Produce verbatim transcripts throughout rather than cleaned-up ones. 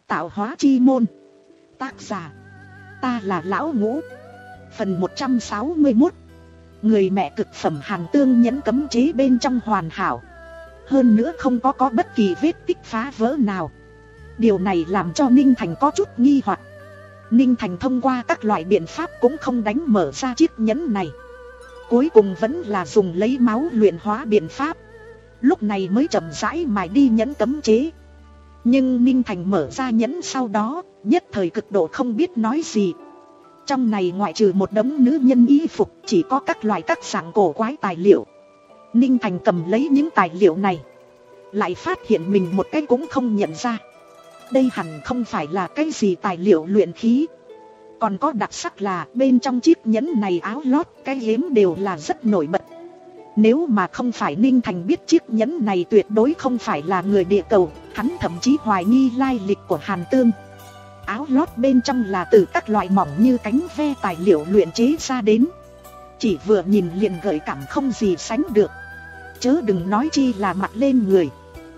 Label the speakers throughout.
Speaker 1: Tạo hóa chi môn. Tác giả: ta là Lão Ngũ. Phần một trăm sáu mươi mốt. Người mẹ cực phẩm Hàn Tương nhẫn cấm chế bên trong hoàn hảo. Hơn nữa không có có bất kỳ vết tích phá vỡ nào. Điều này làm cho Ninh Thành có chút nghi hoặc. Ninh Thành thông qua các loại biện pháp cũng không đánh mở ra chiếc nhẫn này. Cuối cùng vẫn là dùng lấy máu luyện hóa biện pháp. Lúc này mới chậm rãi mài đi nhẫn cấm chế. Nhưng Ninh Thành mở ra nhẫn sau đó, nhất thời cực độ không biết nói gì. Trong này ngoại trừ một đống nữ nhân y phục, chỉ có các loại các dạng cổ quái tài liệu. Ninh Thành cầm lấy những tài liệu này, lại phát hiện mình một cái cũng không nhận ra. Đây hẳn không phải là cái gì tài liệu luyện khí. Còn có đặc sắc là bên trong chiếc nhẫn này áo lót, cái hiếm đều là rất nổi bật. Nếu mà không phải Ninh Thành biết chiếc nhẫn này tuyệt đối không phải là người địa cầu, hắn thậm chí hoài nghi lai lịch của Hàn Tương. Áo lót bên trong là từ các loại mỏng như cánh ve tài liệu luyện chế ra đến. Chỉ vừa nhìn liền gợi cảm không gì sánh được. Chớ đừng nói chi là mặc lên người.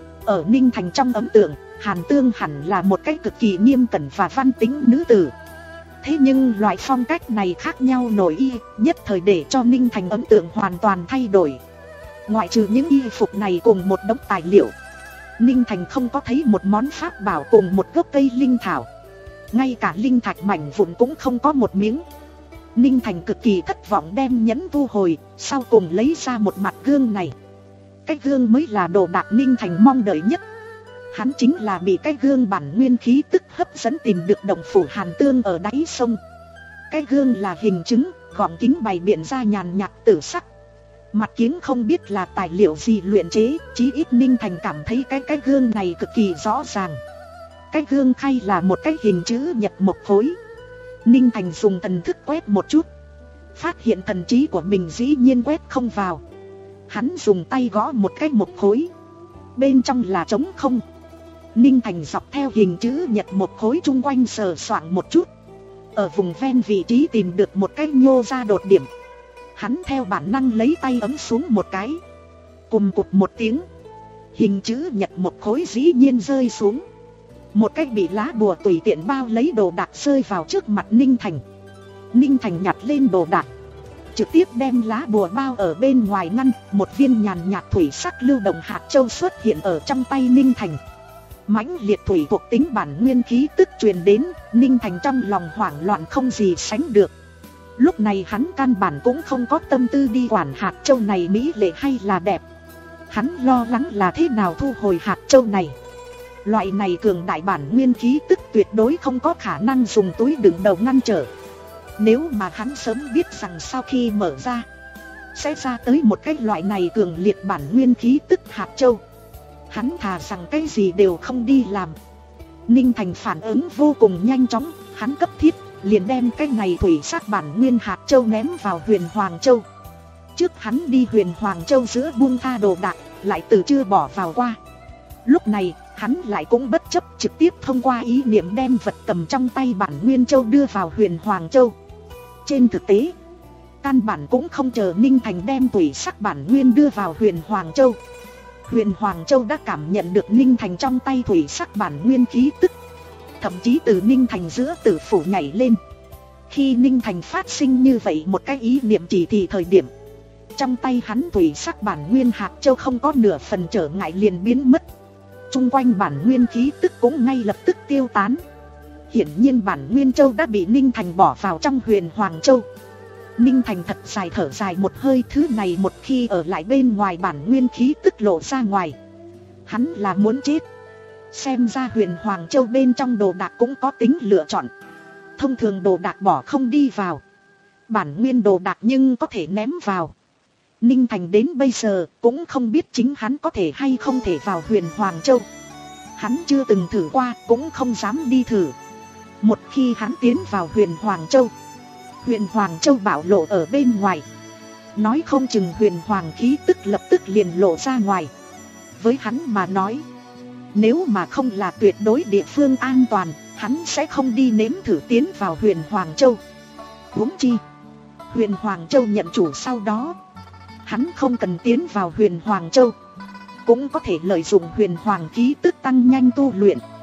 Speaker 1: Ở Ninh Thành trong ấn tượng, Hàn Tương hẳn là một cái cực kỳ nghiêm cẩn và văn tính nữ tử. Thế nhưng loại phong cách này khác nhau nổi y, nhất thời để cho Ninh Thành ấn tượng hoàn toàn thay đổi. Ngoại trừ những y phục này cùng một đống tài liệu, Ninh Thành không có thấy một món pháp bảo cùng một gốc cây linh thảo. Ngay cả linh thạch mảnh vụn cũng không có một miếng. Ninh Thành cực kỳ thất vọng đem nhẫn thu hồi, sau cùng lấy ra một mặt gương này. Cái gương mới là đồ đạc Ninh Thành mong đợi nhất. Hắn chính là bị cái gương bản nguyên khí tức hấp dẫn tìm được động phủ Hàn Tương ở đáy sông. Cái gương là hình trứng, gọng kính bày biện ra nhàn nhạt tử sắc. Mặt kiếng không biết là tài liệu gì luyện chế, chí ít Ninh Thành cảm thấy cái cái gương này cực kỳ rõ ràng. Cái gương khay là một cái hình chữ nhật một khối. Ninh Thành dùng thần thức quét một chút, phát hiện thần trí của mình dĩ nhiên quét không vào. Hắn dùng tay gõ một cái một khối, bên trong là trống không. Ninh Thành dọc theo hình chữ nhật một khối chung quanh sờ soạng một chút. Ở vùng ven vị trí tìm được một cái nhô ra đột điểm. Hắn theo bản năng lấy tay ấn xuống một cái. Cùng cụt một tiếng, hình chữ nhật một khối dĩ nhiên rơi xuống. Một cái bị lá bùa tùy tiện bao lấy đồ đạc rơi vào trước mặt Ninh Thành. Ninh Thành nhặt lên đồ đạc, trực tiếp đem lá bùa bao ở bên ngoài ngăn. Một viên nhàn nhạt thủy sắc lưu động hạt châu xuất hiện ở trong tay Ninh Thành. Mãnh liệt thủy thuộc tính bản nguyên khí tức truyền đến, Ninh Thành trong lòng hoảng loạn không gì sánh được. Lúc này hắn căn bản cũng không có tâm tư đi quản hạt châu này mỹ lệ hay là đẹp. Hắn lo lắng là thế nào thu hồi hạt châu này. Loại này cường đại bản nguyên khí tức tuyệt đối không có khả năng dùng túi đựng đầu ngăn trở. Nếu mà hắn sớm biết rằng sau khi mở ra sẽ ra tới một cái loại này cường liệt bản nguyên khí tức hạt châu, hắn thà rằng cái gì đều không đi làm. Ninh Thành phản ứng vô cùng nhanh chóng, hắn cấp thiết liền đem cái này thủy sắc bản nguyên hạt châu ném vào Huyền Hoàng Châu. Trước hắn đi Huyền Hoàng Châu giữa buông tha đồ đạc, lại từ chưa bỏ vào qua. Lúc này hắn lại cũng bất chấp trực tiếp thông qua ý niệm đem vật cầm trong tay bản nguyên châu đưa vào Huyền Hoàng Châu. Trên thực tế, căn bản cũng không chờ Ninh Thành đem thủy sắc bản nguyên đưa vào Huyền Hoàng Châu. Huyền Hoàng Châu đã cảm nhận được Ninh Thành trong tay thủy sắc bản nguyên khí tức. Thậm chí từ Ninh Thành giữa tử phủ nhảy lên. Khi Ninh Thành phát sinh như vậy một cái ý niệm chỉ thì thời điểm, trong tay hắn thủy sắc bản nguyên hạt châu không có nửa phần trở ngại liền biến mất. Trung quanh bản nguyên khí tức cũng ngay lập tức tiêu tán. Hiển nhiên bản nguyên châu đã bị Ninh Thành bỏ vào trong Huyền Hoàng Châu. Ninh Thành thật dài thở dài một hơi, thứ này một khi ở lại bên ngoài bản nguyên khí tức lộ ra ngoài, hắn là muốn chết. Xem ra Huyền Hoàng Châu bên trong đồ đạc cũng có tính lựa chọn. Thông thường đồ đạc bỏ không đi vào, bản nguyên đồ đạc nhưng có thể ném vào. Ninh Thành đến bây giờ cũng không biết chính hắn có thể hay không thể vào Huyền Hoàng Châu. Hắn chưa từng thử qua, cũng không dám đi thử. Một khi hắn tiến vào Huyền Hoàng Châu, Huyền Hoàng Châu bạo lộ ở bên ngoài, nói không chừng Huyền Hoàng khí tức lập tức liền lộ ra ngoài. Với hắn mà nói, nếu mà không là tuyệt đối địa phương an toàn, hắn sẽ không đi nếm thử tiến vào Huyền Hoàng Châu. Huống chi, Huyền Hoàng Châu nhận chủ sau đó, hắn không cần tiến vào Huyền Hoàng Châu, cũng có thể lợi dụng Huyền Hoàng khí tức tăng nhanh tu luyện.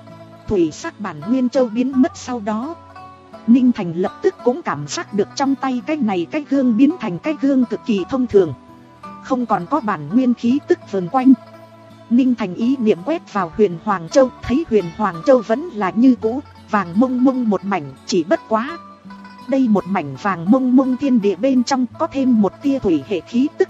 Speaker 1: thủy sắc bản nguyên châu biến mất sau đó, Ninh Thành lập tức cũng cảm giác được trong tay cái này cái gương biến thành cái gương cực kỳ thông thường, không còn có bản nguyên khí tức vần quanh. Ninh Thành ý niệm quét vào huyền Hoàng Châu, thấy huyền Hoàng Châu vẫn là như cũ, vàng mông mông một mảnh, chỉ bất quá đây một mảnh vàng mông mông thiên địa bên trong có thêm một tia thủy hệ khí tức,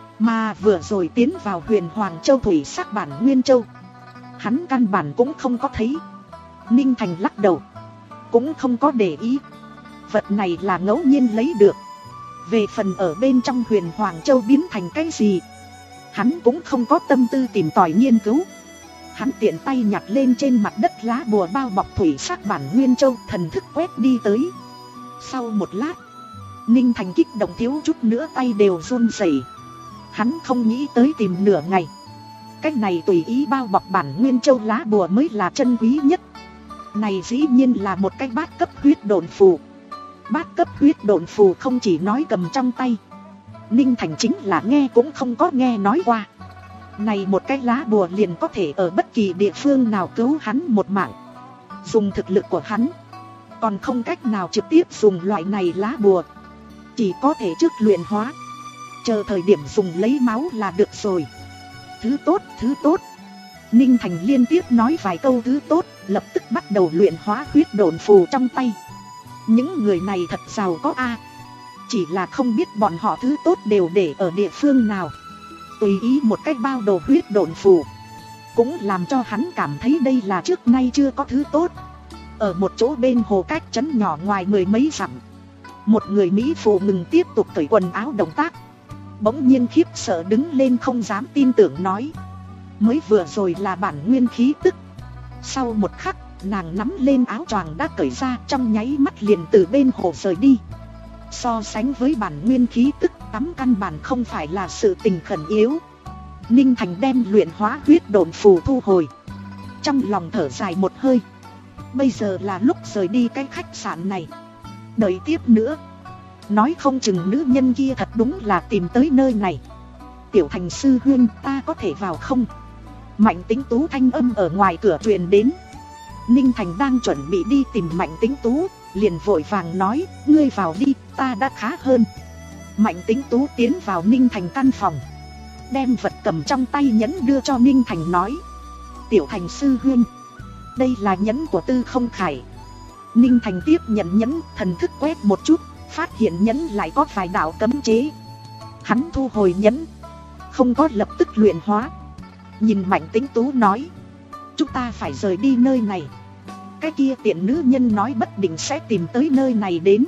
Speaker 1: mà vừa rồi tiến vào huyền Hoàng Châu thủy sắc bản nguyên châu, hắn căn bản cũng không có thấy. Ninh Thành lắc đầu, cũng không có để ý, vật này là ngẫu nhiên lấy được. Về phần ở bên trong huyền Hoàng Châu biến thành cái gì, hắn cũng không có tâm tư tìm tòi nghiên cứu. Hắn tiện tay nhặt lên trên mặt đất lá bùa bao bọc thủy sắc bản nguyên châu, thần thức quét đi tới. Sau một lát, Ninh Thành kích động thiếu chút nữa tay đều run rẩy. Hắn không nghĩ tới tìm nửa ngày, cái này tùy ý bao bọc bản nguyên châu lá bùa mới là chân quý nhất. Này dĩ nhiên là một cái bát cấp huyết độn phù. Bát cấp huyết độn phù không chỉ nói cầm trong tay, Ninh Thành chính là nghe cũng không có nghe nói qua. Này một cái lá bùa liền có thể ở bất kỳ địa phương nào cứu hắn một mạng. Dùng thực lực của hắn, còn không cách nào trực tiếp dùng loại này lá bùa, chỉ có thể trước luyện hóa, chờ thời điểm dùng lấy máu là được rồi. Thứ tốt, thứ tốt. Ninh Thành liên tiếp nói vài câu thứ tốt, lập tức bắt đầu luyện hóa huyết độn phù trong tay. Những người này thật giàu có a, chỉ là không biết bọn họ thứ tốt đều để ở địa phương nào. Tùy ý một cách bao đồ huyết độn phù, cũng làm cho hắn cảm thấy đây là trước nay chưa có thứ tốt. Ở một chỗ bên hồ cách trấn nhỏ ngoài mười mấy dặm, một người Mỹ phụ ngừng tiếp tục cởi quần áo động tác, bỗng nhiên khiếp sợ đứng lên không dám tin tưởng nói, mới vừa rồi là bản nguyên khí tức. Sau một khắc, nàng nắm lên áo choàng đã cởi ra, trong nháy mắt liền từ bên hồ rời đi. So sánh với bản nguyên khí tức, tắm căn bản không phải là sự tình khẩn yếu. Ninh Thành đem luyện hóa huyết độn phù thu hồi, trong lòng thở dài một hơi. Bây giờ là lúc rời đi cái khách sạn này. Đợi tiếp nữa, nói không chừng nữ nhân kia thật đúng là tìm tới nơi này. Tiểu Thành sư huynh, ta có thể vào không? Mạnh Tĩnh Tú thanh âm ở ngoài cửa truyền đến. Ninh Thành đang chuẩn bị đi tìm Mạnh Tĩnh Tú, liền vội vàng nói, ngươi vào đi, ta đã khá hơn. Mạnh Tĩnh Tú tiến vào Ninh Thành căn phòng, đem vật cầm trong tay nhẫn đưa cho Ninh Thành nói, Tiểu Thành sư huynh, đây là nhẫn của Tư Không Khải. Ninh Thành tiếp nhận nhẫn, thần thức quét một chút, phát hiện nhẫn lại có vài đạo cấm chế. Hắn thu hồi nhẫn, không có lập tức luyện hóa. Nhìn Mạnh Tĩnh Tú nói, chúng ta phải rời đi nơi này. Cái kia tiện nữ nhân nói bất định sẽ tìm tới nơi này đến.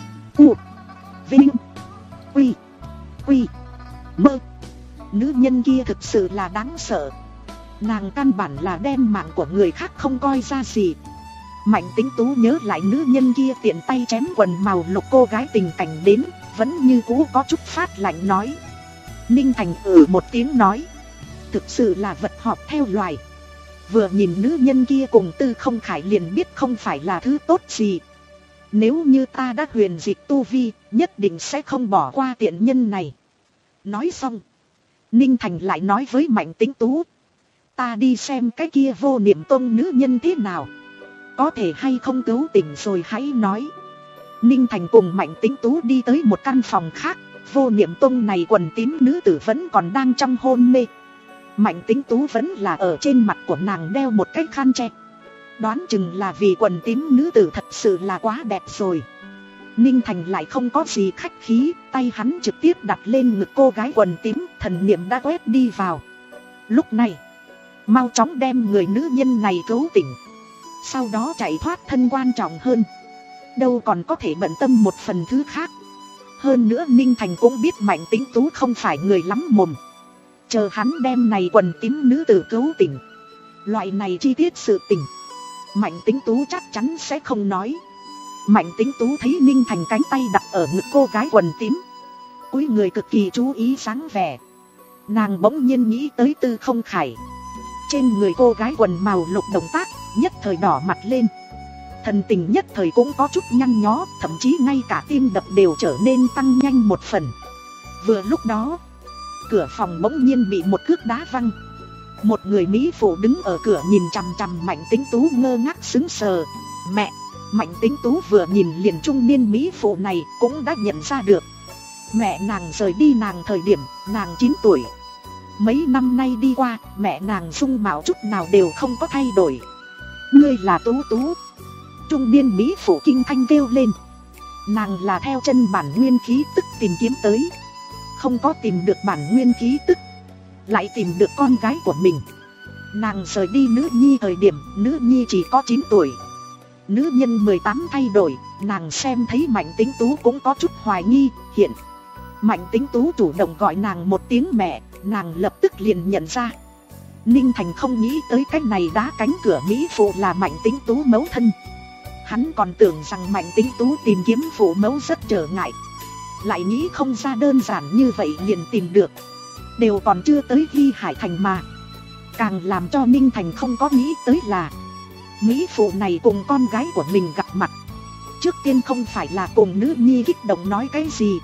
Speaker 1: U Vinh Quy Quy Mơ. Nữ nhân kia thực sự là đáng sợ. Nàng căn bản là đem mạng của người khác không coi ra gì. Mạnh Tĩnh Tú nhớ lại nữ nhân kia tiện tay chém quần màu lục cô gái tình cảnh đến, vẫn như cũ có chút phát lạnh nói. Ninh Thành ừ một tiếng nói, thực sự là vật họp theo loài. Vừa nhìn nữ nhân kia cùng Tư Không Khải liền biết không phải là thứ tốt gì. Nếu như ta đã huyền dịch tu vi, nhất định sẽ không bỏ qua tiện nhân này. Nói xong, Ninh Thành lại nói với Mạnh Tĩnh Tú, ta đi xem cái kia Vô Niệm Tông nữ nhân thế nào, có thể hay không cứu tỉnh rồi hãy nói. Ninh Thành cùng Mạnh Tĩnh Tú đi tới một căn phòng khác. Vô Niệm Tông này quần tím nữ tử vẫn còn đang trong hôn mê. Mạnh Tĩnh Tú vẫn là ở trên mặt của nàng đeo một cái khăn che, đoán chừng là vì quần tím nữ tử thật sự là quá đẹp rồi. Ninh Thành lại không có gì khách khí, tay hắn trực tiếp đặt lên ngực cô gái quần tím, thần niệm đã quét đi vào. Lúc này, mau chóng đem người nữ nhân này cứu tỉnh, sau đó chạy thoát thân quan trọng hơn. Đâu còn có thể bận tâm một phần thứ khác. Hơn nữa Ninh Thành cũng biết Mạnh Tĩnh Tú không phải người lắm mồm. Chờ hắn đem này quần tím nữ tử cứu tỉnh, loại này chi tiết sự tình, Mạnh Tĩnh Tú chắc chắn sẽ không nói. Mạnh Tĩnh Tú thấy Ninh Thành cánh tay đặt ở ngực cô gái quần tím, cúi người cực kỳ chú ý dáng vẻ. Nàng bỗng nhiên nghĩ tới Tư Không Khải. Trên người cô gái quần màu lục động tác nhất thời đỏ mặt lên, thần tình nhất thời cũng có chút nhăn nhó, thậm chí ngay cả tim đập đều trở nên tăng nhanh một phần. Vừa lúc đó, cửa phòng bỗng nhiên bị một cước đá văng. Một người mỹ phụ đứng ở cửa nhìn chằm chằm Mạnh Tĩnh Tú ngơ ngác sững sờ. Mẹ! Mạnh Tĩnh Tú vừa nhìn liền trung niên mỹ phụ này cũng đã nhận ra được. Mẹ nàng rời đi nàng thời điểm nàng chín tuổi. Mấy năm nay đi qua, mẹ nàng dung mạo chút nào đều không có thay đổi. Ngươi là Tú Tú. Trung niên mỹ phụ kinh thanh kêu lên. Nàng là theo chân bản nguyên khí tức tìm kiếm tới. Không có tìm được bản nguyên khí tức, lại tìm được con gái của mình. Nàng rời đi nữ nhi thời điểm nữ nhi chỉ có chín tuổi. Nữ nhân mười tám thay đổi, nàng xem thấy Mạnh Tĩnh Tú cũng có chút hoài nghi. Hiện Mạnh Tĩnh Tú chủ động gọi nàng một tiếng mẹ, nàng lập tức liền nhận ra. Ninh Thành không nghĩ tới cách này đá cánh cửa mỹ phụ là Mạnh Tĩnh Tú mẫu thân. Hắn còn tưởng rằng Mạnh Tĩnh Tú tìm kiếm phụ mẫu rất trở ngại, lại nghĩ không ra đơn giản như vậy liền tìm được. Đều còn chưa tới Hy Hải Thành mà. Càng làm cho Ninh Thành không có nghĩ tới là mỹ phụ này cùng con gái của mình gặp mặt. Trước tiên không phải là cùng nữ nhi kích động nói cái gì,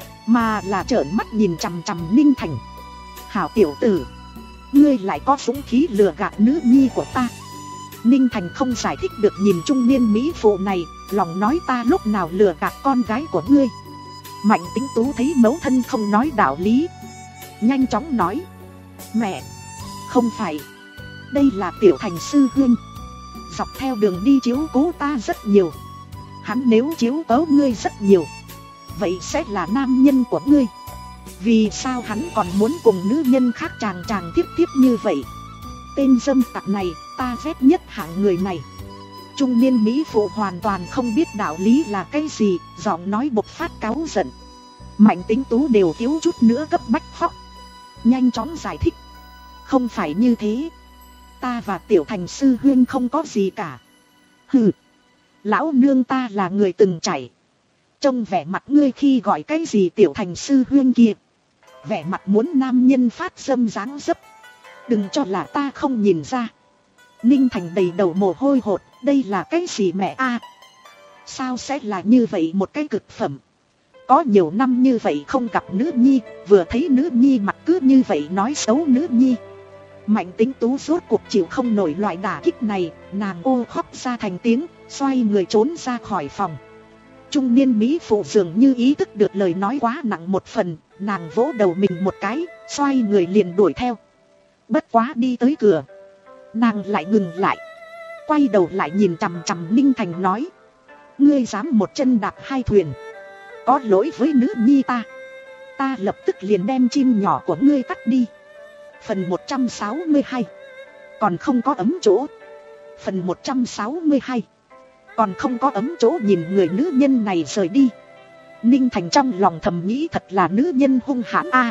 Speaker 1: mà là trợn mắt nhìn chằm chằm Ninh Thành. Hảo tiểu tử, ngươi lại có dũng khí lừa gạt nữ nhi của ta. Ninh Thành không giải thích được nhìn trung niên mỹ phụ này, lòng nói ta lúc nào lừa gạt con gái của ngươi. Mạnh Tĩnh Tú thấy mẫu thân không nói đạo lý, nhanh chóng nói. Mẹ, không phải, đây là Tiểu Thành sư huynh. Dọc theo đường đi chiếu cố ta rất nhiều. Hắn nếu chiếu cố ngươi rất nhiều, vậy sẽ là nam nhân của ngươi. Vì sao hắn còn muốn cùng nữ nhân khác chàng chàng tiếp tiếp như vậy? Tên dâm tặc này, ta ghét nhất hạng người này. Trung niên mỹ phụ hoàn toàn không biết đạo lý là cái gì, giọng nói bộc phát cáu giận. Mạnh Tĩnh Tú đều thiếu chút nữa cấp bách khóc, nhanh chóng giải thích. Không phải như thế, ta và Tiểu Thành sư huynh không có gì cả. Hừ, lão nương ta là người từng trải. Trông vẻ mặt ngươi khi gọi cái gì Tiểu Thành sư huynh kia, vẻ mặt muốn nam nhân phát dâm dáng dấp. Đừng cho là ta không nhìn ra. Ninh Thành đầy đầu mồ hôi hột, đây là cái gì mẹ a? Sao sẽ là như vậy một cái cực phẩm? Có nhiều năm như vậy không gặp nữ nhi, vừa thấy nữ nhi mặt cứ như vậy nói xấu nữ nhi. Mạnh Tĩnh Tú rốt cuộc chịu không nổi loại đả kích này, nàng ô khóc ra thành tiếng, xoay người trốn ra khỏi phòng. Trung niên mỹ phụ dường như ý thức được lời nói quá nặng một phần, nàng vỗ đầu mình một cái, xoay người liền đuổi theo. Bất quá đi tới cửa, nàng lại ngừng lại, quay đầu lại nhìn chằm chằm Ninh Thành nói. Ngươi dám một chân đạp hai thuyền, có lỗi với nữ nhi ta, ta lập tức liền đem chim nhỏ của ngươi cắt đi. Phần một trăm sáu mươi hai, còn không có ấm chỗ. Phần một trăm sáu mươi hai, còn không có ấm chỗ. Nhìn người nữ nhân này rời đi, Ninh Thành trong lòng thầm nghĩ thật là nữ nhân hung hãn a.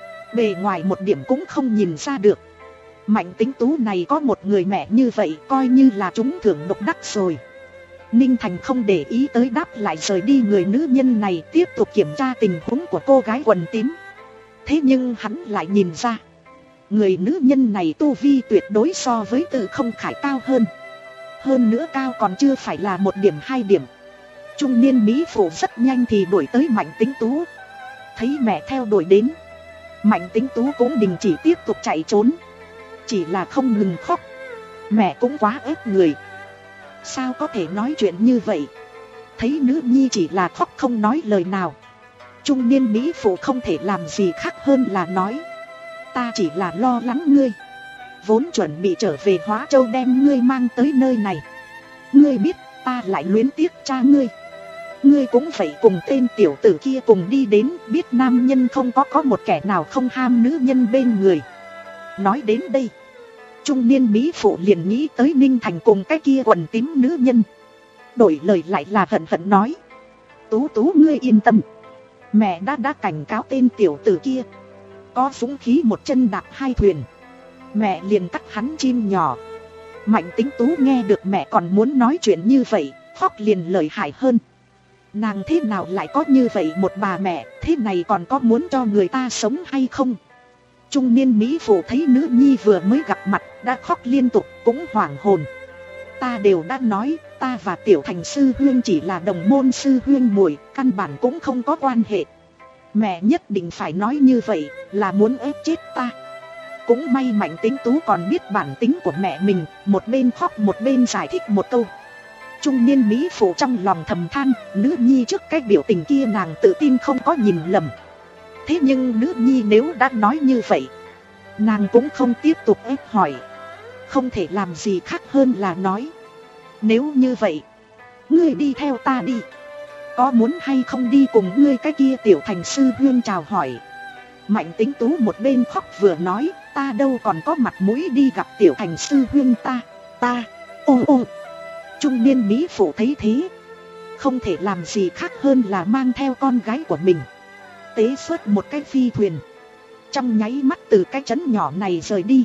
Speaker 1: Bề ngoài một điểm cũng không nhìn ra được. Mạnh Tĩnh Tú này có một người mẹ như vậy coi như là trúng thưởng độc đắc rồi. Ninh Thành không để ý tới đáp lại rời đi người nữ nhân này, tiếp tục kiểm tra tình huống của cô gái quần tím. Thế nhưng hắn lại nhìn ra, người nữ nhân này tu vi tuyệt đối so với Từ Không Khải cao hơn. Hơn nữa cao còn chưa phải là một điểm hai điểm. Trung niên mỹ phụ rất nhanh thì đuổi tới Mạnh Tĩnh Tú. Thấy mẹ theo đuổi đến, Mạnh Tĩnh Tú cũng đình chỉ tiếp tục chạy trốn, chỉ là không ngừng khóc. Mẹ cũng quá ép người, sao có thể nói chuyện như vậy? Thấy nữ nhi chỉ là khóc không nói lời nào, trung niên mỹ phụ không thể làm gì khác hơn là nói. Ta chỉ là lo lắng ngươi, vốn chuẩn bị trở về Hóa Châu đem ngươi mang tới nơi này. Ngươi biết ta lại luyến tiếc cha ngươi, ngươi cũng phải cùng tên tiểu tử kia cùng đi đến. Biết nam nhân không có có một kẻ nào không ham nữ nhân bên người. Nói đến đây, trung niên mỹ phụ liền nghĩ tới Ninh Thành cùng cái kia quần tím nữ nhân, đổi lời lại là hận hận nói. Tú Tú ngươi yên tâm, mẹ đã đã cảnh cáo tên tiểu tử kia, có dũng khí một chân đạp hai thuyền, mẹ liền cắt hắn chim nhỏ. Mạnh Tĩnh Tú nghe được mẹ còn muốn nói chuyện như vậy, khóc liền lợi hại hơn. Nàng thế nào lại có như vậy một bà mẹ, thế này còn có muốn cho người ta sống hay không? Trung niên mỹ phụ thấy nữ nhi vừa mới gặp mặt đã khóc liên tục, cũng hoảng hồn. Ta đều đã nói, ta và Tiểu Thành sư huynh chỉ là đồng môn sư huynh muội, căn bản cũng không có quan hệ. Mẹ nhất định phải nói như vậy, là muốn ép chết ta. Cũng may Mạnh Tính Tú còn biết bản tính của mẹ mình, một bên khóc một bên giải thích một câu. Trung niên mỹ phụ trong lòng thầm than, nữ nhi trước cái biểu tình kia nàng tự tin không có nhìn lầm. Thế nhưng nữ nhi nếu đã nói như vậy, nàng cũng không tiếp tục ép hỏi. Không thể làm gì khác hơn là nói, nếu như vậy, ngươi đi theo ta đi. Có muốn hay không đi cùng ngươi cái kia tiểu thành sư huynh chào hỏi. Mạnh Tính Tú một bên khóc vừa nói, ta đâu còn có mặt mũi đi gặp tiểu thành sư huynh ta. Ta, ô ô. Trung niên mỹ phụ thấy thế, không thể làm gì khác hơn là mang theo con gái của mình, tế xuất một cái phi thuyền, trong nháy mắt từ cái trấn nhỏ này rời đi.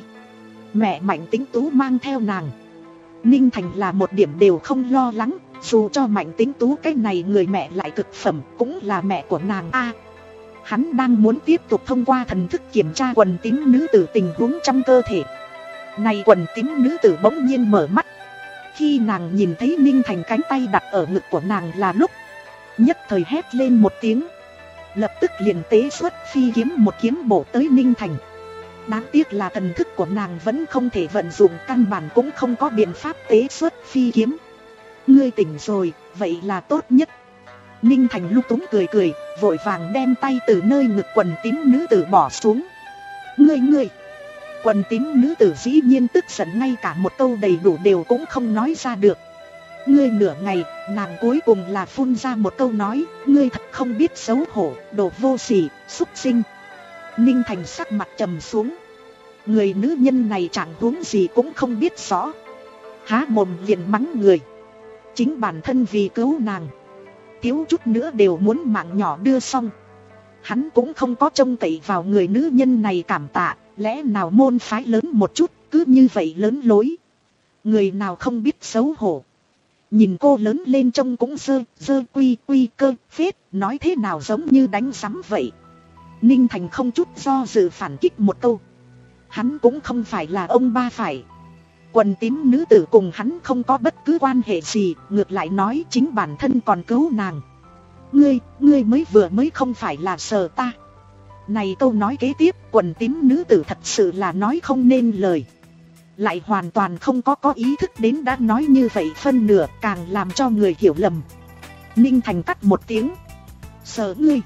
Speaker 1: Mẹ Mạnh Tính Tú mang theo nàng, Ninh Thành là một điểm đều không lo lắng. Dù cho Mạnh Tính Tú cái này người mẹ lại cực phẩm, cũng là mẹ của nàng a. Hắn đang muốn tiếp tục thông qua thần thức kiểm tra quần tím nữ tử tình huống trong cơ thể. Này quần tím nữ tử bỗng nhiên mở mắt. Khi nàng nhìn thấy Ninh Thành cánh tay đặt ở ngực của nàng là lúc, nhất thời hét lên một tiếng, lập tức liền tế xuất phi kiếm một kiếm bổ tới Ninh Thành. Đáng tiếc là thần thức của nàng vẫn không thể vận dụng, căn bản cũng không có biện pháp tế xuất phi kiếm. Ngươi tỉnh rồi, vậy là tốt nhất. Ninh Thành lung túng cười cười, vội vàng đem tay từ nơi ngực quần tím nữ tử bỏ xuống. Ngươi ngươi. Quần tím nữ tử dĩ nhiên tức giận, ngay cả một câu đầy đủ đều cũng không nói ra được. Ngươi nửa ngày, nàng cuối cùng là phun ra một câu nói, ngươi thật không biết xấu hổ, đồ vô sỉ, xúc sinh. Ninh Thành sắc mặt trầm xuống. Người nữ nhân này chẳng huống gì cũng không biết rõ, há mồm liền mắng người. Chính bản thân vì cứu nàng, thiếu chút nữa đều muốn mạng nhỏ đưa xong. Hắn cũng không có trông cậy vào người nữ nhân này cảm tạ, lẽ nào môn phái lớn một chút, cứ như vậy lớn lối. Người nào không biết xấu hổ. Nhìn cô lớn lên trông cũng dơ, dơ quy quy cơ, phết, nói thế nào giống như đánh sắm vậy. Ninh Thành không chút do dự phản kích một câu. Hắn cũng không phải là ông ba phải. Quần tím nữ tử cùng hắn không có bất cứ quan hệ gì, ngược lại nói chính bản thân còn cứu nàng. Ngươi, ngươi mới vừa mới không phải là sợ ta. Này câu nói kế tiếp, quần tím nữ tử thật sự là nói không nên lời. Lại hoàn toàn không có có ý thức đến đã nói như vậy phân nửa, càng làm cho người hiểu lầm. Ninh Thành cắt một tiếng. Sợ ngươi.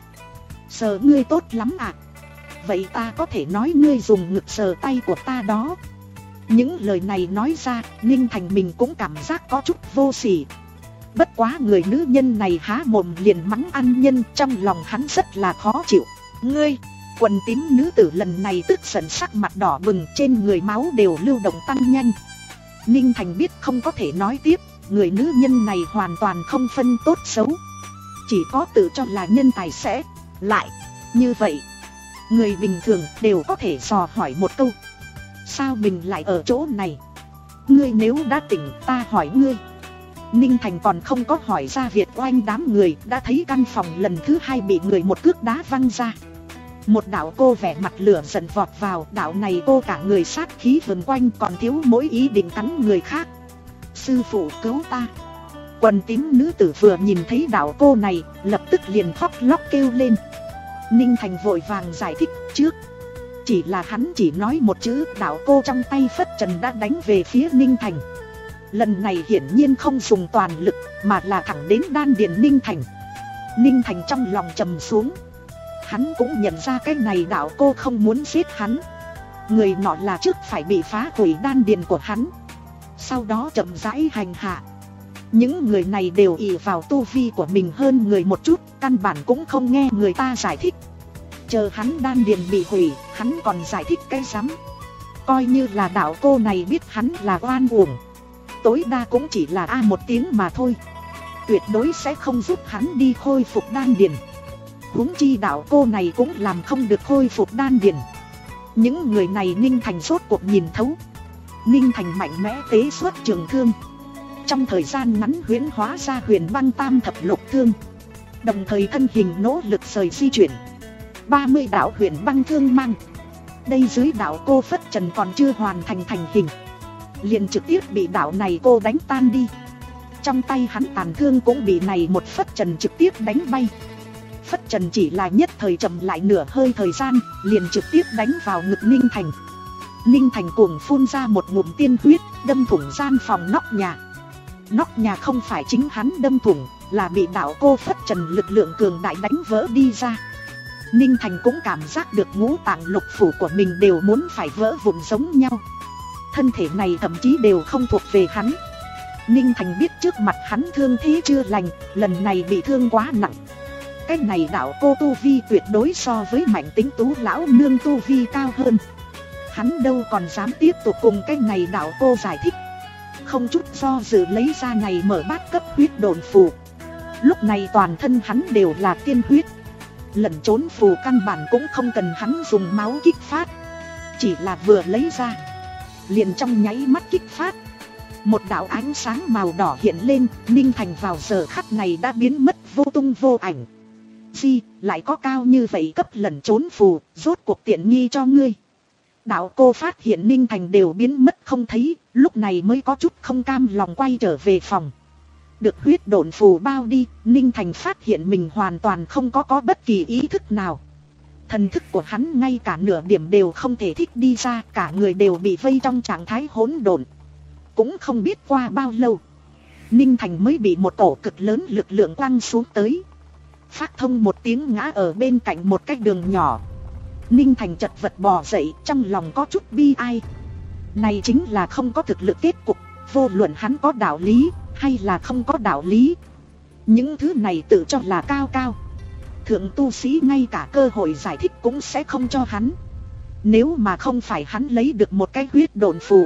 Speaker 1: Sợ ngươi tốt lắm à. Vậy ta có thể nói ngươi dùng ngực sờ tay của ta đó. Những lời này nói ra, Ninh Thành mình cũng cảm giác có chút vô sỉ. Bất quá người nữ nhân này há mồm liền mắng ăn nhân, trong lòng hắn rất là khó chịu. Ngươi, quần tím nữ tử lần này tức giận sắc mặt đỏ bừng, trên người máu đều lưu động tăng nhanh. Ninh Thành biết không có thể nói tiếp, người nữ nhân này hoàn toàn không phân tốt xấu, chỉ có tự cho là nhân tài sẽ lại như vậy. Người bình thường đều có thể dò hỏi một câu, sao mình lại ở chỗ này? Ngươi nếu đã tỉnh, ta hỏi ngươi. Ninh Thành còn không có hỏi ra Việt Oanh đám người, đã thấy căn phòng lần thứ hai bị người một cước đá văng ra. Một đạo cô vẻ mặt lửa giận vọt vào, đạo này cô cả người sát khí vần quanh, còn thiếu mỗi ý định cắn người khác. Sư phụ cứu ta. Quần tím nữ tử vừa nhìn thấy đạo cô này, lập tức liền khóc lóc kêu lên. Ninh Thành vội vàng giải thích trước. Chỉ là hắn chỉ nói một chữ, đạo cô trong tay phất trần đã đánh về phía Ninh Thành. Lần này hiển nhiên không dùng toàn lực, mà là thẳng đến đan điền Ninh Thành. Ninh Thành trong lòng trầm xuống. Hắn cũng nhận ra cái này đạo cô không muốn giết hắn. Người nọ là trước phải bị phá hủy đan điền của hắn, sau đó chậm rãi hành hạ. Những người này đều ỷ vào tu vi của mình hơn người một chút, căn bản cũng không nghe người ta giải thích. Chờ hắn đan điền bị hủy, hắn còn giải thích cái rắm. Coi như là đạo cô này biết hắn là oan uổng, tối đa cũng chỉ là a một tiếng mà thôi, tuyệt đối sẽ không giúp hắn đi khôi phục đan điền. Huống chi đạo cô này cũng làm không được khôi phục đan điền. Những người này Ninh Thành rốt cuộc nhìn thấu. Ninh Thành mạnh mẽ tế xuất trường thương, trong thời gian ngắn huyễn hóa ra huyền băng tam thập lục thương, đồng thời thân hình nỗ lực rời di chuyển. Ba mươi đạo huyền băng thương mang. Đây dưới đạo cô phất trần còn chưa hoàn thành thành hình, liền trực tiếp bị đạo này cô đánh tan đi. Trong tay hắn tàn thương cũng bị này một phất trần trực tiếp đánh bay. Phất trần chỉ là nhất thời chậm lại nửa hơi thời gian, liền trực tiếp đánh vào ngực Ninh Thành. Ninh Thành cuồng phun ra một ngụm tiên huyết, đâm thủng gian phòng nóc nhà. Nóc nhà không phải chính hắn đâm thủng, là bị đạo cô phất trần lực lượng cường đại đánh vỡ đi ra. Ninh Thành cũng cảm giác được ngũ tạng lục phủ của mình đều muốn phải vỡ vụn giống nhau. Thân thể này thậm chí đều không thuộc về hắn. Ninh Thành biết trước mặt hắn thương thế chưa lành, lần này bị thương quá nặng. Cái này đạo cô tu vi tuyệt đối so với Mạnh Tính Tú lão nương tu vi cao hơn. Hắn đâu còn dám tiếp tục cùng cái này đạo cô giải thích. Không chút do dự lấy ra này mở bát cấp huyết độn phù. Lúc này toàn thân hắn đều là tiên huyết. Lẩn trốn phù căn bản cũng không cần hắn dùng máu kích phát. Chỉ là vừa lấy ra, liền trong nháy mắt kích phát. Một đạo ánh sáng màu đỏ hiện lên. Ninh Thành vào giờ khắc này đã biến mất vô tung vô ảnh. Gì, lại có cao như vậy cấp lẩn trốn phù, rốt cuộc tiện nghi cho ngươi. Đạo cô phát hiện Ninh Thành đều biến mất không thấy, lúc này mới có chút không cam lòng quay trở về phòng. Được huyết độn phù bao đi, Ninh Thành phát hiện mình hoàn toàn không có có bất kỳ ý thức nào. Thần thức của hắn ngay cả nửa điểm đều không thể thích đi ra, cả người đều bị vây trong trạng thái hỗn độn. Cũng không biết qua bao lâu, Ninh Thành mới bị một tổ cực lớn lực lượng quăng xuống tới. Phát thông một tiếng ngã ở bên cạnh một cái đường nhỏ. Ninh Thành chật vật bò dậy, trong lòng có chút bi ai. Này chính là không có thực lực kết cục, vô luận hắn có đạo lý hay là không có đạo lý. Những thứ này tự cho là cao cao. Thượng tu sĩ ngay cả cơ hội giải thích cũng sẽ không cho hắn. Nếu mà không phải hắn lấy được một cái huyết độn phù,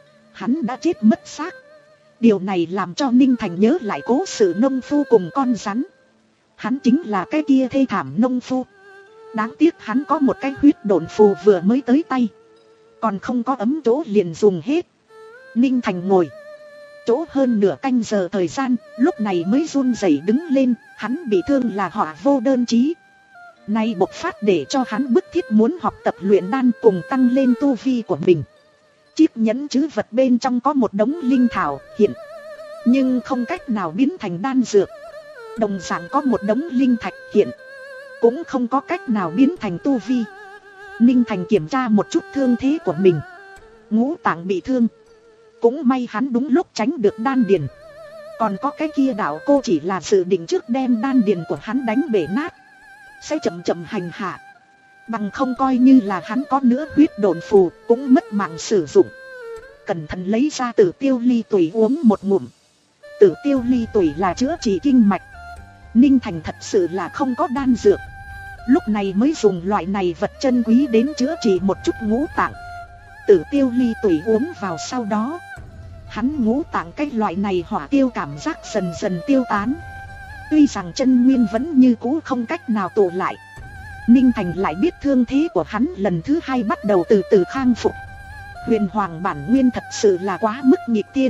Speaker 1: hắn đã chết mất xác. Điều này làm cho Ninh Thành nhớ lại cố sự nông phu cùng con rắn. Hắn chính là cái kia thê thảm nông phu. Đáng tiếc hắn có một cái huyết độn phù vừa mới tới tay, còn không có ấm chỗ liền dùng hết. Ninh Thành ngồi chỗ hơn nửa canh giờ thời gian, lúc này mới run rẩy đứng lên. Hắn bị thương là họa vô đơn chí. Nay bộc phát để cho hắn bức thiết muốn học tập luyện đan cùng tăng lên tu vi của mình. Chiếc nhẫn chữ vật bên trong có một đống linh thảo hiện, nhưng không cách nào biến thành đan dược. Đồng dạng có một đống linh thạch hiện, cũng không có cách nào biến thành tu vi. Ninh Thành kiểm tra một chút thương thế của mình. Ngũ tạng bị thương, cũng may hắn đúng lúc tránh được đan điền. Còn có cái kia đạo cô chỉ là dự định trước đem đan điền của hắn đánh bể nát, sẽ chậm chậm hành hạ. Bằng không coi như là hắn có nữa huyết độn phù, cũng mất mạng sử dụng. Cẩn thận lấy ra Tử Tiêu Ly Tủy uống một ngụm. Tử Tiêu Ly Tủy là chữa trị kinh mạch. Ninh Thành thật sự là không có đan dược, lúc này mới dùng loại này vật chân quý đến chữa trị một chút ngũ tạng. Tử Tiêu Ly Tủy uống vào sau đó, hắn ngũ tạng cái loại này hỏa tiêu cảm giác dần dần tiêu tán. Tuy rằng chân nguyên vẫn như cũ không cách nào tụ lại, Ninh Thành lại biết thương thế của hắn lần thứ hai bắt đầu từ từ khang phục. Huyền Hoàng bản nguyên thật sự là quá mức nghịch tiên.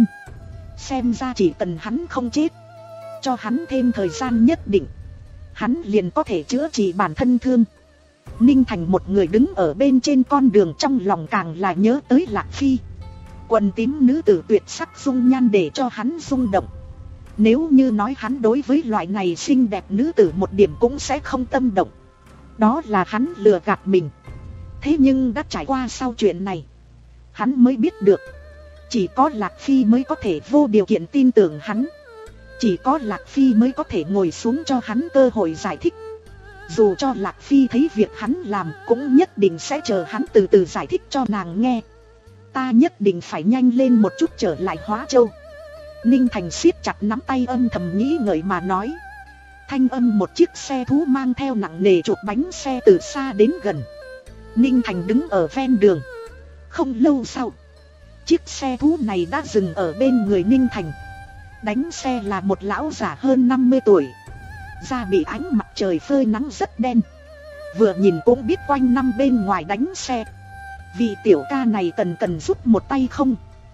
Speaker 1: Xem ra chỉ cần hắn không chết, cho hắn thêm thời gian nhất định, hắn liền có thể chữa trị bản thân thương. Ninh Thành một người đứng ở bên trên con đường, trong lòng càng là nhớ tới Lạc Phi. Quần tím nữ tử tuyệt sắc dung nhan để cho hắn rung động. Nếu như nói hắn đối với loại này xinh đẹp nữ tử một điểm cũng sẽ không tâm động, đó là hắn lừa gạt mình. Thế nhưng đã trải qua sau chuyện này, hắn mới biết được, chỉ có Lạc Phi mới có thể vô điều kiện tin tưởng hắn. Chỉ có Lạc Phi mới có thể ngồi xuống cho hắn cơ hội giải thích. Dù cho Lạc Phi thấy việc hắn làm, cũng nhất định sẽ chờ hắn từ từ giải thích cho nàng nghe. Ta nhất định phải nhanh lên một chút trở lại Hóa Châu. Ninh Thành siết chặt nắm tay, âm thầm nghĩ ngợi mà nói. Thanh âm một chiếc xe thú mang theo nặng nề chụp bánh xe từ xa đến gần. Ninh Thành đứng ở ven đường. Không lâu sau, chiếc xe thú này đã dừng ở bên người Ninh Thành. Đánh xe là một lão già hơn năm mươi tuổi, da bị ánh mặt trời phơi nắng rất đen. Vừa nhìn cũng biết quanh năm bên ngoài đánh xe. Vị tiểu ca này cần cần giúp một tay không?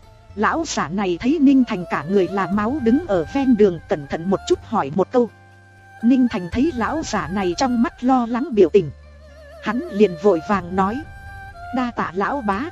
Speaker 1: Lão giả này thấy Ninh Thành cả người là máu đứng ở ven đường, cẩn thận một chút hỏi một câu. Ninh Thành thấy lão giả này trong mắt lo lắng biểu tình, hắn liền vội vàng nói. Đa tạ lão bá,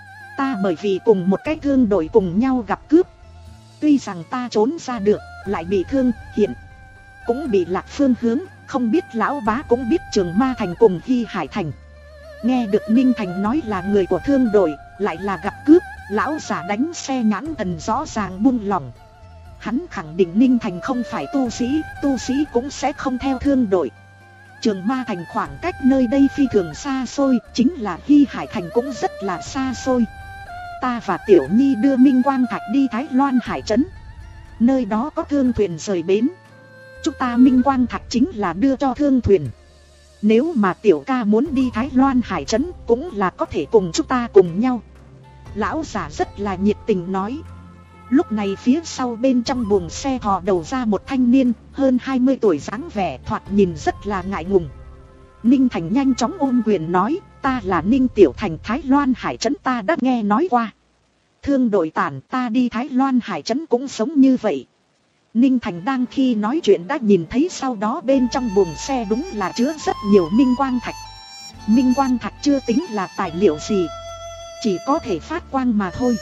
Speaker 1: ta bởi vì cùng một cái thương đội cùng nhau gặp cướp. Tuy rằng ta trốn ra được, lại bị thương, hiện cũng bị lạc phương hướng. Không biết lão bá cũng biết Trường Ma Thành cùng Hy Hải Thành. Nghe được Ninh Thành nói là người của thương đội, lại là gặp cướp, lão giả đánh xe nhãn thần rõ ràng buông lỏng. Hắn khẳng định Ninh Thành không phải tu sĩ, tu sĩ cũng sẽ không theo thương đội. Trường Ma Thành khoảng cách nơi đây phi thường xa xôi, chính là Hy Hải Thành cũng rất là xa xôi. Ta và Tiểu Nhi đưa Minh Quang Thạch đi Thái Loan Hải Trấn. Nơi đó có thương thuyền rời bến. Chúng ta Minh Quang Thạch chính là đưa cho thương thuyền. Nếu mà Tiểu ca muốn đi Thái Loan Hải Trấn cũng là có thể cùng chúng ta cùng nhau. Lão giả rất là nhiệt tình nói. Lúc này phía sau bên trong buồng xe thò đầu ra một thanh niên, hơn hai mươi tuổi dáng vẻ thoạt nhìn rất là ngại ngùng. Ninh Thành nhanh chóng ôm quyền nói, ta là Ninh Tiểu Thành Thái Loan Hải Trấn ta đã nghe nói qua. Thương đội tản ta đi Thái Loan Hải Trấn cũng sống như vậy. Ninh Thành đang khi nói chuyện đã nhìn thấy sau đó bên trong buồng xe đúng là chứa rất nhiều Minh Quang Thạch. Minh Quang Thạch chưa tính là tài liệu gì, chỉ có thể phát quang mà thôi.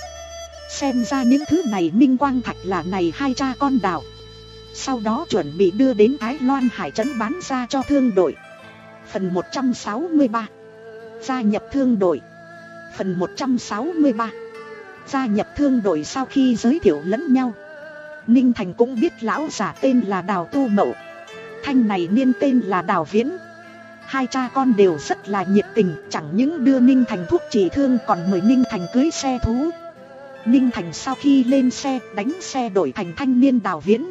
Speaker 1: Xem ra những thứ này Minh Quang Thạch là này hai cha con đào. Sau đó chuẩn bị đưa đến Thái Loan Hải Trấn bán ra cho thương đội. Phần một trăm sáu mươi ba. Gia nhập thương đội. Phần một trăm sáu mươi ba. Gia nhập thương đội. Sau khi giới thiệu lẫn nhau, Ninh Thành cũng biết lão giả tên là Đào Tu Mậu, thanh này niên tên là Đào Viễn. Hai cha con đều rất là nhiệt tình, chẳng những đưa Ninh Thành thuốc trị thương còn mời Ninh Thành cưới xe thú. Ninh Thành sau khi lên xe đánh xe đổi thành thanh niên Đào Viễn.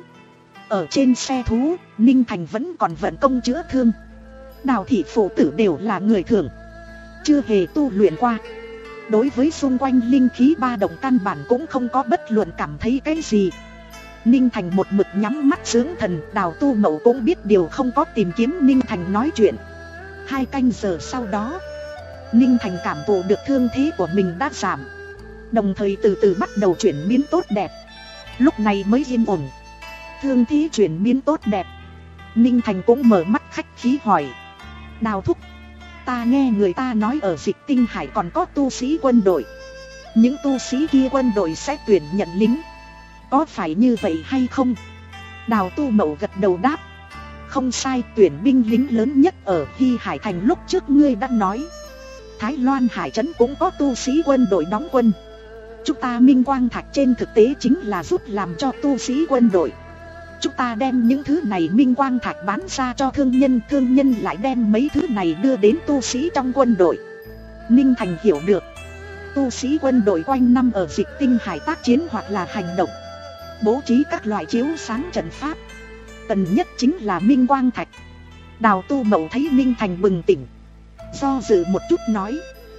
Speaker 1: Ở trên xe thú, Ninh Thành vẫn còn vận công chữa thương. Đào thị phụ tử đều là người thường, chưa hề tu luyện qua. Đối với xung quanh linh khí ba động căn bản cũng không có bất luận cảm thấy cái gì. Ninh Thành một mực nhắm mắt dưỡng thần, Đào Tu Mậu cũng biết điều không có tìm kiếm Ninh Thành nói chuyện. Hai canh giờ sau đó, Ninh Thành cảm thụ được thương thế của mình đã giảm, đồng thời từ từ bắt đầu chuyển biến tốt đẹp. Lúc này mới yên ổn. Thương thế chuyển biến tốt đẹp, Ninh Thành cũng mở mắt khách khí hỏi. Đào thúc, ta nghe người ta nói ở Dịch Tinh Hải còn có tu sĩ quân đội. Những tu sĩ kia quân đội sẽ tuyển nhận lính, có phải như vậy hay không? Đào Tu Mậu gật đầu đáp. Không sai, tuyển binh lính lớn nhất ở Hy Hải Thành lúc trước ngươi đã nói. Thái Loan Hải Trấn cũng có tu sĩ quân đội đóng quân. Chúng ta Minh Quang Thạch trên thực tế chính là giúp làm cho tu sĩ quân đội. Chúng ta đem những thứ này Minh Quang Thạch bán ra cho thương nhân, thương nhân lại đem mấy thứ này đưa đến tu sĩ trong quân đội. Ninh Thành hiểu được, tu sĩ quân đội quanh năm ở Dịch Tinh Hải tác chiến hoặc là hành động, bố trí các loại chiếu sáng trận pháp, cần nhất chính là Minh Quang Thạch. Đào Tu Mậu thấy Ninh Thành bừng tỉnh, do dự một chút nói.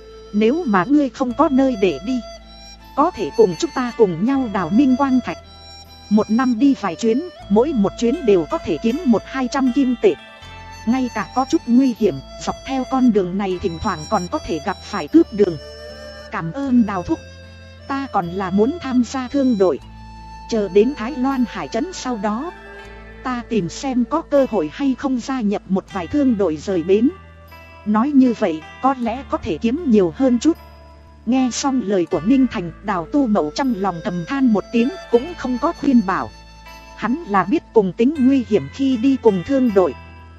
Speaker 1: Nếu mà ngươi không có nơi để đi, có thể cùng chúng ta cùng nhau đào Minh Quang Thạch. Một năm đi vài chuyến, mỗi một chuyến đều có thể kiếm một hai trăm kim tệ. Ngay cả có chút nguy hiểm, dọc theo con đường này thỉnh thoảng còn có thể gặp phải cướp đường. Cảm ơn Đào thúc, ta còn là muốn tham gia thương đội. Chờ đến Thái Loan Hải Trấn sau đó, ta tìm xem có cơ hội hay không gia nhập một vài thương đội rời bến. Nói như vậy có lẽ có thể kiếm nhiều hơn chút. Nghe xong lời của Ninh Thành, Đào Tu Mậu trong lòng thầm than một tiếng, cũng không có khuyên bảo. Hắn là biết cùng tính nguy hiểm khi đi cùng thương đội.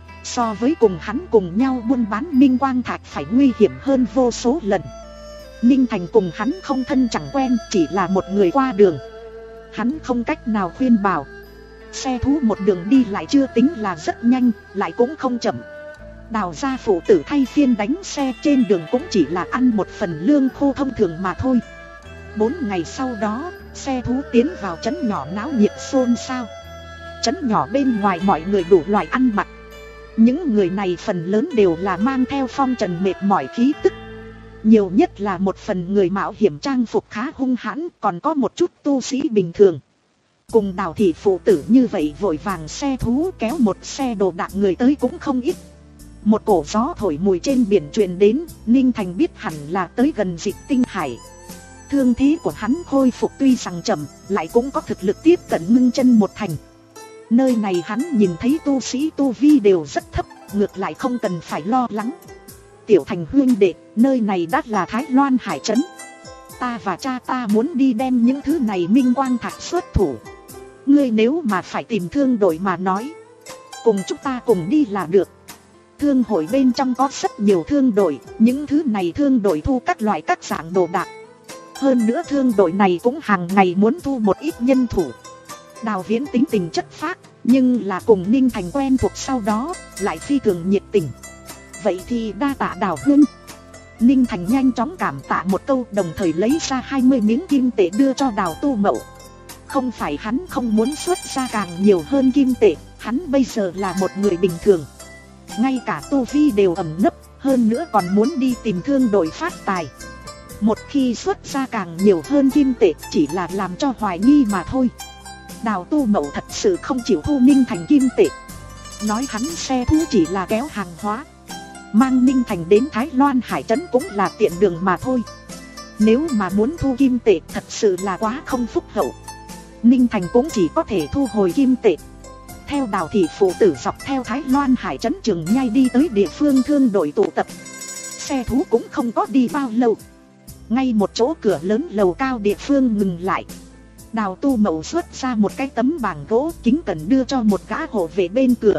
Speaker 1: So với cùng hắn cùng nhau buôn bán Minh Quang Thạch phải nguy hiểm hơn vô số lần. Ninh Thành cùng hắn không thân chẳng quen, chỉ là một người qua đường. Hắn không cách nào khuyên bảo. Xe thú một đường đi lại chưa tính là rất nhanh, lại cũng không chậm. Đào gia phụ tử thay phiên đánh xe, trên đường cũng chỉ là ăn một phần lương khô thông thường mà thôi. Bốn ngày sau đó, xe thú tiến vào trấn nhỏ náo nhiệt xôn xao. Trấn nhỏ bên ngoài mọi người đủ loại ăn mặc. Những người này phần lớn đều là mang theo phong trần mệt mỏi khí tức. Nhiều nhất là một phần người mạo hiểm trang phục khá hung hãn, còn có một chút tu sĩ bình thường. Cùng Đào thị phụ tử như vậy vội vàng xe thú kéo một xe đồ đạc người tới cũng không ít. Một cổ gió thổi mùi trên biển truyền đến, Ninh Thành biết hẳn là tới gần Dịch Tinh Hải. Thương thế của hắn khôi phục tuy rằng chậm, lại cũng có thực lực tiếp cận ngưng chân một thành. Nơi này hắn nhìn thấy tu sĩ tu vi đều rất thấp, ngược lại không cần phải lo lắng. Tiểu Thành huynh đệ, nơi này đã là Thái Loan Hải Trấn. Ta và cha ta muốn đi đem những thứ này Minh Quang Thạch xuất thủ. Ngươi nếu mà phải tìm thương đội mà nói, cùng chúng ta cùng đi là được. Thương hội bên trong có rất nhiều thương đội, những thứ này thương đội thu các loại các dạng đồ đạc. Hơn nữa thương đội này cũng hàng ngày muốn thu một ít nhân thủ. Đào Viễn tính tình chất phác, nhưng là cùng Ninh Thành quen thuộc sau đó, lại phi thường nhiệt tình. Vậy thì đa tạ Đào Huynh. Ninh Thành nhanh chóng cảm tạ một câu, đồng thời lấy ra hai mươi miếng kim tệ đưa cho Đào Tu Mậu. Không phải hắn không muốn xuất ra càng nhiều hơn kim tệ, hắn bây giờ là một người bình thường. Ngay cả tu vi đều ẩn nấp, hơn nữa còn muốn đi tìm thương đội phát tài. Một khi xuất ra càng nhiều hơn kim tệ chỉ là làm cho hoài nghi mà thôi. Đào Tu Mậu thật sự không chịu thu Ninh Thành kim tệ. Nói hắn xe thú chỉ là kéo hàng hóa, mang Ninh Thành đến Thái Loan Hải Trấn cũng là tiện đường mà thôi. Nếu mà muốn thu kim tệ thật sự là quá không phúc hậu. Ninh Thành cũng chỉ có thể thu hồi kim tệ. Theo Đào thị phụ tử dọc theo Thái Loan Hải Trấn Trường Nhai đi tới địa phương thương đội tụ tập. Xe thú cũng không có đi bao lâu, ngay một chỗ cửa lớn lầu cao địa phương ngừng lại. Đào Tu Mậu xuất ra một cái tấm bảng gỗ, kính cẩn đưa cho một gã hộ vệ bên cửa.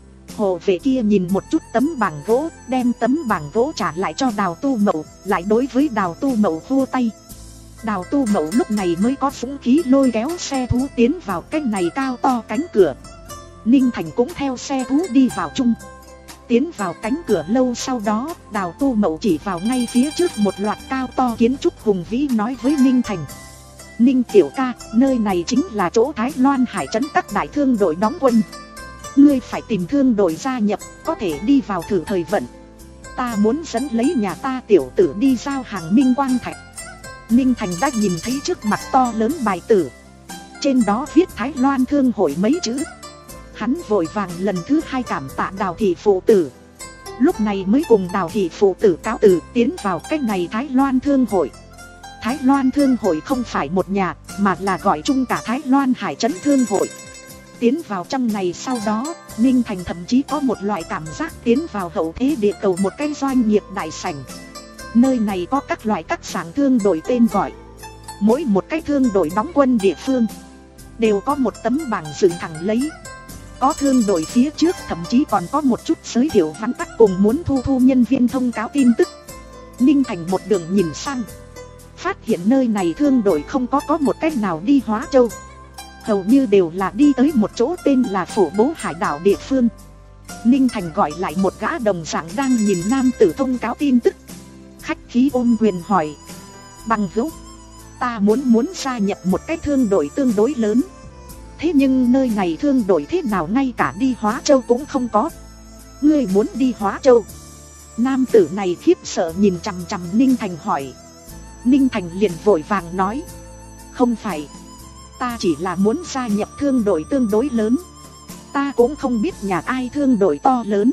Speaker 1: Hộ vệ kia nhìn một chút tấm bảng gỗ, đem tấm bảng gỗ trả lại cho Đào Tu Mậu, lại đối với Đào Tu Mậu vua tay. Đào Tu Mậu lúc này mới có dũng khí lôi kéo xe thú tiến vào cái này cao to cánh cửa. Ninh Thành cũng theo xe thú đi vào chung. Tiến vào cánh cửa lâu sau đó, Đào Tu Mậu chỉ vào ngay phía trước một loạt cao to kiến trúc hùng vĩ nói với Ninh Thành. Ninh tiểu ca, nơi này chính là chỗ Thái Loan Hải Trấn các đại thương đội đóng quân. Ngươi phải tìm thương đội gia nhập, có thể đi vào thử thời vận. Ta muốn dẫn lấy nhà ta tiểu tử đi giao hàng Minh Quang Thạch. Ninh Thành đã nhìn thấy trước mặt to lớn bài tử, trên đó viết Thái Loan Thương hội mấy chữ. Hắn vội vàng lần thứ hai cảm tạ Đào thị phụ tử. Lúc này mới cùng Đào thị phụ tử cáo từ tiến vào cái này Thái Loan Thương hội. Thái Loan Thương hội không phải một nhà, mà là gọi chung cả Thái Loan Hải Trấn Thương hội. Tiến vào trong này sau đó, Ninh Thành thậm chí có một loại cảm giác tiến vào hậu thế địa cầu một cái doanh nghiệp đại sảnh. Nơi này có các loại các sảng thương đội tên gọi. Mỗi một cái thương đội đóng quân địa phương đều có một tấm bảng dựng thẳng lấy. Có thương đội phía trước thậm chí còn có một chút giới thiệu vắn tắt cùng muốn thu thu nhân viên thông cáo tin tức. Ninh Thành một đường nhìn sang, phát hiện nơi này thương đội không có có một cách nào đi Hóa Châu. Hầu như đều là đi tới một chỗ tên là Phổ Bố Hải đảo địa phương. Ninh Thành gọi lại một gã đồng dạng đang nhìn nam tử thông cáo tin tức. Khách khí ôm quyền hỏi. Bằng hữu, ta muốn muốn gia nhập một cái thương đội tương đối lớn. Thế nhưng nơi này thương đội thế nào ngay cả đi Hóa Châu cũng không có. Ngươi muốn đi Hóa Châu? Nam tử này khiếp sợ nhìn chằm chằm Ninh Thành hỏi. Ninh Thành liền vội vàng nói. Không phải, ta chỉ là muốn gia nhập thương đội tương đối lớn. Ta cũng không biết nhà ai thương đội to lớn.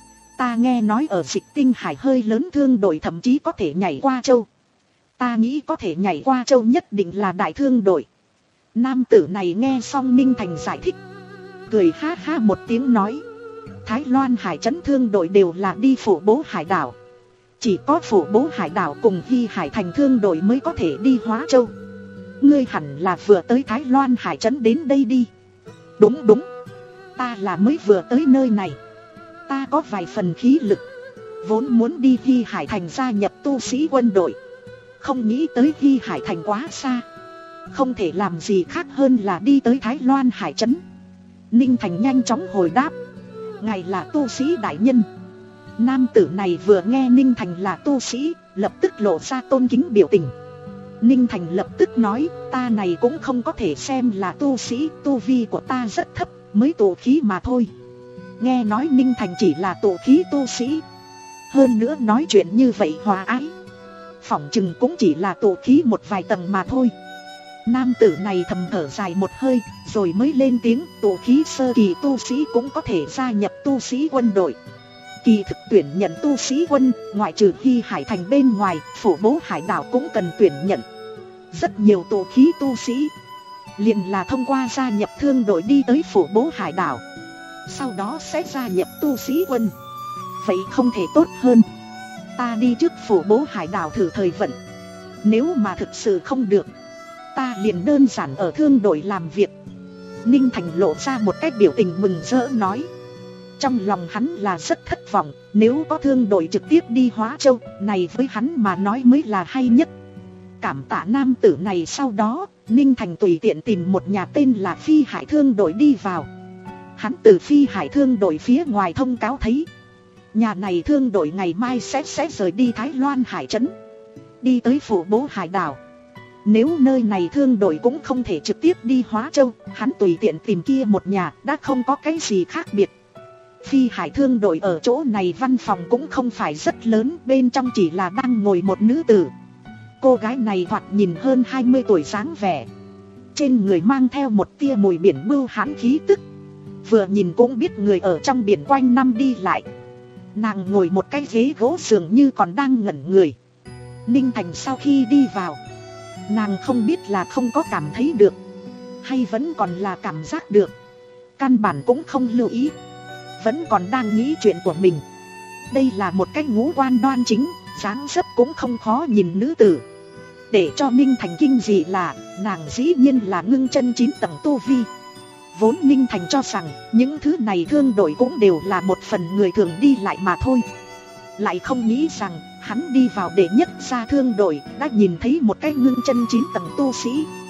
Speaker 1: Ta nghe nói ở Dịch Tinh Hải hơi lớn thương đội thậm chí có thể nhảy qua châu. Ta nghĩ có thể nhảy qua châu nhất định là đại thương đội. Nam tử này nghe xong Ninh Thành giải thích, cười ha ha một tiếng nói. Thái Loan Hải Trấn thương đội đều là đi Phổ Bố Hải đảo. Chỉ có Phổ Bố Hải đảo cùng Hy Hải thành thương đội mới có thể đi Hóa Châu. Ngươi hẳn là vừa tới Thái Loan Hải Trấn đến đây đi. Đúng đúng, ta là mới vừa tới nơi này. Ta có vài phần khí lực, vốn muốn đi Hy Hải thành gia nhập tu sĩ quân đội. Không nghĩ tới Hy Hải thành quá xa, không thể làm gì khác hơn là đi tới Thái Loan Hải Trấn. Ninh Thành nhanh chóng hồi đáp. Ngài là tu sĩ đại nhân. Nam tử này vừa nghe Ninh Thành là tu sĩ, lập tức lộ ra tôn kính biểu tình. Ninh Thành lập tức nói, ta này cũng không có thể xem là tu sĩ, tu vi của ta rất thấp, mới tụ khí mà thôi. Nghe nói Ninh Thành chỉ là tụ khí tu sĩ, hơn nữa nói chuyện như vậy hòa ái, phỏng chừng cũng chỉ là tụ khí một vài tầng mà thôi. Nam tử này thầm thở dài một hơi, rồi mới lên tiếng, tụ khí sơ kỳ tu sĩ cũng có thể gia nhập tu sĩ quân đội. Kỳ thực tuyển nhận tu sĩ quân, ngoại trừ Hy Hải thành bên ngoài, Phổ Bố Hải đảo cũng cần tuyển nhận. Rất nhiều tụ khí tu sĩ liền là thông qua gia nhập thương đội đi tới Phổ Bố Hải đảo, sau đó sẽ gia nhập tu sĩ quân. Vậy không thể tốt hơn. Ta đi trước Phổ Bố Hải đảo thử thời vận. Nếu mà thực sự không được, ta liền đơn giản ở thương đội làm việc. Ninh Thành lộ ra một cái biểu tình mừng rỡ nói. Trong lòng hắn là rất thất vọng, nếu có thương đội trực tiếp đi Hóa Châu, này với hắn mà nói mới là hay nhất. Cảm tạ nam tử này. Sau đó, Ninh Thành tùy tiện tìm một nhà tên là Phi Hải Thương đội đi vào. Hắn từ Phi Hải Thương đội phía ngoài thông cáo thấy, nhà này thương đội ngày mai sẽ sẽ rời đi Thái Loan Hải Trấn, đi tới phủ bố hải đảo. Nếu nơi này thương đội cũng không thể trực tiếp đi Hóa Châu, hắn tùy tiện tìm kia một nhà đã không có cái gì khác biệt. Phi Hải Thương đội ở chỗ này văn phòng cũng không phải rất lớn, bên trong chỉ là đang ngồi một nữ tử. Cô gái này thoạt nhìn hơn hai mươi tuổi dáng vẻ, trên người mang theo một tia mùi biển bưu hãn khí tức, vừa nhìn cũng biết người ở trong biển quanh năm đi lại. Nàng ngồi một cái ghế gỗ dường như còn đang ngẩn người. Ninh Thành sau khi đi vào, nàng không biết là không có cảm thấy được, hay vẫn còn là cảm giác được. Căn bản cũng không lưu ý, vẫn còn đang nghĩ chuyện của mình. Đây là một cái ngũ quan đoan chính, dáng dấp cũng không khó nhìn nữ tử. Để cho Ninh Thành kinh dị là, nàng dĩ nhiên là ngưng chân chín tầng tu vi. Vốn Ninh Thành cho rằng, những thứ này thương đội cũng đều là một phần người thường đi lại mà thôi. Lại không nghĩ rằng, hắn đi vào để nhất ra thương đội, đã nhìn thấy một cái ngưng chân chín tầng tu sĩ.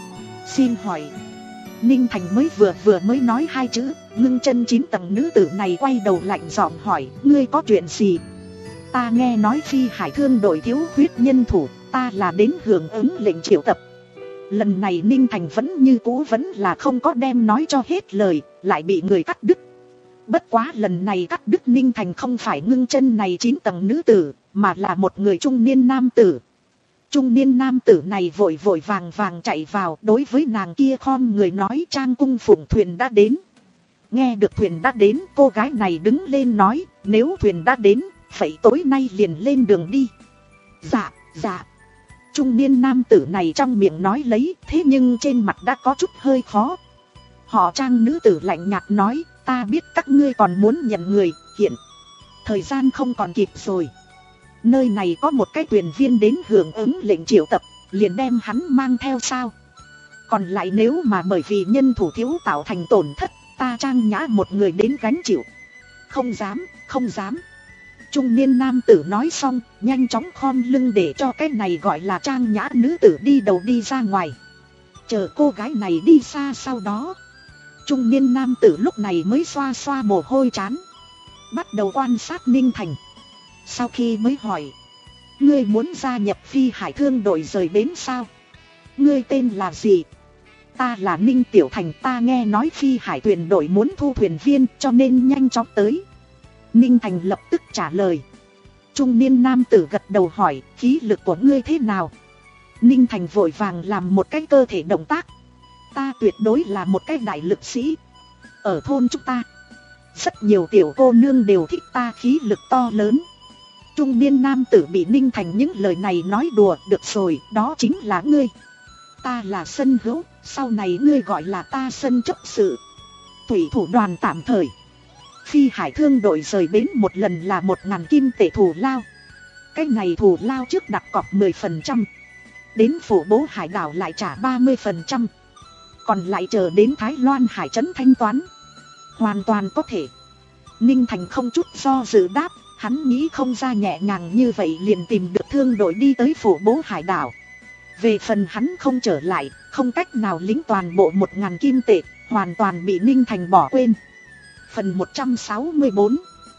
Speaker 1: Xin hỏi. Ninh Thành mới vừa vừa mới nói hai chữ, ngưng chân chín tầng nữ tử này quay đầu lạnh giọng hỏi, ngươi có chuyện gì? Ta nghe nói Phi Hải Thương đội thiếu huyết nhân thủ, ta là đến hưởng ứng lệnh triệu tập. Lần này Ninh Thành vẫn như cũ vẫn là không có đem nói cho hết lời, lại bị người cắt đứt. Bất quá lần này cắt đứt Ninh Thành không phải ngưng chân này chín tầng nữ tử, mà là một người trung niên nam tử. Trung niên nam tử này vội vội vàng vàng chạy vào, đối với nàng kia khom người nói, Trang cung phụng thuyền đã đến. Nghe được thuyền đã đến, cô gái này đứng lên nói, nếu thuyền đã đến, vậy tối nay liền lên đường đi. Dạ, dạ. Trung niên nam tử này trong miệng nói lấy, thế nhưng trên mặt đã có chút hơi khó. Họ Trang nữ tử lạnh nhạt nói, ta biết các ngươi còn muốn nhận người, hiện thời gian không còn kịp rồi. Nơi này có một cái thuyền viên đến hưởng ứng lệnh triệu tập, liền đem hắn mang theo sao. Còn lại nếu mà bởi vì nhân thủ thiếu tạo thành tổn thất, ta Trang nhã một người đến gánh chịu. Không dám, không dám. Trung niên nam tử nói xong, nhanh chóng khom lưng để cho cái này gọi là Trang nhã nữ tử đi đầu đi ra ngoài. Chờ cô gái này đi xa sau đó, trung niên nam tử lúc này mới xoa xoa mồ hôi trán, bắt đầu quan sát Ninh Thành. Sau khi mới hỏi, ngươi muốn gia nhập Phi Hải Thương đội rời bến sao? Ngươi tên là gì? Ta là Ninh Tiểu Thành, ta nghe nói Phi Hải thuyền đội muốn thu thuyền viên cho nên nhanh chóng tới. Ninh Thành lập tức trả lời. Trung niên nam tử gật đầu hỏi, khí lực của ngươi thế nào? Ninh Thành vội vàng làm một cái cơ thể động tác. Ta tuyệt đối là một cái đại lực sĩ. Ở thôn chúng ta, rất nhiều tiểu cô nương đều thích ta khí lực to lớn. Trung niên nam tử bị Ninh Thành những lời này nói đùa, được rồi, đó chính là ngươi. Ta là Sân Hữu, sau này ngươi gọi là ta Sân chấp sự. Thủy thủ đoàn tạm thời. Phi Hải Thương đội rời bến một lần là một ngàn kim tệ thù lao. Cái này thù lao trước đặt cọc mười phần trăm. Đến phủ bố hải đảo lại trả ba mươi phần trăm. Còn lại chờ đến Thái Loan Hải Trấn thanh toán. Hoàn toàn có thể. Ninh Thành không chút do dự đáp. Hắn nghĩ không ra nhẹ nhàng như vậy liền tìm được thương đội đi tới phủ bố hải đảo. Về phần hắn không trở lại, không cách nào lính toàn bộ một ngàn kim tệ, hoàn toàn bị Ninh Thành bỏ quên. Phần một trăm sáu mươi bốn.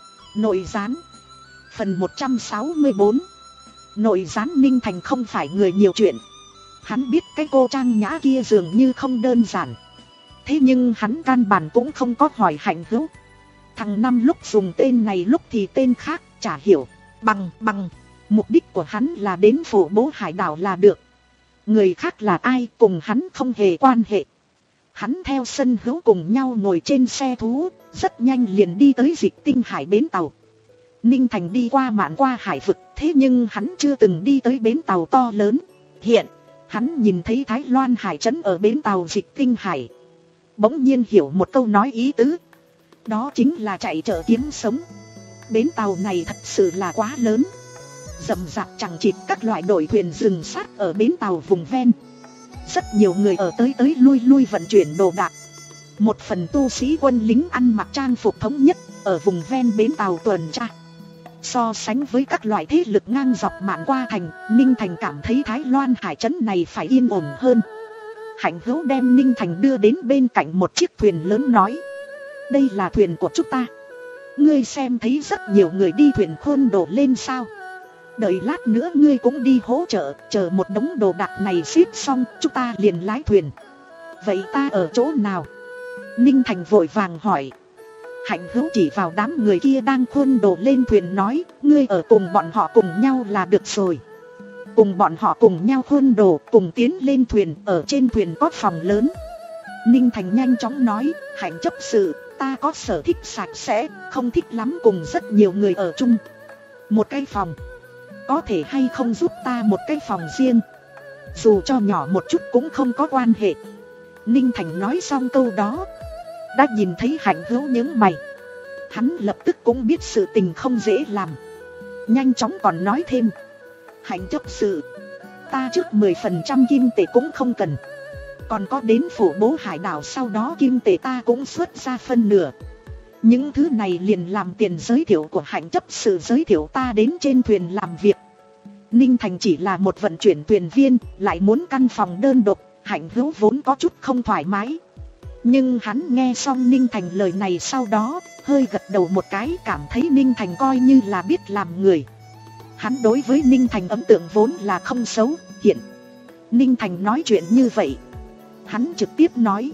Speaker 1: Nội gián. Phần một trăm sáu mươi bốn. Nội gián. Ninh Thành không phải người nhiều chuyện. Hắn biết cái cô Trang nhã kia dường như không đơn giản. Thế nhưng hắn căn bản cũng không có hỏi Hạnh Hữu. Thằng năm lúc dùng tên này lúc thì tên khác, chả hiểu. Bằng, bằng. Mục đích của hắn là đến phủ bố hải đảo là được. Người khác là ai cùng hắn không hề quan hệ. Hắn theo Sân Hữu cùng nhau ngồi trên xe thú, rất nhanh liền đi tới Dịch Tinh Hải bến tàu. Ninh Thành đi qua mạn qua hải vực, thế nhưng hắn chưa từng đi tới bến tàu to lớn. Hiện, hắn nhìn thấy Thái Loan Hải Trấn ở bến tàu Dịch Tinh Hải. Bỗng nhiên hiểu một câu nói ý tứ. Đó chính là chạy chợ kiếm sống. Bến tàu này thật sự là quá lớn. Rậm rạp chẳng chịt các loại đội thuyền dừng sát ở bến tàu vùng ven. Rất nhiều người ở tới tới lui lui vận chuyển đồ đạc. Một phần tu sĩ quân lính ăn mặc trang phục thống nhất, ở vùng ven bến tàu tuần tra. So sánh với các loại thế lực ngang dọc mạn qua thành, Ninh Thành cảm thấy Thái Loan hải trấn này phải yên ổn hơn. Hạnh Hữu đem Ninh Thành đưa đến bên cạnh một chiếc thuyền lớn nói: đây là thuyền của chúng ta. Ngươi xem thấy rất nhiều người đi thuyền khôn đổ lên sao? Đợi lát nữa ngươi cũng đi hỗ trợ, chờ một đống đồ đạc này xếp xong, chúng ta liền lái thuyền. Vậy ta ở chỗ nào? Ninh Thành vội vàng hỏi. Hạnh Hữu chỉ vào đám người kia đang khôn đồ lên thuyền nói: ngươi ở cùng bọn họ cùng nhau là được rồi. Cùng bọn họ cùng nhau khôn đồ, cùng tiến lên thuyền, ở trên thuyền có phòng lớn. Ninh Thành nhanh chóng nói: Hạnh chấp sự, ta có sở thích sạch sẽ, không thích lắm cùng rất nhiều người ở chung. Một cái phòng, có thể hay không giúp ta một cái phòng riêng? Dù cho nhỏ một chút cũng không có quan hệ. Ninh Thành nói xong câu đó, đã nhìn thấy Hạnh Hữu nhướng mày. Hắn lập tức cũng biết sự tình không dễ làm, nhanh chóng còn nói thêm: Hạnh chấp sự, ta trước mười phần trăm kim tệ cũng không cần. Còn có đến phủ bố hải đảo sau đó kim tệ ta cũng xuất ra phân nửa. Những thứ này liền làm tiền giới thiệu của Hạnh chấp sự giới thiệu ta đến trên thuyền làm việc. Ninh Thành chỉ là một vận chuyển thuyền viên, lại muốn căn phòng đơn độc, Hạnh Hữu vốn có chút không thoải mái. Nhưng hắn nghe xong Ninh Thành lời này sau đó, hơi gật đầu một cái, cảm thấy Ninh Thành coi như là biết làm người. Hắn đối với Ninh Thành ấn tượng vốn là không xấu, hiện Ninh Thành nói chuyện như vậy, hắn trực tiếp nói: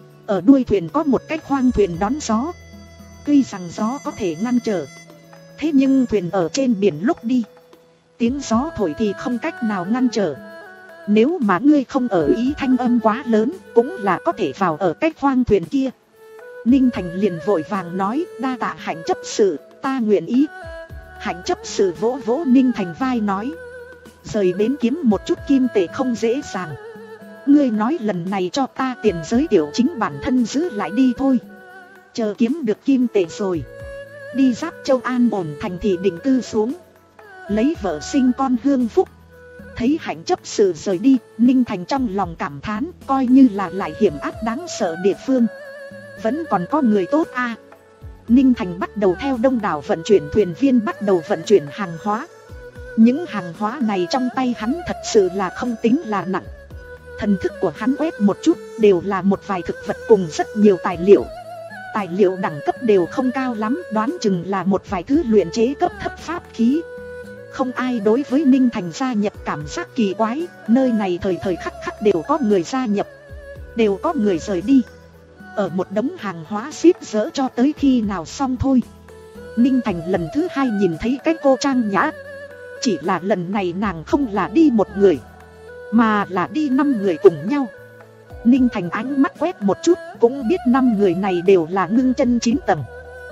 Speaker 1: ở đuôi thuyền có một cái khoang thuyền đón gió. Tuy rằng gió có thể ngăn trở, thế nhưng thuyền ở trên biển lúc đi, tiếng gió thổi thì không cách nào ngăn trở. Nếu mà ngươi không ở ý thanh âm quá lớn, cũng là có thể vào ở cái khoang thuyền kia. Ninh Thành liền vội vàng nói: đa tạ Hạnh chấp sự, ta nguyện ý. Hạnh chấp sự vỗ vỗ Ninh Thành vai nói: rời bến kiếm một chút kim tệ không dễ dàng. Ngươi nói lần này cho ta tiền giới thiệu chính bản thân giữ lại đi thôi. Chờ kiếm được kim tệ rồi, đi Giáp Châu an ổn thành thì định cư xuống, lấy vợ sinh con hương phúc. Thấy Hạnh chấp sự rời đi, Ninh Thành trong lòng cảm thán, coi như là lại hiểm ác đáng sợ địa phương, vẫn còn có người tốt a. À, Ninh Thành bắt đầu theo đông đảo vận chuyển thuyền viên bắt đầu vận chuyển hàng hóa. Những hàng hóa này trong tay hắn thật sự là không tính là nặng. Thần thức của hắn quét một chút, đều là một vài thực vật cùng rất nhiều tài liệu. Tài liệu đẳng cấp đều không cao lắm, đoán chừng là một vài thứ luyện chế cấp thấp pháp khí. Không ai đối với Ninh Thành gia nhập cảm giác kỳ quái, nơi này thời thời khắc khắc đều có người gia nhập, đều có người rời đi. Ở một đống hàng hóa xếp dỡ cho tới khi nào xong thôi. Ninh Thành lần thứ hai nhìn thấy cái cô Trang Nhã. Chỉ là lần này nàng không là đi một người, mà là đi năm người cùng nhau. Ninh Thành ánh mắt quét một chút, cũng biết năm người này đều là ngưng chân chín tầng.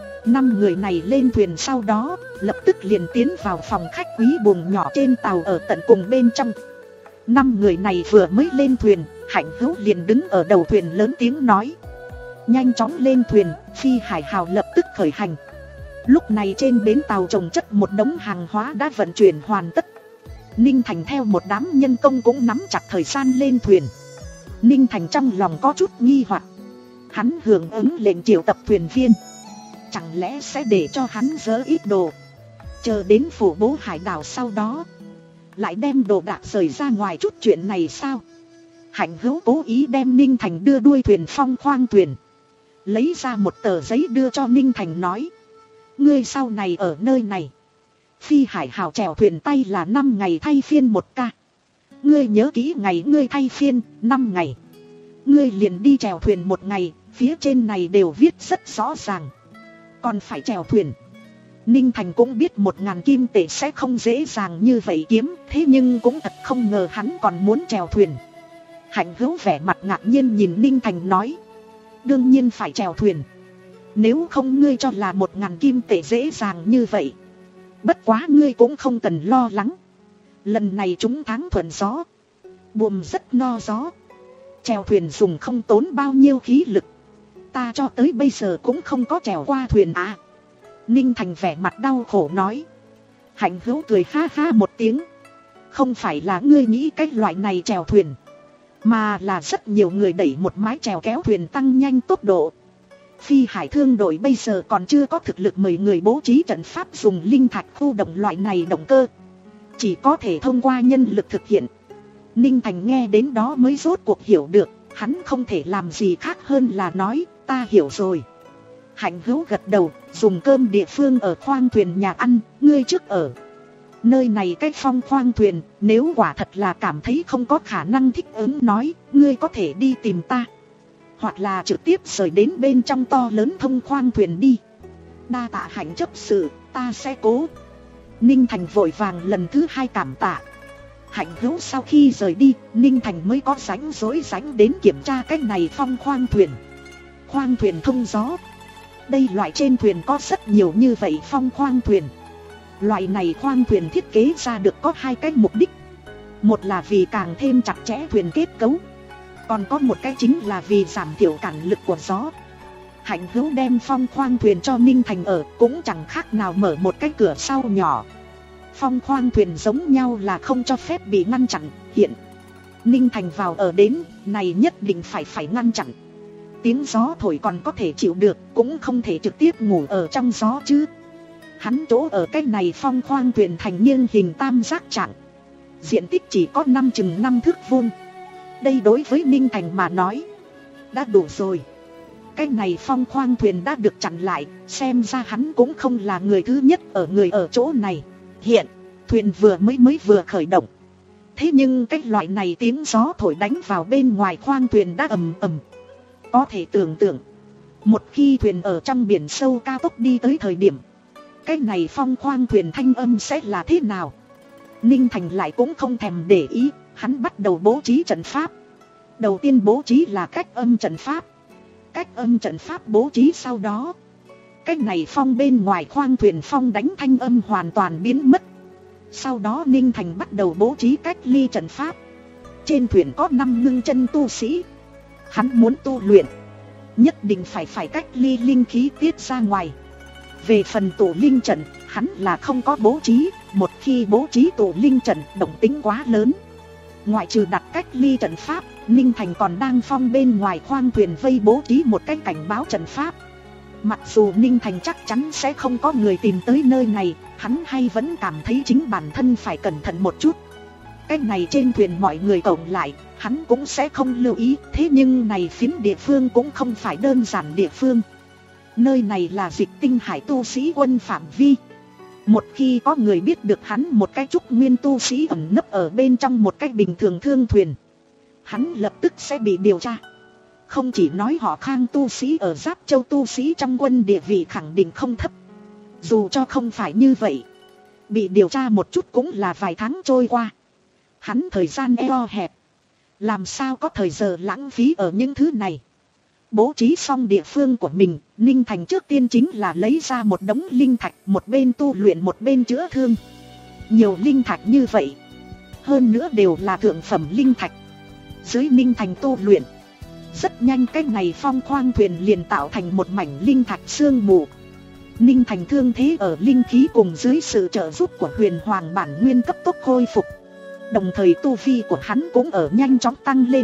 Speaker 1: Năm người này lên thuyền sau đó, lập tức liền tiến vào phòng khách quý buồng nhỏ trên tàu ở tận cùng bên trong. Năm người này vừa mới lên thuyền, Hạnh Hữu liền đứng ở đầu thuyền lớn tiếng nói: nhanh chóng lên thuyền, Phi Hải Hào lập tức khởi hành. Lúc này trên bến tàu chồng chất một đống hàng hóa đã vận chuyển hoàn tất. Ninh Thành theo một đám nhân công cũng nắm chặt thời gian lên thuyền. Ninh Thành trong lòng có chút nghi hoặc, hắn hưởng ứng lệnh triệu tập thuyền viên, chẳng lẽ sẽ để cho hắn dỡ ít đồ, chờ đến phủ bố hải đảo sau đó lại đem đồ đạc rời ra ngoài chút chuyện này sao? Hạnh Hữu cố ý đem Ninh Thành đưa đuôi thuyền phong khoang thuyền, lấy ra một tờ giấy đưa cho Ninh Thành nói: ngươi sau này ở nơi này, Phi Hải Hào chèo thuyền tay là năm ngày thay phiên một ca. Ngươi nhớ kỹ ngày ngươi thay phiên, năm ngày. Ngươi liền đi chèo thuyền một ngày, phía trên này đều viết rất rõ ràng. Còn phải chèo thuyền. Ninh Thành cũng biết một ngàn kim tệ sẽ không dễ dàng như vậy kiếm, thế nhưng cũng thật không ngờ hắn còn muốn chèo thuyền. Hạnh Hữu vẻ mặt ngạc nhiên nhìn Ninh Thành nói: đương nhiên phải chèo thuyền. Nếu không ngươi cho là một ngàn kim tệ dễ dàng như vậy. Bất quá ngươi cũng không cần lo lắng. Lần này chúng tháng thuận gió, buồm rất no gió, chèo thuyền dùng không tốn bao nhiêu khí lực. Ta cho tới bây giờ cũng không có chèo qua thuyền à. Ninh Thành vẻ mặt đau khổ nói. Hạnh Hữu cười ha ha một tiếng: không phải là ngươi nghĩ cái loại này chèo thuyền, mà là rất nhiều người đẩy một mái chèo kéo thuyền tăng nhanh tốc độ. Phi hải thương đội bây giờ còn chưa có thực lực mời người bố trí trận pháp dùng linh thạch khu động loại này động cơ. Chỉ có thể thông qua nhân lực thực hiện. Ninh Thành nghe đến đó mới rốt cuộc hiểu được, hắn không thể làm gì khác hơn là nói, ta hiểu rồi. Hạnh Hữu gật đầu, dùng cơm địa phương ở khoang thuyền nhà ăn, ngươi trước ở. Nơi này cách phong khoang thuyền, nếu quả thật là cảm thấy không có khả năng thích ứng nói, ngươi có thể đi tìm ta. Hoặc là trực tiếp rời đến bên trong to lớn thông khoang thuyền đi. Đa tạ Hạnh chấp sự, ta sẽ cố. Ninh Thành vội vàng lần thứ hai cảm tạ. Hạnh Hữu sau khi rời đi, Ninh Thành mới có rảnh rỗi rảnh đến kiểm tra cái này phong khoang thuyền. Khoang thuyền thông gió. Đây loại trên thuyền có rất nhiều như vậy phong khoang thuyền. Loại này khoang thuyền thiết kế ra được có hai cái mục đích. Một là vì càng thêm chặt chẽ thuyền kết cấu. Còn có một cái chính là vì giảm thiểu cản lực của gió. Hạnh Hữu đem phong khoang thuyền cho Ninh Thành ở, cũng chẳng khác nào mở một cái cửa sau nhỏ. Phong khoang thuyền giống nhau là không cho phép bị ngăn chặn. Hiện Ninh Thành vào ở đến, này nhất định phải phải ngăn chặn. Tiếng gió thổi còn có thể chịu được, cũng không thể trực tiếp ngủ ở trong gió chứ. Hắn chỗ ở cái này phong khoang thuyền thành nghiêng hình tam giác trạng. Diện tích chỉ có năm chừng năm thước vuông. Đây đối với Ninh Thành mà nói đã đủ rồi. Cái này phong khoang thuyền đã được chặn lại, xem ra hắn cũng không là người thứ nhất ở người ở chỗ này. Hiện, thuyền vừa mới mới vừa khởi động. Thế nhưng cái loại này tiếng gió thổi đánh vào bên ngoài khoang thuyền đã ầm ầm. Có thể tưởng tượng, một khi thuyền ở trong biển sâu cao tốc đi tới thời điểm, cái này phong khoang thuyền thanh âm sẽ là thế nào? Ninh Thành lại cũng không thèm để ý, hắn bắt đầu bố trí trận pháp. Đầu tiên bố trí là cách âm trận pháp. Cách âm trận pháp bố trí sau đó, cái này phong bên ngoài khoang thuyền phong đánh thanh âm hoàn toàn biến mất. Sau đó Ninh Thành bắt đầu bố trí cách ly trận pháp. Trên thuyền có năm ngưng chân tu sĩ. Hắn muốn tu luyện, nhất định phải phải cách ly linh khí tiết ra ngoài. Về phần tổ linh trận, hắn là không có bố trí. Một khi bố trí tổ linh trận, động tính quá lớn. Ngoại trừ đặt cách ly trận pháp, Ninh Thành còn đang phong bên ngoài khoang thuyền vây bố trí một cái cảnh báo trận pháp. Mặc dù Ninh Thành chắc chắn sẽ không có người tìm tới nơi này, hắn hay vẫn cảm thấy chính bản thân phải cẩn thận một chút. Cái này trên thuyền mọi người cộng lại, hắn cũng sẽ không lưu ý. Thế nhưng này phiến địa phương cũng không phải đơn giản địa phương. Nơi này là Dịch Tinh Hải tu sĩ quân phạm vi. Một khi có người biết được hắn một cái trúc nguyên tu sĩ ẩn nấp ở bên trong một cái bình thường thương thuyền, hắn lập tức sẽ bị điều tra. Không chỉ nói họ Khang tu sĩ ở Giáp Châu tu sĩ trong quân địa vị khẳng định không thấp. Dù cho không phải như vậy, bị điều tra một chút cũng là vài tháng trôi qua. Hắn thời gian eo hẹp, làm sao có thời giờ lãng phí ở những thứ này. Bố trí xong địa phương của mình, Ninh Thành trước tiên chính là lấy ra một đống linh thạch, một bên tu luyện một bên chữa thương. Nhiều linh thạch như vậy, hơn nữa đều là thượng phẩm linh thạch. Dưới Ninh Thành tu luyện, rất nhanh cái này phong khoang thuyền liền tạo thành một mảnh linh thạch sương mù. Ninh Thành thương thế ở linh khí cùng dưới sự trợ giúp của huyền hoàng bản nguyên cấp tốc khôi phục. Đồng thời tu vi của hắn cũng ở nhanh chóng tăng lên.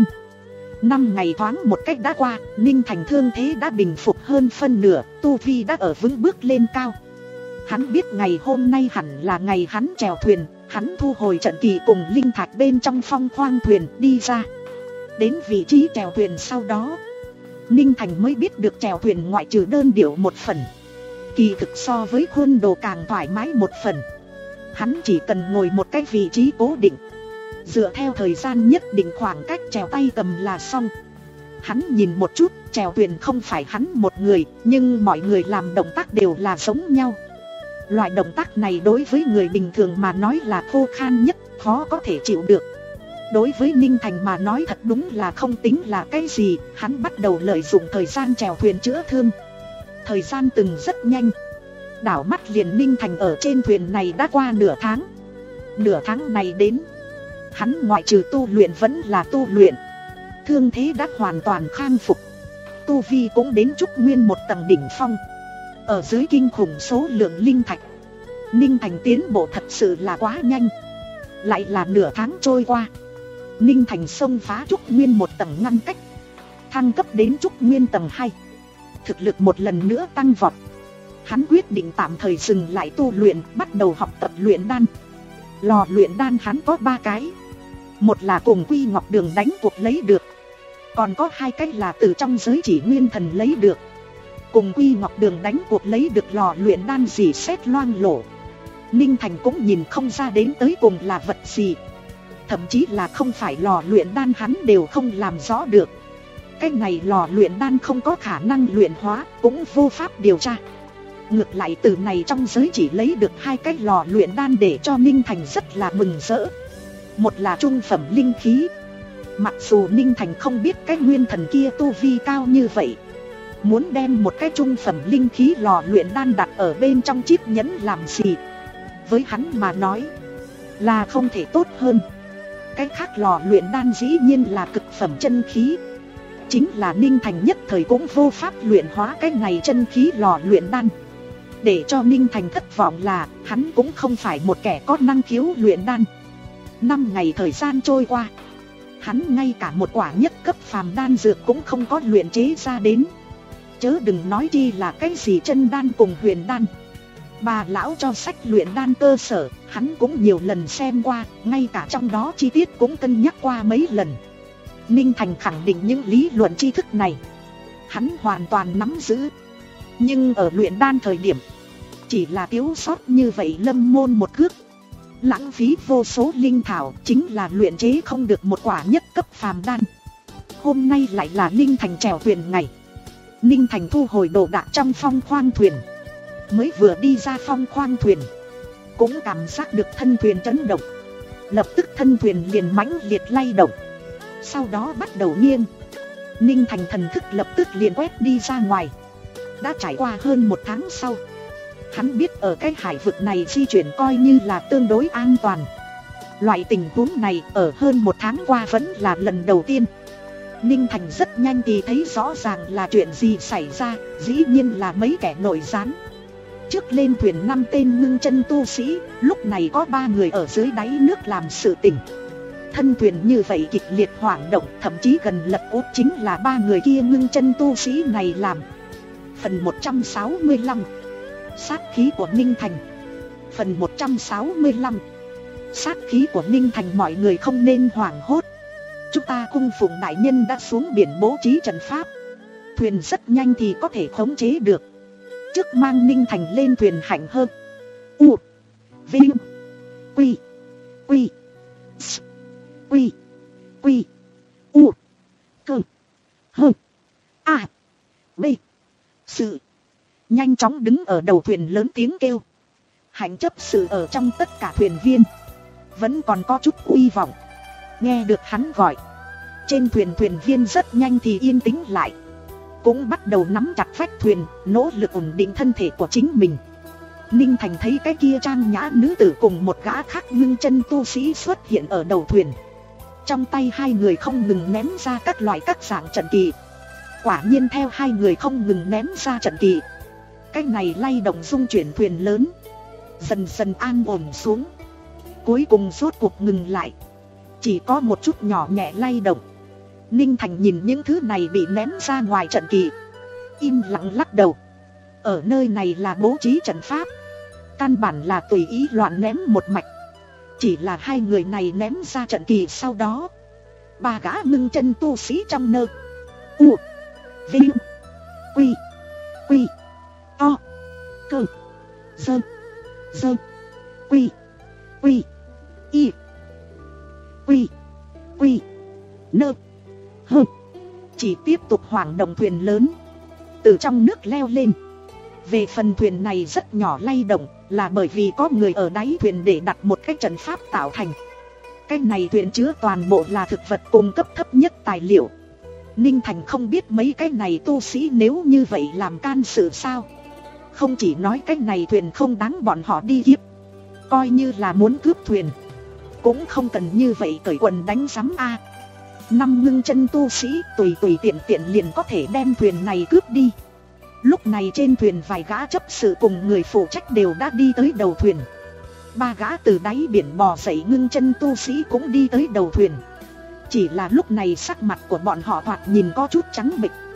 Speaker 1: Năm ngày thoáng một cách đã qua, Ninh Thành thương thế đã bình phục hơn phân nửa, tu vi đã ở vững bước lên cao. Hắn biết ngày hôm nay hẳn là ngày hắn chèo thuyền, hắn thu hồi trận kỳ cùng linh thạch bên trong phong khoang thuyền đi ra. Đến vị trí chèo thuyền sau đó, Ninh Thành mới biết được chèo thuyền ngoại trừ đơn điệu một phần, kỳ thực so với khuôn đồ càng thoải mái một phần. Hắn chỉ cần ngồi một cái vị trí cố định, dựa theo thời gian nhất định khoảng cách chèo tay cầm là xong. Hắn nhìn một chút, chèo thuyền không phải hắn một người, nhưng mọi người làm động tác đều là giống nhau. Loại động tác này đối với người bình thường mà nói là khô khan nhất, khó có thể chịu được. Đối với Ninh Thành mà nói thật đúng là không tính là cái gì. Hắn bắt đầu lợi dụng thời gian chèo thuyền chữa thương. Thời gian từng rất nhanh, đảo mắt liền Ninh Thành ở trên thuyền này đã qua nửa tháng. Nửa tháng này đến, hắn ngoại trừ tu luyện vẫn là tu luyện. Thương thế đã hoàn toàn khang phục, tu vi cũng đến trúc nguyên một tầng đỉnh phong. Ở dưới kinh khủng số lượng linh thạch, Ninh Thành tiến bộ thật sự là quá nhanh. Lại là nửa tháng trôi qua, Ninh Thành xông phá trúc nguyên một tầng ngăn cách, thăng cấp đến trúc nguyên tầng hai. thực lực một lần nữa tăng vọt. Hắn quyết định tạm thời dừng lại tu luyện, bắt đầu học tập luyện đan. Lò luyện đan hắn có ba cái. Một là cùng Quy Ngọc Đường đánh cuộc lấy được. Còn có hai cách là từ trong giới chỉ nguyên thần lấy được. Cùng Quy Ngọc Đường đánh cuộc lấy được lò luyện đan gì xét loang lổ. Ninh Thành cũng nhìn không ra đến tới cùng là vật gì. Thậm chí là không phải lò luyện đan hắn đều không làm rõ được. Cái này lò luyện đan không có khả năng luyện hóa, cũng vô pháp điều tra. Ngược lại từ này trong giới chỉ lấy được hai cái lò luyện đan để cho Ninh Thành rất là mừng rỡ. Một là trung phẩm linh khí. Mặc dù Ninh Thành không biết cái nguyên thần kia tu vi cao như vậy, muốn đem một cái trung phẩm linh khí lò luyện đan đặt ở bên trong chiếc nhẫn làm gì, với hắn mà nói là không thể tốt hơn. Cái khác lò luyện đan dĩ nhiên là cực phẩm chân khí. Chính là Ninh Thành nhất thời cũng vô pháp luyện hóa cái này chân khí lò luyện đan. Để cho Ninh Thành thất vọng là hắn cũng không phải một kẻ có năng khiếu luyện đan. Năm ngày thời gian trôi qua, hắn ngay cả một quả nhất cấp phàm đan dược cũng không có luyện chế ra đến. Chớ đừng nói chi là cái gì chân đan cùng huyền đan. Bà lão cho sách luyện đan cơ sở, hắn cũng nhiều lần xem qua, ngay cả trong đó chi tiết cũng cân nhắc qua mấy lần. Ninh Thành khẳng định những lý luận tri thức này hắn hoàn toàn nắm giữ. Nhưng ở luyện đan thời điểm, chỉ là thiếu sót như vậy lâm môn một cước. Lãng phí vô số linh thảo, chính là luyện chế không được một quả nhất cấp phàm đan. Hôm nay lại là Ninh Thành chèo thuyền ngày. Ninh Thành thu hồi đồ đạc trong phong khoang thuyền. Mới vừa đi ra phong khoang thuyền, cũng cảm giác được thân thuyền chấn động. Lập tức thân thuyền liền mãnh liệt lay động, sau đó bắt đầu nghiêng. Ninh Thành thần thức lập tức liền quét đi ra ngoài. Đã trải qua hơn một tháng sau, hắn biết ở cái hải vực này di chuyển coi như là tương đối an toàn. Loại tình huống này ở hơn một tháng qua vẫn là lần đầu tiên. Ninh Thành rất nhanh thì thấy rõ ràng là chuyện gì xảy ra. Dĩ nhiên là mấy kẻ nội gián. Trước lên thuyền năm tên ngưng chân tu sĩ, lúc này có ba người ở dưới đáy nước làm sự tình. Thân thuyền như vậy kịch liệt hoảng động, thậm chí gần lật úp, chính là ba người kia ngưng chân tu sĩ này làm. Phần một trăm sáu mươi lăm. Sát khí của Ninh Thành. Phần một trăm sáu mươi lăm. Sát khí của Ninh Thành. Mọi người không nên hoảng hốt. Chúng ta cung phụng đại nhân đã xuống biển bố trí trận pháp. Thuyền rất nhanh thì có thể khống chế được. Trước mang Ninh Thành lên thuyền hạnh hơn. U. Vinh. Quy. Quy. S. Quy. Quy. U. Cơ. Hơ. A. B. Sự. Nhanh chóng đứng ở đầu thuyền lớn tiếng kêu. Hạnh chấp sự ở trong tất cả thuyền viên vẫn còn có chút uy vọng. Nghe được hắn gọi, trên thuyền thuyền viên rất nhanh thì yên tĩnh lại, cũng bắt đầu nắm chặt vách thuyền, nỗ lực ổn định thân thể của chính mình. Ninh Thành thấy cái kia trang nhã nữ tử cùng một gã khác ngưng chân tu sĩ xuất hiện ở đầu thuyền. Trong tay hai người không ngừng ném ra các loại các dạng trận kỳ. Quả nhiên theo hai người không ngừng ném ra trận kỳ, cái này lay động rung chuyển thuyền lớn dần dần an ổn xuống. Cuối cùng rốt cuộc ngừng lại, chỉ có một chút nhỏ nhẹ lay động. Ninh Thành nhìn những thứ này bị ném ra ngoài trận kỳ, im lặng lắc đầu. Ở nơi này là bố trí trận pháp, căn bản là tùy ý loạn ném một mạch. Chỉ là hai người này ném ra trận kỳ sau đó, ba gã ngưng chân tu sĩ trong nơ U. Vinh. Quy. Quy. To. Cơ. Dơ. Dơ. Quy. Quy. Y. Quy. Quy. Nơ. Hơ. Chỉ tiếp tục hoảng động thuyền lớn, từ trong nước leo lên. Về phần thuyền này rất nhỏ lay động, là bởi vì có người ở đáy thuyền để đặt một cái trận pháp tạo thành. Cái này thuyền chứa toàn bộ là thực vật cung cấp thấp nhất tài liệu. Ninh Thành không biết mấy cái này tu sĩ nếu như vậy làm can sự sao. Không chỉ nói cái này thuyền không đáng bọn họ đi kiếp, coi như là muốn cướp thuyền cũng không cần như vậy cởi quần đánh rắm a. Năm ngưng chân tu sĩ tùy tùy tiện tiện liền có thể đem thuyền này cướp đi. Lúc này trên thuyền vài gã chấp sự cùng người phụ trách đều đã đi tới đầu thuyền. Ba gã từ đáy biển bò dậy ngưng chân tu sĩ cũng đi tới đầu thuyền. Chỉ là lúc này sắc mặt của bọn họ thoạt nhìn có chút trắng bệch.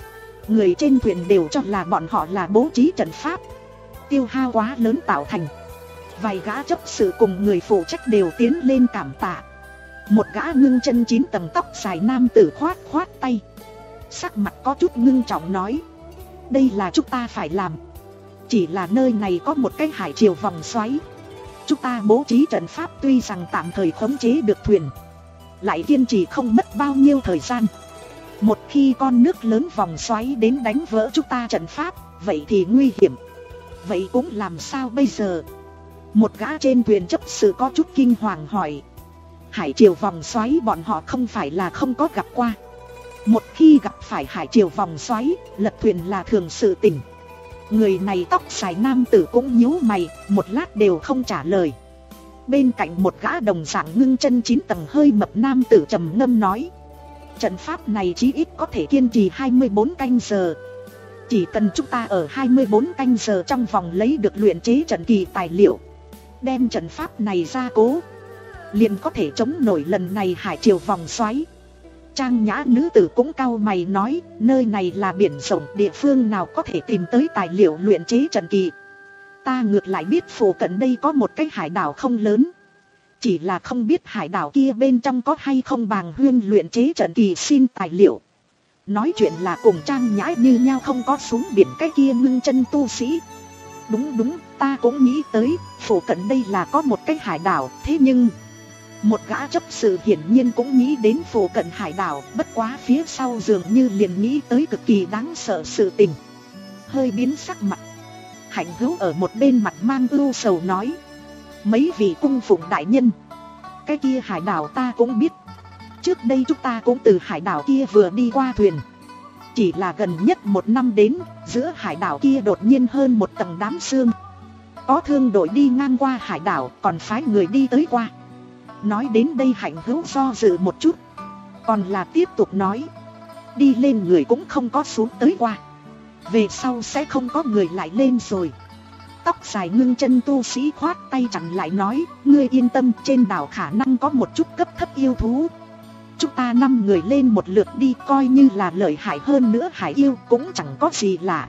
Speaker 1: Người trên thuyền đều cho là bọn họ là bố trí trận pháp, tiêu hao quá lớn tạo thành. Vài gã chấp sự cùng người phụ trách đều tiến lên cảm tạ. Một gã ngưng chân chín tầng tóc dài nam tử khoát khoát tay, sắc mặt có chút ngưng trọng nói: đây là chúng ta phải làm. Chỉ là nơi này có một cái hải triều vòng xoáy, chúng ta bố trí trận pháp tuy rằng tạm thời khống chế được thuyền, lại kiên trì không mất bao nhiêu thời gian. Một khi con nước lớn vòng xoáy đến đánh vỡ chúng ta trận pháp, vậy thì nguy hiểm. Vậy cũng làm sao bây giờ? Một gã trên thuyền chấp sự có chút kinh hoàng hỏi. Hải triều vòng xoáy bọn họ không phải là không có gặp qua. Một khi gặp phải hải triều vòng xoáy, lật thuyền là thường sự tình. Người này tóc dài nam tử cũng nhíu mày, một lát đều không trả lời. Bên cạnh một gã đồng dạng ngưng chân chín tầng hơi mập nam tử trầm ngâm nói: trận pháp này chí ít có thể kiên trì hai mươi bốn canh giờ. Chỉ cần chúng ta ở hai mươi bốn canh giờ trong vòng lấy được luyện chế trận kỳ tài liệu, đem trận pháp này ra cố, liền có thể chống nổi lần này hải triều vòng xoáy. Trang nhã nữ tử cũng cau mày nói: nơi này là biển rộng, địa phương nào có thể tìm tới tài liệu luyện chế trận kỳ. Ta ngược lại biết phụ cận đây có một cái hải đảo không lớn, chỉ là không biết hải đảo kia bên trong có hay không bàng huyên luyện chế trận kỳ xin tài liệu. Nói chuyện là cùng Trang nhã như nhau không có xuống biển cái kia ngưng chân tu sĩ. Đúng đúng, ta cũng nghĩ tới, phụ cận đây là có một cái hải đảo, thế nhưng... Một gã chấp sự hiển nhiên cũng nghĩ đến phụ cận hải đảo, bất quá phía sau dường như liền nghĩ tới cực kỳ đáng sợ sự tình. Hơi biến sắc mặt. Hạnh Hữu ở một bên mặt mang ưu sầu nói: mấy vị cung phụng đại nhân, cái kia hải đảo ta cũng biết. Trước đây chúng ta cũng từ hải đảo kia vừa đi qua thuyền. Chỉ là gần nhất một năm đến, giữa hải đảo kia đột nhiên hơn một tầng đám sương. Có thương đội đi ngang qua hải đảo, còn phái người đi tới qua. Nói đến đây Hạnh Hữu do dự một chút, còn là tiếp tục nói: đi lên người cũng không có xuống tới qua, về sau sẽ không có người lại lên rồi. Tóc dài ngưng chân tu sĩ khoát tay chặn lại nói: ngươi yên tâm, trên đảo khả năng có một chút cấp thấp yêu thú. Chúng ta năm người lên một lượt đi, coi như là lợi hại hơn nữa hải yêu cũng chẳng có gì lạ.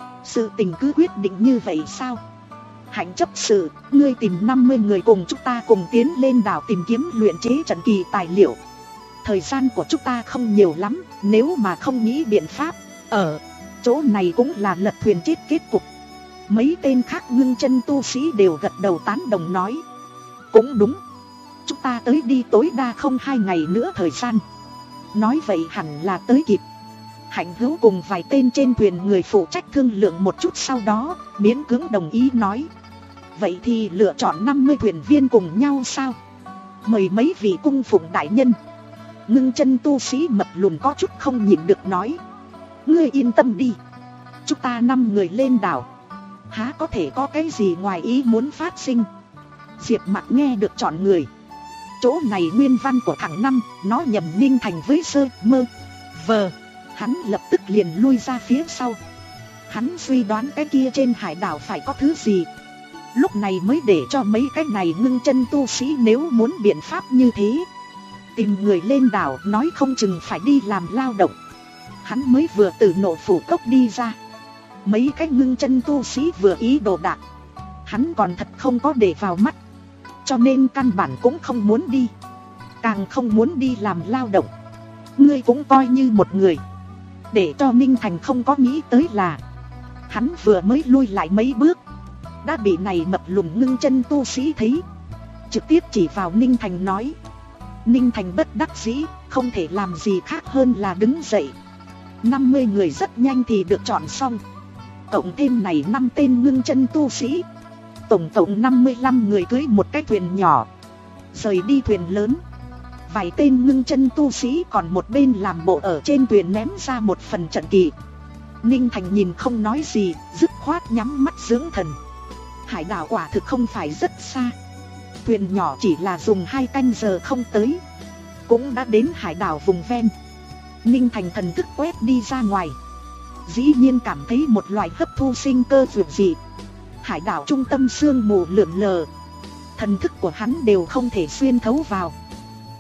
Speaker 1: Sự tình cứ quyết định như vậy sao? Hạnh chấp sự, ngươi tìm năm mươi người cùng chúng ta cùng tiến lên đảo tìm kiếm luyện chế trận kỳ tài liệu. Thời gian của chúng ta không nhiều lắm, nếu mà không nghĩ biện pháp, ở chỗ này cũng là lật thuyền chết kết cục. Mấy tên khác ngưng chân tu sĩ đều gật đầu tán đồng nói: cũng đúng, chúng ta tới đi tối đa không hai ngày nữa thời gian. Nói vậy hẳn là tới kịp. Hạnh Hữu cùng vài tên trên thuyền người phụ trách thương lượng một chút, sau đó miễn cưỡng đồng ý nói: vậy thì lựa chọn năm mươi thuyền viên cùng nhau sao? Mời mấy vị cung phụng đại nhân. Ngưng chân tu sĩ mập lùn có chút không nhịn được nói: ngươi yên tâm đi, chúng ta năm người lên đảo, há có thể có cái gì ngoài ý muốn phát sinh. Diệp Mặc nghe được chọn người, chỗ này nguyên văn của thằng Năm, nó nhầm Ninh Thành với Sơ Mơ Vờ. Hắn lập tức liền lui ra phía sau. Hắn suy đoán cái kia trên hải đảo phải có thứ gì, lúc này mới để cho mấy cái này ngưng chân tu sĩ nếu muốn biện pháp như thế, tìm người lên đảo nói không chừng phải đi làm lao động. Hắn mới vừa từ nộ phủ cốc đi ra, mấy cái ngưng chân tu sĩ vừa ý đồ đạc, hắn còn thật không có để vào mắt, cho nên căn bản cũng không muốn đi, càng không muốn đi làm lao động. Ngươi cũng coi như một người. Để cho Ninh Thành không có nghĩ tới là, hắn vừa mới lui lại mấy bước, đã bị này mập lùn ngưng chân tu sĩ thấy, trực tiếp chỉ vào Ninh Thành nói. Ninh Thành bất đắc dĩ, không thể làm gì khác hơn là đứng dậy. năm mươi người rất nhanh thì được chọn xong, cộng thêm này năm tên ngưng chân tu sĩ, tổng cộng năm mươi lăm người cưới một cái thuyền nhỏ, rời đi thuyền lớn. Vài tên ngưng chân tu sĩ còn một bên làm bộ ở trên thuyền ném ra một phần trận kỳ. Ninh Thành nhìn không nói gì, dứt khoát nhắm mắt dưỡng thần. Hải đảo quả thực không phải rất xa, thuyền nhỏ chỉ là dùng hai canh giờ không tới, cũng đã đến hải đảo vùng ven. Ninh Thành thần thức quét đi ra ngoài, dĩ nhiên cảm thấy một loại hấp thu sinh cơ dường dị. Hải đảo trung tâm sương mù lượn lờ, thần thức của hắn đều không thể xuyên thấu vào.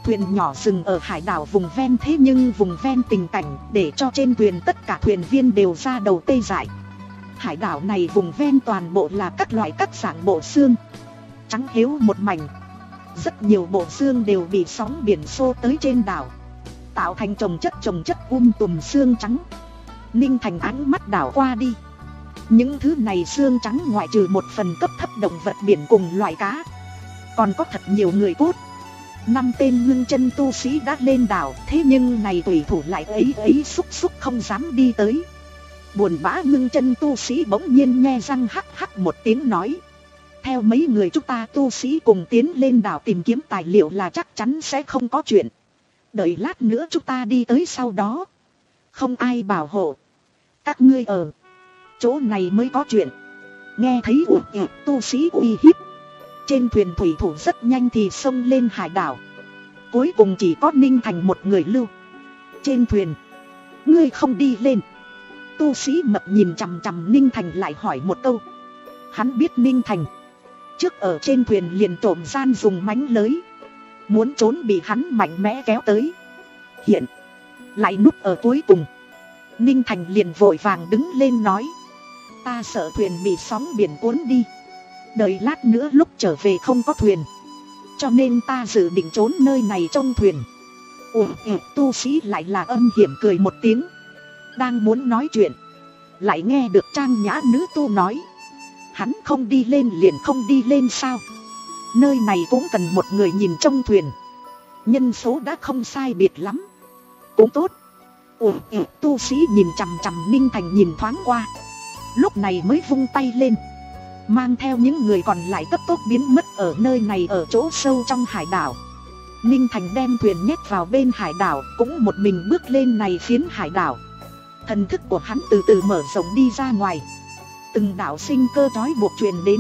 Speaker 1: Thuyền nhỏ dừng ở hải đảo vùng ven, thế nhưng vùng ven tình cảnh để cho trên thuyền tất cả thuyền viên đều ra đầu tê dại. Hải đảo này vùng ven toàn bộ là các loại các dạng bộ xương, trắng hiếu một mảnh. Rất nhiều bộ xương đều bị sóng biển xô tới trên đảo, tạo thành chồng chất chồng chất um tùm xương trắng. Ninh Thành ánh mắt đảo qua đi. Những thứ này xương trắng ngoại trừ một phần cấp thấp động vật biển cùng loại cá, còn có thật nhiều người cốt. Năm tên ngưng chân tu sĩ đã lên đảo, thế nhưng này thủy thủ lại ấy ấy xúc xúc không dám đi tới. Buồn bã ngưng chân tu sĩ bỗng nhiên nhe răng hắc hắc một tiếng nói: theo mấy người chúng ta tu sĩ cùng tiến lên đảo tìm kiếm tài liệu là chắc chắn sẽ không có chuyện. Đợi lát nữa chúng ta đi tới sau đó, không ai bảo hộ, các ngươi ở chỗ này mới có chuyện. Nghe thấy ủ ủ tu sĩ uy hiếp, trên thuyền thủy thủ rất nhanh thì xông lên hải đảo. Cuối cùng chỉ có Ninh Thành một người lưu trên thuyền. Ngươi không đi lên? Tu sĩ mập nhìn chằm chằm Ninh Thành lại hỏi một câu. Hắn biết Ninh Thành trước ở trên thuyền liền trộm gian dùng mánh lưới, muốn trốn bị hắn mạnh mẽ kéo tới. Hiện lại núp ở cuối cùng. Ninh Thành liền vội vàng đứng lên nói: ta sợ thuyền bị sóng biển cuốn đi, đợi lát nữa lúc trở về không có thuyền, cho nên ta dự định trốn nơi này trong thuyền. Ủa, tu sĩ lại là âm hiểm cười một tiếng, đang muốn nói chuyện, lại nghe được trang nhã nữ tu nói: hắn không đi lên liền không đi lên sao? Nơi này cũng cần một người nhìn trong thuyền, nhân số đã không sai biệt lắm. Cũng tốt. Ủa, tu sĩ nhìn chằm chằm Ninh Thành nhìn thoáng qua, lúc này mới vung tay lên, mang theo những người còn lại cấp tốc biến mất ở nơi này ở chỗ sâu trong hải đảo. Ninh Thành đem thuyền nhét vào bên hải đảo, cũng một mình bước lên này phiến hải đảo. Thần thức của hắn từ từ mở rộng đi ra ngoài, từng đạo sinh cơ trói buộc truyền đến,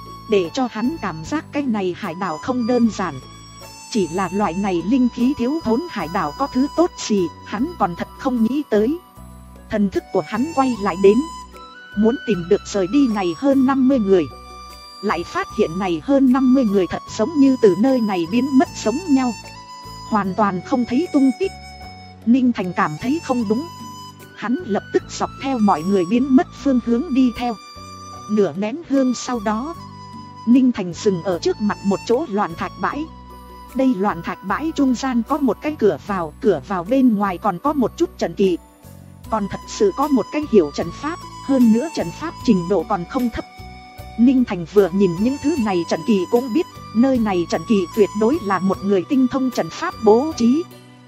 Speaker 1: để cho hắn cảm giác cái này hải đảo không đơn giản. Chỉ là loại này linh khí thiếu thốn hải đảo có thứ tốt gì, hắn còn thật không nghĩ tới. Thần thức của hắn quay lại đến, muốn tìm được rời đi này hơn năm mươi người, lại phát hiện này hơn năm mươi người thật giống như từ nơi này biến mất giống nhau, hoàn toàn không thấy tung tích. Ninh Thành cảm thấy không đúng, hắn lập tức dọc theo mọi người biến mất phương hướng đi theo. Nửa nén hương sau đó, Ninh Thành dừng ở trước mặt một chỗ loạn thạch bãi. Đây loạn thạch bãi trung gian có một cái cửa vào, cửa vào bên ngoài còn có một chút trận kỳ, còn thật sự có một cái hiểu trận pháp, hơn nữa trận pháp trình độ còn không thấp. Ninh Thành vừa nhìn những thứ này trận kỳ cũng biết, nơi này trận kỳ tuyệt đối là một người tinh thông trận pháp bố trí.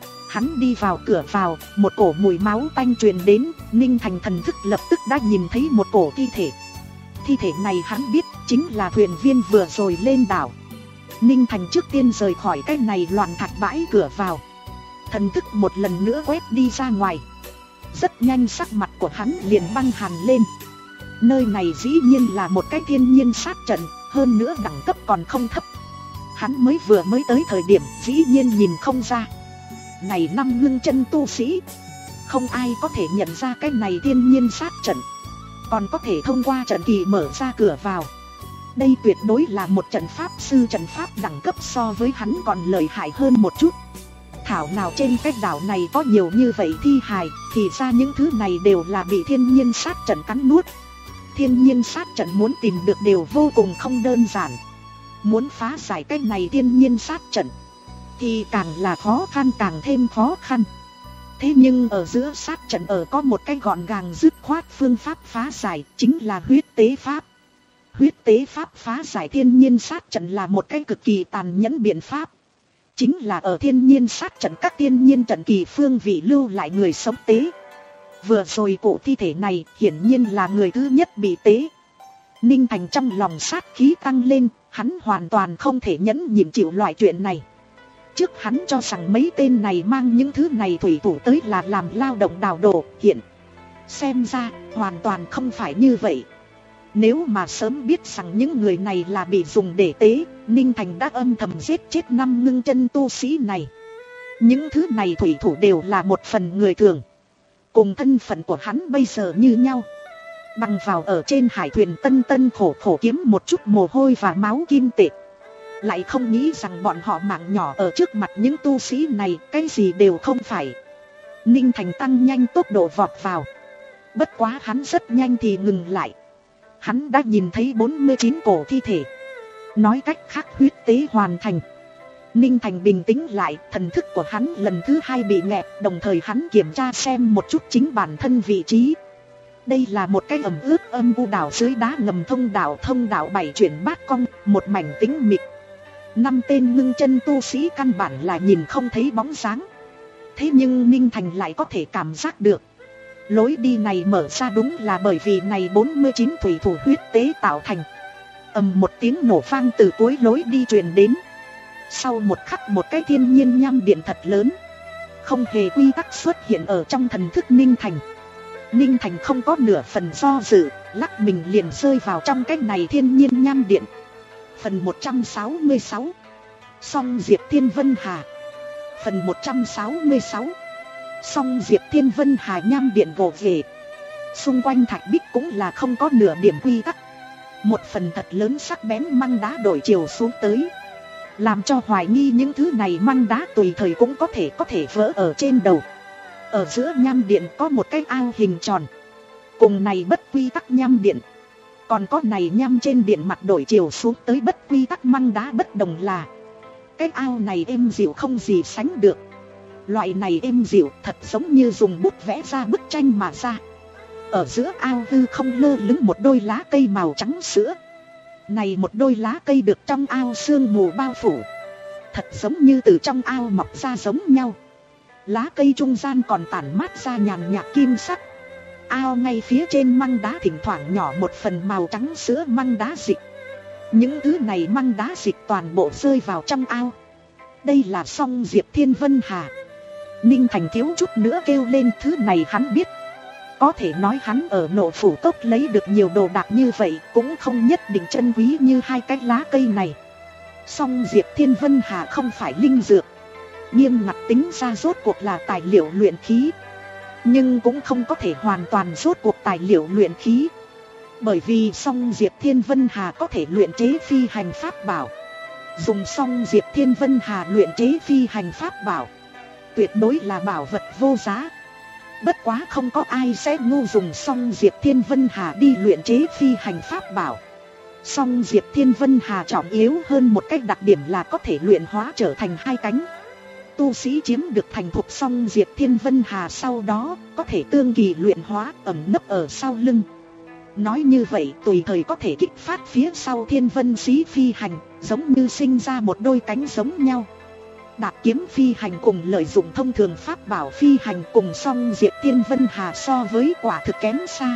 Speaker 1: Hắn đi vào cửa vào, một cổ mùi máu tanh truyền đến, Ninh Thành thần thức lập tức đã nhìn thấy một cổ thi thể. Thi thể này hắn biết chính là thuyền viên vừa rồi lên đảo. Ninh Thành trước tiên rời khỏi cái này loạn thạch bãi cửa vào, thần thức một lần nữa quét đi ra ngoài. Rất nhanh sắc mặt của hắn liền băng hàn lên. Nơi này dĩ nhiên là một cái thiên nhiên sát trận, hơn nữa đẳng cấp còn không thấp. Hắn mới vừa mới tới thời điểm dĩ nhiên nhìn không ra. Này năm ngưng chân tu sĩ, không ai có thể nhận ra cái này thiên nhiên sát trận, còn có thể thông qua trận kỳ mở ra cửa vào. Đây tuyệt đối là một trận pháp sư, trận pháp đẳng cấp so với hắn còn lợi hại hơn một chút. Thảo nào trên cái đảo này có nhiều như vậy thi hài, thì ra những thứ này đều là bị thiên nhiên sát trận cắn nuốt. Thiên nhiên sát trận muốn tìm được đều vô cùng không đơn giản. Muốn phá giải cái này thiên nhiên sát trận thì càng là khó khăn càng thêm khó khăn. Thế nhưng ở giữa sát trận ở có một cái gọn gàng dứt khoát phương pháp phá giải, chính là huyết tế pháp. Huyết tế pháp phá giải thiên nhiên sát trận là một cái cực kỳ tàn nhẫn biện pháp. Chính là ở thiên nhiên sát trận các thiên nhiên trận kỳ phương vị lưu lại người sống tế. Vừa rồi cụ thi thể này hiển nhiên là người thứ nhất bị tế. Ninh Thành trong lòng sát khí tăng lên, hắn hoàn toàn không thể nhẫn nhịn chịu loại chuyện này. Trước hắn cho rằng mấy tên này mang những thứ này thủy thủ tới là làm lao động đào đồ, hiện xem ra hoàn toàn không phải như vậy. Nếu mà sớm biết rằng những người này là bị dùng để tế, Ninh Thành đã âm thầm giết chết năm ngưng chân tu sĩ này. Những thứ này thủy thủ đều là một phần người thường, cùng thân phận của hắn bây giờ như nhau. Bằng vào ở trên hải thuyền tân tân khổ khổ kiếm một chút mồ hôi và máu kim tệ, Lại không nghĩ rằng bọn họ mạng nhỏ ở trước mặt những tu sĩ này cái gì đều không phải. Ninh Thành tăng nhanh tốc độ vọt vào. Bất quá hắn rất nhanh thì ngừng lại. Hắn đã nhìn thấy bốn mươi chín cổ thi thể. Nói cách khác huyết tế hoàn thành. Ninh Thành bình tĩnh lại, thần thức của hắn lần thứ hai bị nghẹt. Đồng thời hắn kiểm tra xem một chút chính bản thân vị trí. Đây là một cái ẩm ướt âm u đảo dưới đá ngầm thông đảo. Thông đảo bảy chuyển bát cong, một mảnh tĩnh mịch. Năm tên ngưng chân tu sĩ căn bản là nhìn không thấy bóng dáng. Thế nhưng Ninh Thành lại có thể cảm giác được. Lối đi này mở ra đúng là bởi vì này bốn mươi chín thủy thủ huyết tế tạo thành. Ầm một tiếng nổ vang từ cuối lối đi truyền đến. Sau một khắc một cái thiên nhiên nham điện thật lớn, không hề quy tắc xuất hiện ở trong thần thức Ninh Thành. Ninh Thành không có nửa phần do dự, lắc mình liền rơi vào trong cái này thiên nhiên nham điện. Phần một trăm sáu mươi sáu Song Diệp Thiên Vân Hà. Phần một trăm sáu mươi sáu Song Diệp Thiên Vân Hà nham điện gồ ghề. Xung quanh thạch bích cũng là không có nửa điểm quy tắc. Một phần thật lớn sắc bén măng đá đổi chiều xuống tới, làm cho hoài nghi những thứ này măng đá tùy thời cũng có thể có thể vỡ ở trên đầu. Ở giữa nham điện có một cái ao hình tròn. Cùng này bất quy tắc nham điện, còn có này nham trên điện mặt đổi chiều xuống tới bất quy tắc măng đá bất đồng là cái ao này êm dịu không gì sánh được. Loại này êm dịu thật giống như dùng bút vẽ ra bức tranh mà ra. Ở giữa ao hư không lơ lửng một đôi lá cây màu trắng sữa. Này một đôi lá cây được trong ao sương mù bao phủ, thật giống như từ trong ao mọc ra giống nhau. Lá cây trung gian còn tản mát ra nhàn nhạt kim sắc. Ao ngay phía trên măng đá thỉnh thoảng nhỏ một phần màu trắng sữa măng đá dịch. Những thứ này măng đá dịch toàn bộ rơi vào trong ao. Đây là Song Diệp Thiên Vân Hà. Ninh Thành thiếu chút nữa kêu lên, thứ này hắn biết. Có thể nói hắn ở Nộ Phủ Cốc lấy được nhiều đồ đạc như vậy cũng không nhất định chân quý như hai cái lá cây này. Song Diệp Thiên Vân Hà không phải linh dược, nghiêm ngặt tính ra rốt cuộc là tài liệu luyện khí. Nhưng cũng không có thể hoàn toàn rốt cuộc tài liệu luyện khí. Bởi vì Song Diệp Thiên Vân Hà có thể luyện chế phi hành pháp bảo. Dùng Song Diệp Thiên Vân Hà luyện chế phi hành pháp bảo tuyệt đối là bảo vật vô giá. Bất quá không có ai sẽ ngu dùng Song Diệp Thiên Vân Hà đi luyện chế phi hành pháp bảo. Song Diệp Thiên Vân Hà trọng yếu hơn một cách đặc điểm là có thể luyện hóa trở thành hai cánh. Tu sĩ chiếm được thành thục Song Diệp Thiên Vân Hà sau đó có thể tương kỳ luyện hóa ẩn nấp ở sau lưng. Nói như vậy tùy thời có thể kích phát phía sau Thiên Vân Xí phi hành, giống như sinh ra một đôi cánh giống nhau. Đạp kiếm phi hành cùng lợi dụng thông thường pháp bảo phi hành cùng Song Diệp Thiên Vân Hà so với quả thực kém xa.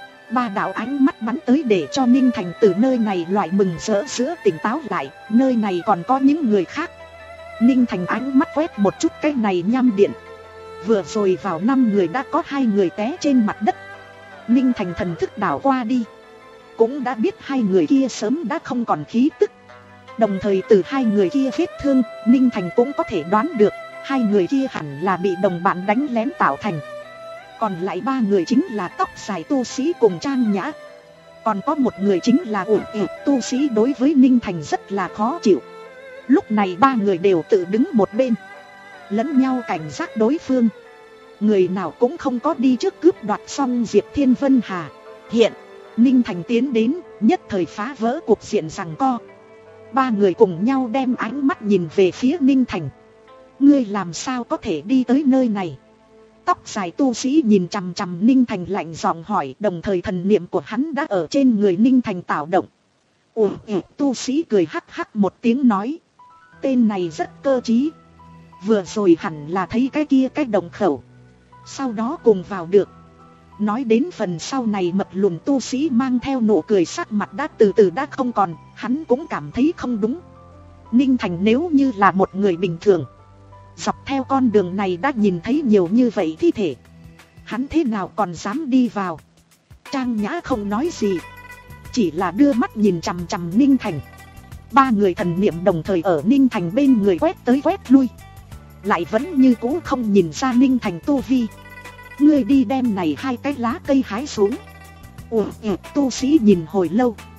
Speaker 1: Ba đạo ánh mắt bắn tới để cho Ninh Thành từ nơi này loại mừng rỡ giữa tỉnh táo lại, nơi này còn có những người khác. Ninh Thành ánh mắt quét một chút cái này nham điện. Vừa rồi vào năm người đã có hai người té trên mặt đất. Ninh Thành thần thức đảo qua đi, cũng đã biết hai người kia sớm đã không còn khí tức. Đồng thời từ hai người kia vết thương, Ninh Thành cũng có thể đoán được hai người kia hẳn là bị đồng bạn đánh lén tạo thành. Còn lại ba người chính là tóc dài tu sĩ cùng Trang Nhã. Còn có một người chính là ủ ủ tu sĩ đối với Ninh Thành rất là khó chịu. Lúc này ba người đều tự đứng một bên, lẫn nhau cảnh giác đối phương. Người nào cũng không có đi trước cướp đoạt Song Diệp Thiên Vân Hà. Hiện Ninh Thành tiến đến, nhất thời phá vỡ cuộc diện giằng co. Ba người cùng nhau đem ánh mắt nhìn về phía Ninh Thành. Ngươi làm sao có thể đi tới nơi này? Tóc dài tu sĩ nhìn chằm chằm Ninh Thành lạnh giọng hỏi, đồng thời thần niệm của hắn đã ở trên người Ninh Thành tạo động. Ủa, tu sĩ cười hắc hắc một tiếng nói, tên này rất cơ trí. Vừa rồi hẳn là thấy cái kia cái đồng khẩu, sau đó cùng vào được. Nói đến phần sau này mập lùn tu sĩ mang theo nụ cười, sắc mặt đã từ từ đã không còn, hắn cũng cảm thấy không đúng. Ninh Thành nếu như là một người bình thường, dọc theo con đường này đã nhìn thấy nhiều như vậy thi thể, hắn thế nào còn dám đi vào? Trang Nhã không nói gì, chỉ là đưa mắt nhìn chằm chằm Ninh Thành. Ba người thần niệm đồng thời ở Ninh Thành bên người quét tới quét lui, lại vẫn như cũ không nhìn ra Ninh Thành tu vi. Ngươi đi đem này hai cái lá cây hái xuống. Ủa, tu sĩ nhìn hồi lâu,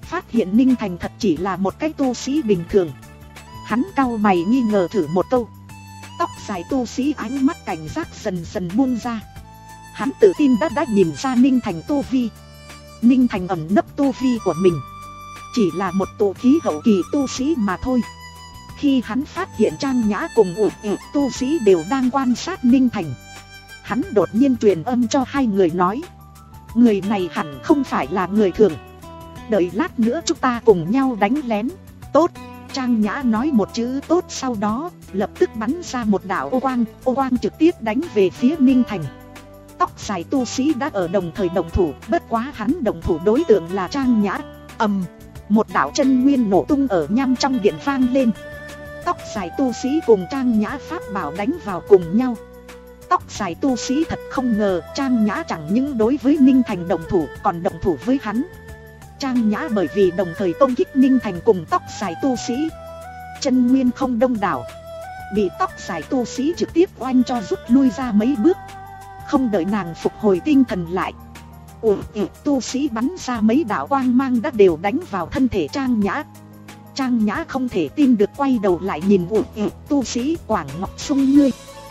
Speaker 1: phát hiện Ninh Thành thật chỉ là một cái tu sĩ bình thường. Hắn cau mày nghi ngờ thử một câu. Tóc dài tu sĩ ánh mắt cảnh giác dần dần buông ra. Hắn tự tin đã đã nhìn ra Ninh Thành tu vi. Ninh Thành ẩn nấp tu vi của mình chỉ là một tụ khí hậu kỳ tu sĩ mà thôi. Khi hắn phát hiện Trang Nhã cùng ủ ủ tu sĩ đều đang quan sát Ninh Thành, hắn đột nhiên truyền âm cho hai người nói: người này hẳn không phải là người thường. Đợi lát nữa chúng ta cùng nhau đánh lén. Tốt. Trang Nhã nói một chữ tốt, sau đó lập tức bắn ra một đạo ô quang. Ô quang trực tiếp đánh về phía Ninh Thành. Tóc dài tu sĩ đã ở đồng thời đồng thủ, bất quá hắn đồng thủ đối tượng là Trang Nhã. Ầm, một đạo chân nguyên nổ tung ở nham trong điện vang lên. Tóc dài tu sĩ cùng Trang Nhã pháp bảo đánh vào cùng nhau. Tóc dài tu sĩ thật không ngờ Trang Nhã chẳng những đối với Ninh Thành đồng thủ còn đồng thủ với hắn. Trang Nhã bởi vì đồng thời công kích Ninh Thành cùng tóc dài tu sĩ, chân nguyên không đông đảo, bị tóc dài tu sĩ trực tiếp oanh cho rút lui ra mấy bước. Không đợi nàng phục hồi tinh thần lại, ủa, ủa, tu sĩ bắn ra mấy đạo quang mang đã đều đánh vào thân thể Trang Nhã. Trang Nhã không thể tin được quay đầu lại nhìn ủa, ủa, tu sĩ Quảng Ngọc Sung ngươi.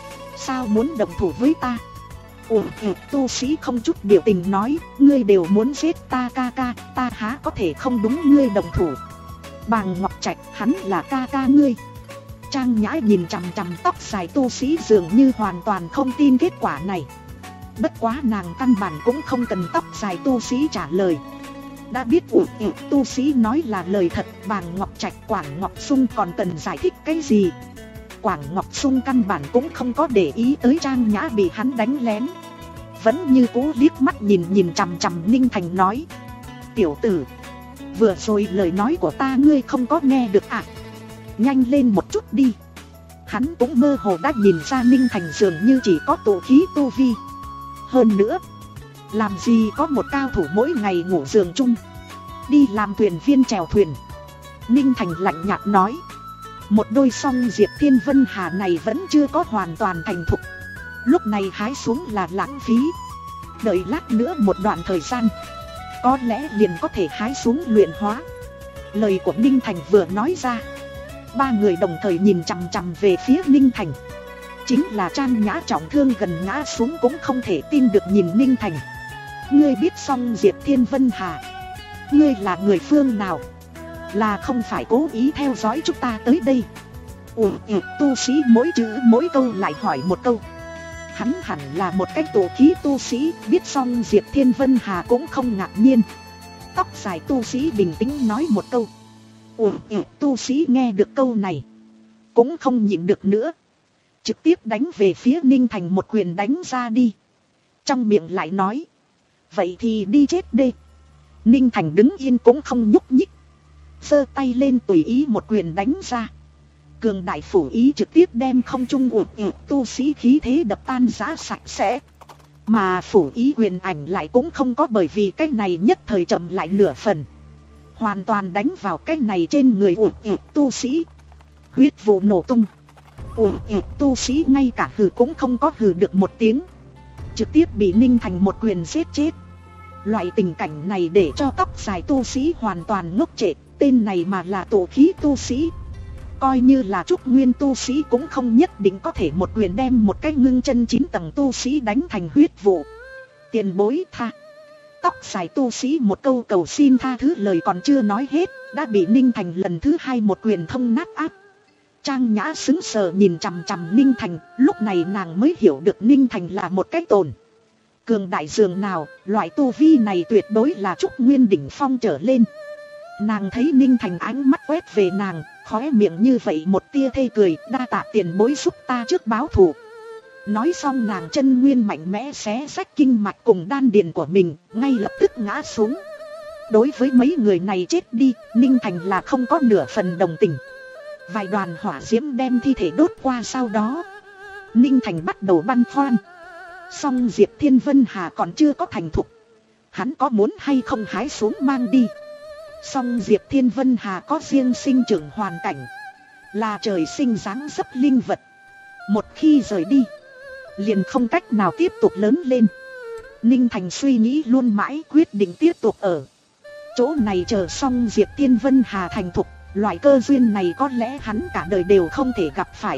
Speaker 1: Sao muốn đồng thủ với ta? Ủa, ủa, tu sĩ không chút biểu tình nói, ngươi đều muốn giết ta ca ca, ta há có thể không đúng ngươi đồng thủ. Bàng Ngọc Trạch, hắn là ca ca ngươi. Trang Nhã nhìn chằm chằm tóc dài tu sĩ dường như hoàn toàn không tin kết quả này. Bất quá nàng căn bản cũng không cần tóc dài tu sĩ trả lời. Đã biết ủa, ủa, tu sĩ nói là lời thật, Bàng Ngọc Trạch Quảng Ngọc Sung còn cần giải thích cái gì. Quảng Ngọc Sung căn bản cũng không có để ý tới Trang Nhã bị hắn đánh lén, vẫn như cũ liếc mắt nhìn nhìn chằm chằm Ninh Thành nói: tiểu tử, vừa rồi lời nói của ta ngươi không có nghe được à? Nhanh lên một chút đi. Hắn cũng mơ hồ đã nhìn ra Ninh Thành dường như chỉ có tụ khí tu vi. Hơn nữa, làm gì có một cao thủ mỗi ngày ngủ giường chung, đi làm thuyền viên chèo thuyền. Ninh Thành lạnh nhạt nói: một đôi song Diệp Thiên Vân Hà này vẫn chưa có hoàn toàn thành thục, lúc này hái xuống là lãng phí. Đợi lát nữa một đoạn thời gian, có lẽ liền có thể hái xuống luyện hóa. Lời của Ninh Thành vừa nói ra, ba người đồng thời nhìn chằm chằm về phía Ninh Thành. Chính là Trang Nhã trọng thương gần ngã xuống cũng không thể tin được nhìn Ninh Thành. Ngươi biết song Diệp Thiên Vân Hà? Ngươi là người phương nào? Là không phải cố ý theo dõi chúng ta tới đây? Ủa, ủa, tu sĩ mỗi chữ mỗi câu lại hỏi một câu. Hắn hẳn là một cái tổ khí tu sĩ, biết song Diệp Thiên Vân Hà cũng không ngạc nhiên. Tóc dài tu sĩ bình tĩnh nói một câu. Ủa, ủa, tu sĩ nghe được câu này cũng không nhịn được nữa, trực tiếp đánh về phía Ninh Thành một quyền đánh ra đi. Trong miệng lại nói: vậy thì đi chết đi. Ninh Thành đứng yên cũng không nhúc nhích, giơ tay lên tùy ý một quyền đánh ra. Cường đại phủ ý trực tiếp đem không trung ủa ủa tu sĩ khí thế đập tan rã sạch sẽ. Mà phủ ý quyền ảnh lại cũng không có bởi vì cái này nhất thời chậm lại nửa phần, hoàn toàn đánh vào cái này trên người ủa ủa tu sĩ. Huyết vụ nổ tung, ủa ủa tu sĩ ngay cả hừ cũng không có hừ được một tiếng, trực tiếp bị Ninh Thành một quyền giết chết. Loại tình cảnh này để cho tóc dài tu sĩ hoàn toàn ngốc trệ. Tên này mà là tổ khí tu sĩ, coi như là trúc nguyên tu sĩ cũng không nhất định có thể một quyền đem một cái ngưng chân chín tầng tu sĩ đánh thành huyết vụ. Tiền bối tha. Tóc dài tu sĩ một câu cầu xin tha thứ lời còn chưa nói hết, đã bị Ninh Thành lần thứ hai một quyền thông nát áp. Trang Nhã sững sờ nhìn chằm chằm Ninh Thành, lúc này nàng mới hiểu được Ninh Thành là một cái tồn cường đại dường nào, loại tu vi này tuyệt đối là trúc nguyên đỉnh phong trở lên. Nàng thấy Ninh Thành ánh mắt quét về nàng, khóe miệng như vậy một tia thê cười, đa tạ tiền bối giúp ta trước báo thù. Nói xong nàng chân nguyên mạnh mẽ xé rách kinh mạch cùng đan điền của mình, ngay lập tức ngã xuống. Đối với mấy người này chết đi, Ninh Thành là không có nửa phần đồng tình. Vài đoàn hỏa diễm đem thi thể đốt qua, sau đó Ninh Thành bắt đầu băn khoăn. Song Diệp Thiên Vân Hà còn chưa có thành thục, hắn có muốn hay không hái xuống mang đi. Song Diệp Thiên Vân Hà có riêng sinh trưởng hoàn cảnh, là trời sinh dáng dấp linh vật. Một khi rời đi, liền không cách nào tiếp tục lớn lên. Ninh Thành suy nghĩ luôn mãi, quyết định tiếp tục ở. Chỗ này chờ xong Diệp Tiên Vân Hà thành thục, loại cơ duyên này có lẽ hắn cả đời đều không thể gặp phải.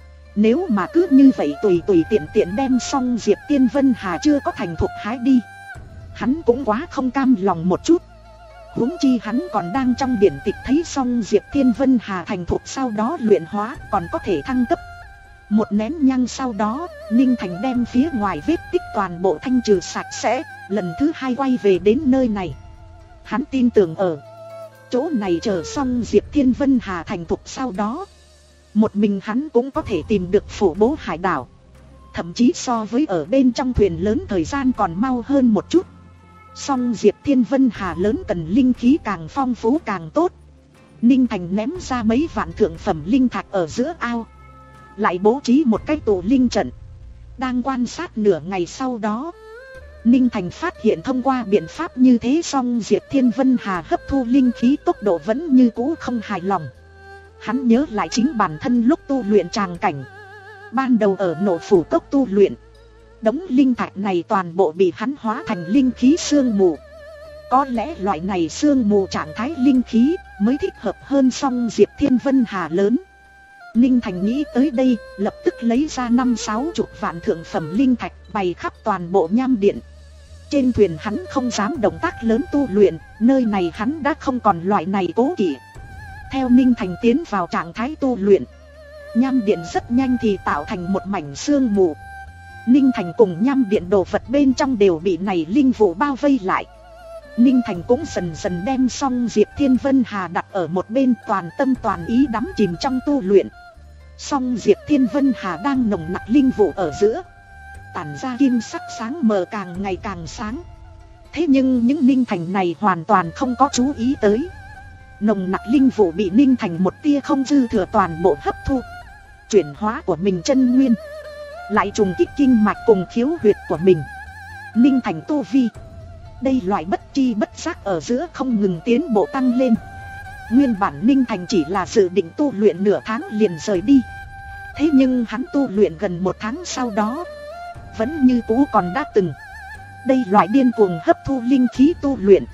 Speaker 1: Nếu mà cứ như vậy tùy tùy tiện tiện đem xong Diệp Tiên Vân Hà chưa có thành thục hái đi, hắn cũng quá không cam lòng một chút. Huống chi hắn còn đang trong điển tịch thấy xong Diệp Tiên Vân Hà thành thục sau đó luyện hóa còn có thể thăng cấp. Một nén nhang sau đó, Ninh Thành đem phía ngoài vết tích toàn bộ thanh trừ sạch sẽ, lần thứ hai quay về đến nơi này. Hắn tin tưởng ở chỗ này chờ xong Diệp Thiên Vân Hà thành thục sau đó, một mình hắn cũng có thể tìm được phủ bố hải đảo. Thậm chí so với ở bên trong thuyền lớn thời gian còn mau hơn một chút. Song Diệp Thiên Vân Hà lớn cần linh khí càng phong phú càng tốt. Ninh Thành ném ra mấy vạn thượng phẩm linh thạch ở giữa ao, lại bố trí một cái tụ linh trận. Đang quan sát nửa ngày sau đó, Ninh Thành phát hiện thông qua biện pháp như thế song Diệp Thiên Vân Hà hấp thu linh khí tốc độ vẫn như cũ không hài lòng. Hắn nhớ lại chính bản thân lúc tu luyện tràng cảnh. Ban đầu ở Nộ Phủ Cốc tu luyện, đống linh thạch này toàn bộ bị hắn hóa thành linh khí sương mù. Có lẽ loại này sương mù trạng thái linh khí mới thích hợp hơn song Diệp Thiên Vân Hà lớn. Ninh Thành nghĩ tới đây, lập tức lấy ra năm sáu chục vạn thượng phẩm linh thạch bày khắp toàn bộ nham điện. Trên thuyền hắn không dám động tác lớn tu luyện, nơi này hắn đã không còn loại này cố kỵ. Theo Ninh Thành tiến vào trạng thái tu luyện, nham điện rất nhanh thì tạo thành một mảnh sương mù. Ninh Thành cùng nham điện đồ vật bên trong đều bị này linh vụ bao vây lại. Ninh Thành cũng dần dần đem xong Diệp Thiên Vân Hà đặt ở một bên, toàn tâm toàn ý đắm chìm trong tu luyện. Song Diệp Thiên Vân Hà đang nồng nặc linh vụ ở giữa, tản ra kim sắc sáng mờ càng ngày càng sáng. Thế nhưng những Ninh Thành này hoàn toàn không có chú ý tới. Nồng nặc linh vụ bị Ninh Thành một tia không dư thừa toàn bộ hấp thu, chuyển hóa của mình chân nguyên, lại trùng kích kinh mạch cùng khiếu huyệt của mình. Ninh Thành tu vi, đây loại bất chi bất giác ở giữa không ngừng tiến bộ tăng lên. Nguyên bản Ninh Thành chỉ là dự định tu luyện nửa tháng liền rời đi. Thế nhưng hắn tu luyện gần một tháng sau đó, vẫn như cũ còn đã từng. Đây loại điên cuồng hấp thu linh khí tu luyện,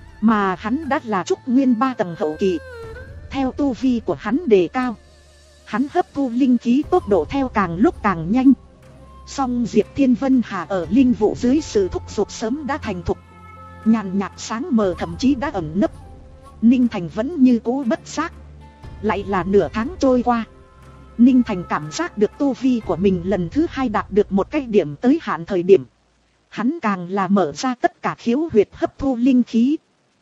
Speaker 1: mà hắn đã là trúc nguyên ba tầng hậu kỳ. Theo tu vi của hắn đề cao, hắn hấp thu linh khí tốc độ theo càng lúc càng nhanh. Song Diệp Thiên Vân Hà ở linh vụ dưới sự thúc giục sớm đã thành thục, nhàn nhạt sáng mờ thậm chí đã ẩn nấp. Ninh Thành vẫn như cũ bất giác. Lại là nửa tháng trôi qua, Ninh Thành cảm giác được tu vi của mình lần thứ hai đạt được một cái điểm tới hạn thời điểm. Hắn càng là mở ra tất cả khiếu huyệt hấp thu linh khí.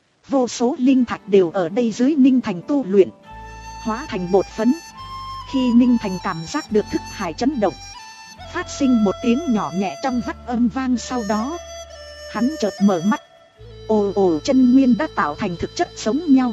Speaker 1: Vô số linh thạch đều ở đây dưới Ninh Thành tu luyện, hóa thành bột phấn. Khi Ninh Thành cảm giác được thức hải chấn động, phát sinh một tiếng nhỏ nhẹ trong vắt âm vang, sau đó hắn chợt mở mắt. Ồ ồ, chân nguyên đã tạo thành thực chất giống nhau,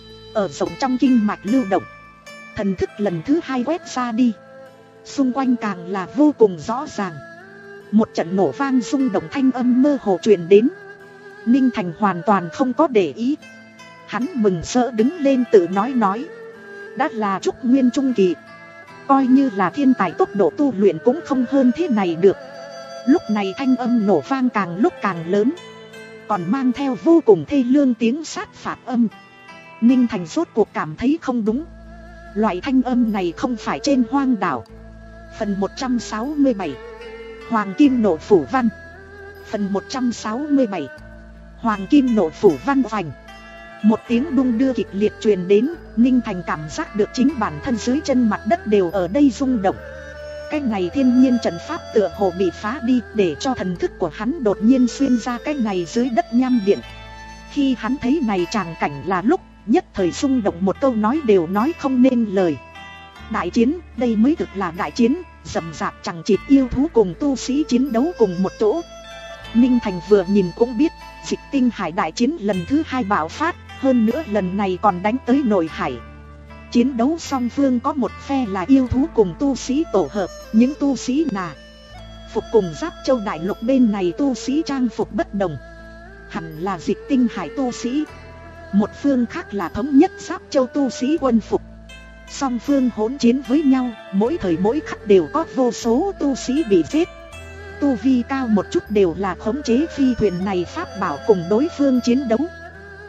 Speaker 1: ở rộng trong kinh mạch lưu động. Thần thức lần thứ hai quét ra đi, xung quanh càng là vô cùng rõ ràng. Một trận nổ vang rung động thanh âm mơ hồ truyền đến. Ninh Thành hoàn toàn không có để ý. Hắn mừng rỡ đứng lên tự nói nói, đã là trúc nguyên trung kỳ, coi như là thiên tài tốc độ tu luyện cũng không hơn thế này được. Lúc này thanh âm nổ vang càng lúc càng lớn, còn mang theo vô cùng thê lương tiếng sát phạt âm. Ninh Thành rốt cuộc cảm thấy không đúng. Loại thanh âm này không phải trên hoang đảo. Phần một trăm sáu mươi bảy, Hoàng Kim Nộ Phủ Văn. Phần một trăm sáu mươi bảy, Hoàng Kim Nộ Phủ Văn. Vành. Một tiếng đung đưa kịch liệt truyền đến. Ninh Thành cảm giác được chính bản thân dưới chân mặt đất đều ở đây rung động. Cái này thiên nhiên trận pháp tựa hồ bị phá đi, để cho thần thức của hắn đột nhiên xuyên ra cái này dưới đất nham điện. Khi hắn thấy này tràng cảnh là lúc, nhất thời rung động, một câu nói đều nói không nên lời. Đại chiến, đây mới thực là đại chiến, rầm rạp chẳng chịt yêu thú cùng tu sĩ chiến đấu cùng một chỗ. Ninh Thành vừa nhìn cũng biết, Dịch Tinh Hải đại chiến lần thứ hai bạo phát, hơn nữa lần này còn đánh tới nội hải. Chiến đấu song phương có một phe là yêu thú cùng tu sĩ tổ hợp, những tu sĩ nà phục cùng Giáp Châu đại lục bên này tu sĩ trang phục bất đồng, hẳn là Dịch Tinh Hải tu sĩ. Một phương khác là thống nhất Giáp Châu tu sĩ quân phục. Song phương hỗn chiến với nhau, mỗi thời mỗi khắc đều có vô số tu sĩ bị giết. Tu vi cao một chút đều là khống chế phi thuyền này pháp bảo cùng đối phương chiến đấu.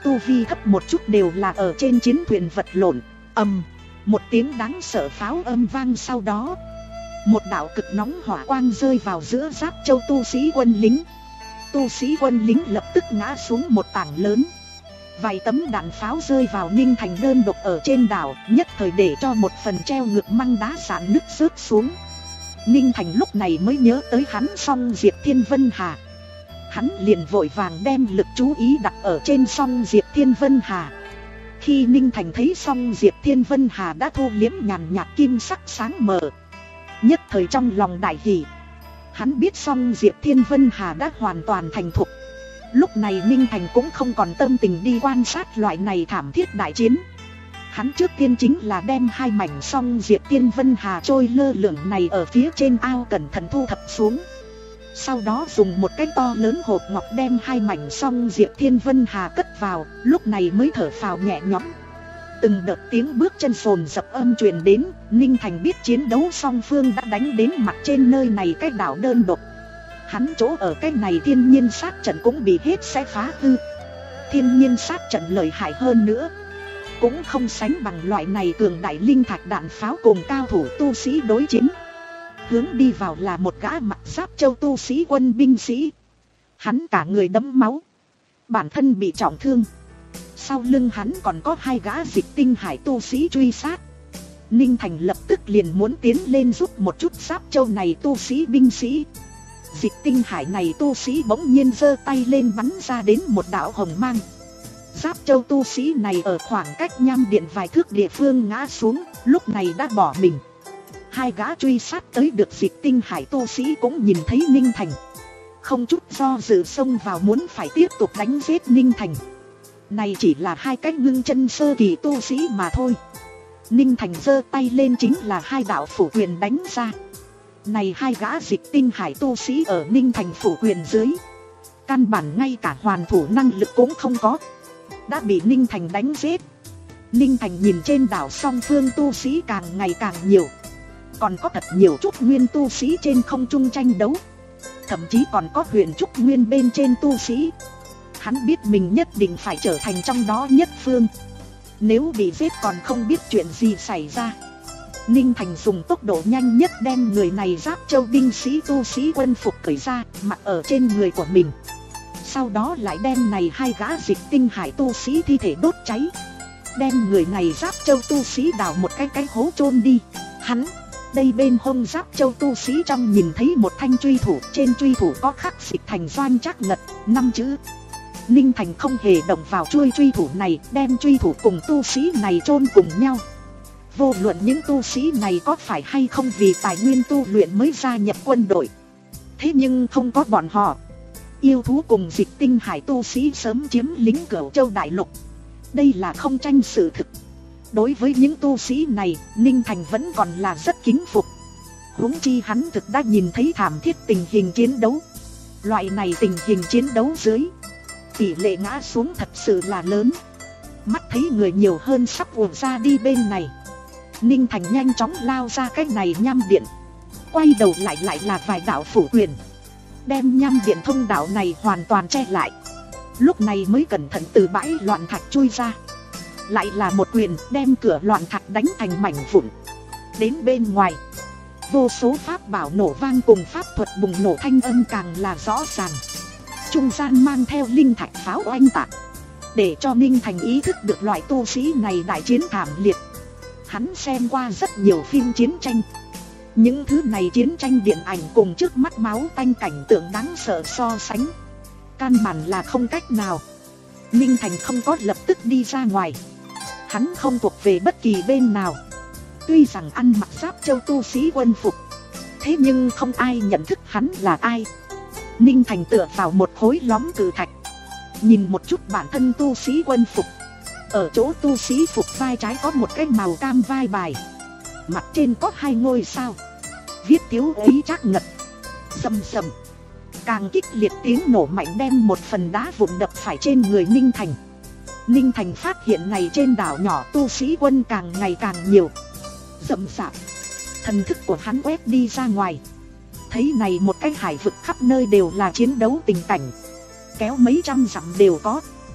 Speaker 1: tu vi thấp một chút đều là ở trên chiến thuyền vật lộn. Ầm, một tiếng đáng sợ pháo âm vang, sau đó một đạo cực nóng hỏa quang rơi vào giữa Giáp Châu tu sĩ quân lính. Tu sĩ quân lính lập tức ngã xuống một tảng lớn. Vài tấm đạn pháo rơi vào Ninh Thành đơn độc ở trên đảo, nhất thời để cho một phần treo ngược măng đá sạn nứt rớt xuống. Ninh Thành lúc này mới nhớ tới hắn Song Diệp Thiên Vân Hà. Hắn liền vội vàng đem lực chú ý đặt ở trên Song Diệp Thiên Vân Hà. Khi Ninh Thành thấy Song Diệp Thiên Vân Hà đã thu liếm nhàn nhạt kim sắc sáng mờ, nhất thời trong lòng đại hỉ. Hắn biết Song Diệp Thiên Vân Hà đã hoàn toàn thành thục. Lúc này Ninh Thành cũng không còn tâm tình đi quan sát loại này thảm thiết đại chiến. Hắn trước tiên chính là đem hai mảnh Song Diệp Thiên Vân Hà trôi lơ lửng này ở phía trên ao cẩn thận thu thập xuống. Sau đó dùng một cái to lớn hộp ngọc đem hai mảnh Song Diệp Thiên Vân Hà cất vào, lúc này mới thở phào nhẹ nhõm. Từng đợt tiếng bước chân sồn dập âm truyền đến, Ninh Thành biết chiến đấu song phương đã đánh đến mặt trên nơi này cái đảo đơn độc. Hắn chỗ ở cái này thiên nhiên sát trận cũng bị hết sẽ phá hư. Thiên nhiên sát trận lợi hại hơn nữa, cũng không sánh bằng loại này cường đại linh thạch đạn pháo cùng cao thủ tu sĩ đối chiến. Hướng đi vào là một gã mặc Giáp Châu tu sĩ quân binh sĩ. Hắn cả người đẫm máu, bản thân bị trọng thương. Sau lưng hắn còn có hai gã Dịch Tinh Hải tu sĩ truy sát. Ninh Thành lập tức liền muốn tiến lên giúp một chút Giáp Châu này tu sĩ binh sĩ. Dịch Tinh Hải này tu sĩ bỗng nhiên giơ tay lên bắn ra đến một đạo hồng mang. Giáp Châu tu sĩ này ở khoảng cách nham điện vài thước địa phương ngã xuống, lúc này đã bỏ mình. Hai gã truy sát tới được Dịch Tinh Hải tu sĩ cũng nhìn thấy Ninh Thành, không chút do dự xông vào muốn phải tiếp tục đánh giết Ninh Thành. Này chỉ là hai cái ngưng chân sơ kỳ tu sĩ mà thôi. Ninh Thành giơ tay lên chính là hai đạo phủ quyền đánh ra. Này hai gã Dịch Tinh Hải tu sĩ ở Ninh Thành phủ quyền dưới, căn bản ngay cả hoàn thủ năng lực cũng không có, đã bị Ninh Thành đánh giết. Ninh Thành nhìn trên đảo song phương tu sĩ càng ngày càng nhiều, còn có thật nhiều trúc nguyên tu sĩ trên không trung tranh đấu, thậm chí còn có huyền trúc nguyên bên trên tu sĩ. Hắn biết mình nhất định phải trở thành trong đó nhất phương, nếu bị giết còn không biết chuyện gì xảy ra. Ninh Thành dùng tốc độ nhanh nhất đem người này Giáp Châu binh sĩ tu sĩ quân phục cởi ra, mặc ở trên người của mình. Sau đó lại đem này hai gã Dịch Tinh Hải tu sĩ thi thể đốt cháy, đem người này Giáp Châu tu sĩ đào một cái cái hố chôn đi. Hắn, đây bên hông Giáp Châu tu sĩ trong nhìn thấy một thanh truy thủ, trên truy thủ có khắc Dịch Thành Doanh Trác Ngật năm chữ. Ninh Thành không hề động vào chuôi truy thủ này, đem truy thủ cùng tu sĩ này chôn cùng nhau. Vô luận những tu sĩ này có phải hay không vì tài nguyên tu luyện mới gia nhập quân đội, thế nhưng không có bọn họ, yêu thú cùng Dịch Tinh Hải tu sĩ sớm chiếm lĩnh Cửu Châu đại lục. Đây là không tranh sự thực. Đối với những tu sĩ này, Ninh Thành vẫn còn là rất kính phục. Huống chi hắn thực đã nhìn thấy thảm thiết tình hình chiến đấu. Loại này tình hình chiến đấu dưới, tỷ lệ ngã xuống thật sự là lớn. Mắt thấy người nhiều hơn sắp ùa ra đi bên này, Ninh Thành nhanh chóng lao ra cái này nham điện. Quay đầu lại lại là vài đạo phủ quyền, đem nham điện thông đạo này hoàn toàn che lại. Lúc này mới cẩn thận từ bãi loạn thạch chui ra, lại là một quyền đem cửa loạn thạch đánh thành mảnh vụn. Đến bên ngoài, vô số pháp bảo nổ vang cùng pháp thuật bùng nổ thanh âm càng là rõ ràng. Trung gian mang theo linh thạch pháo oanh tạc, để cho Ninh Thành ý thức được loại tu sĩ này đại chiến thảm liệt. Hắn xem qua rất nhiều phim chiến tranh, những thứ này chiến tranh điện ảnh cùng trước mắt máu tanh cảnh tượng đáng sợ so sánh, căn bản là không cách nào. Ninh Thành không có lập tức đi ra ngoài, hắn không thuộc về bất kỳ bên nào. Tuy rằng ăn mặc Giáp Châu tu sĩ quân phục, thế nhưng không ai nhận thức hắn là ai. Ninh Thành tựa vào một khối lõm cự thạch, nhìn một chút bản thân tu sĩ quân phục. Ở chỗ tu sĩ phục vai trái có một cái màu cam vai bài, mặt trên có hai ngôi sao, viết thiếu ấy Trác Ngật. Rầm rầm, càng kích liệt tiếng nổ mạnh đem một phần đá vụn đập phải trên người Ninh Thành. Ninh Thành phát hiện này trên đảo nhỏ tu sĩ quân càng ngày càng nhiều. Rậm rạp, thần thức của hắn quét đi ra ngoài, thấy này một cái hải vực khắp nơi đều là chiến đấu tình cảnh, kéo mấy trăm dặm đều có.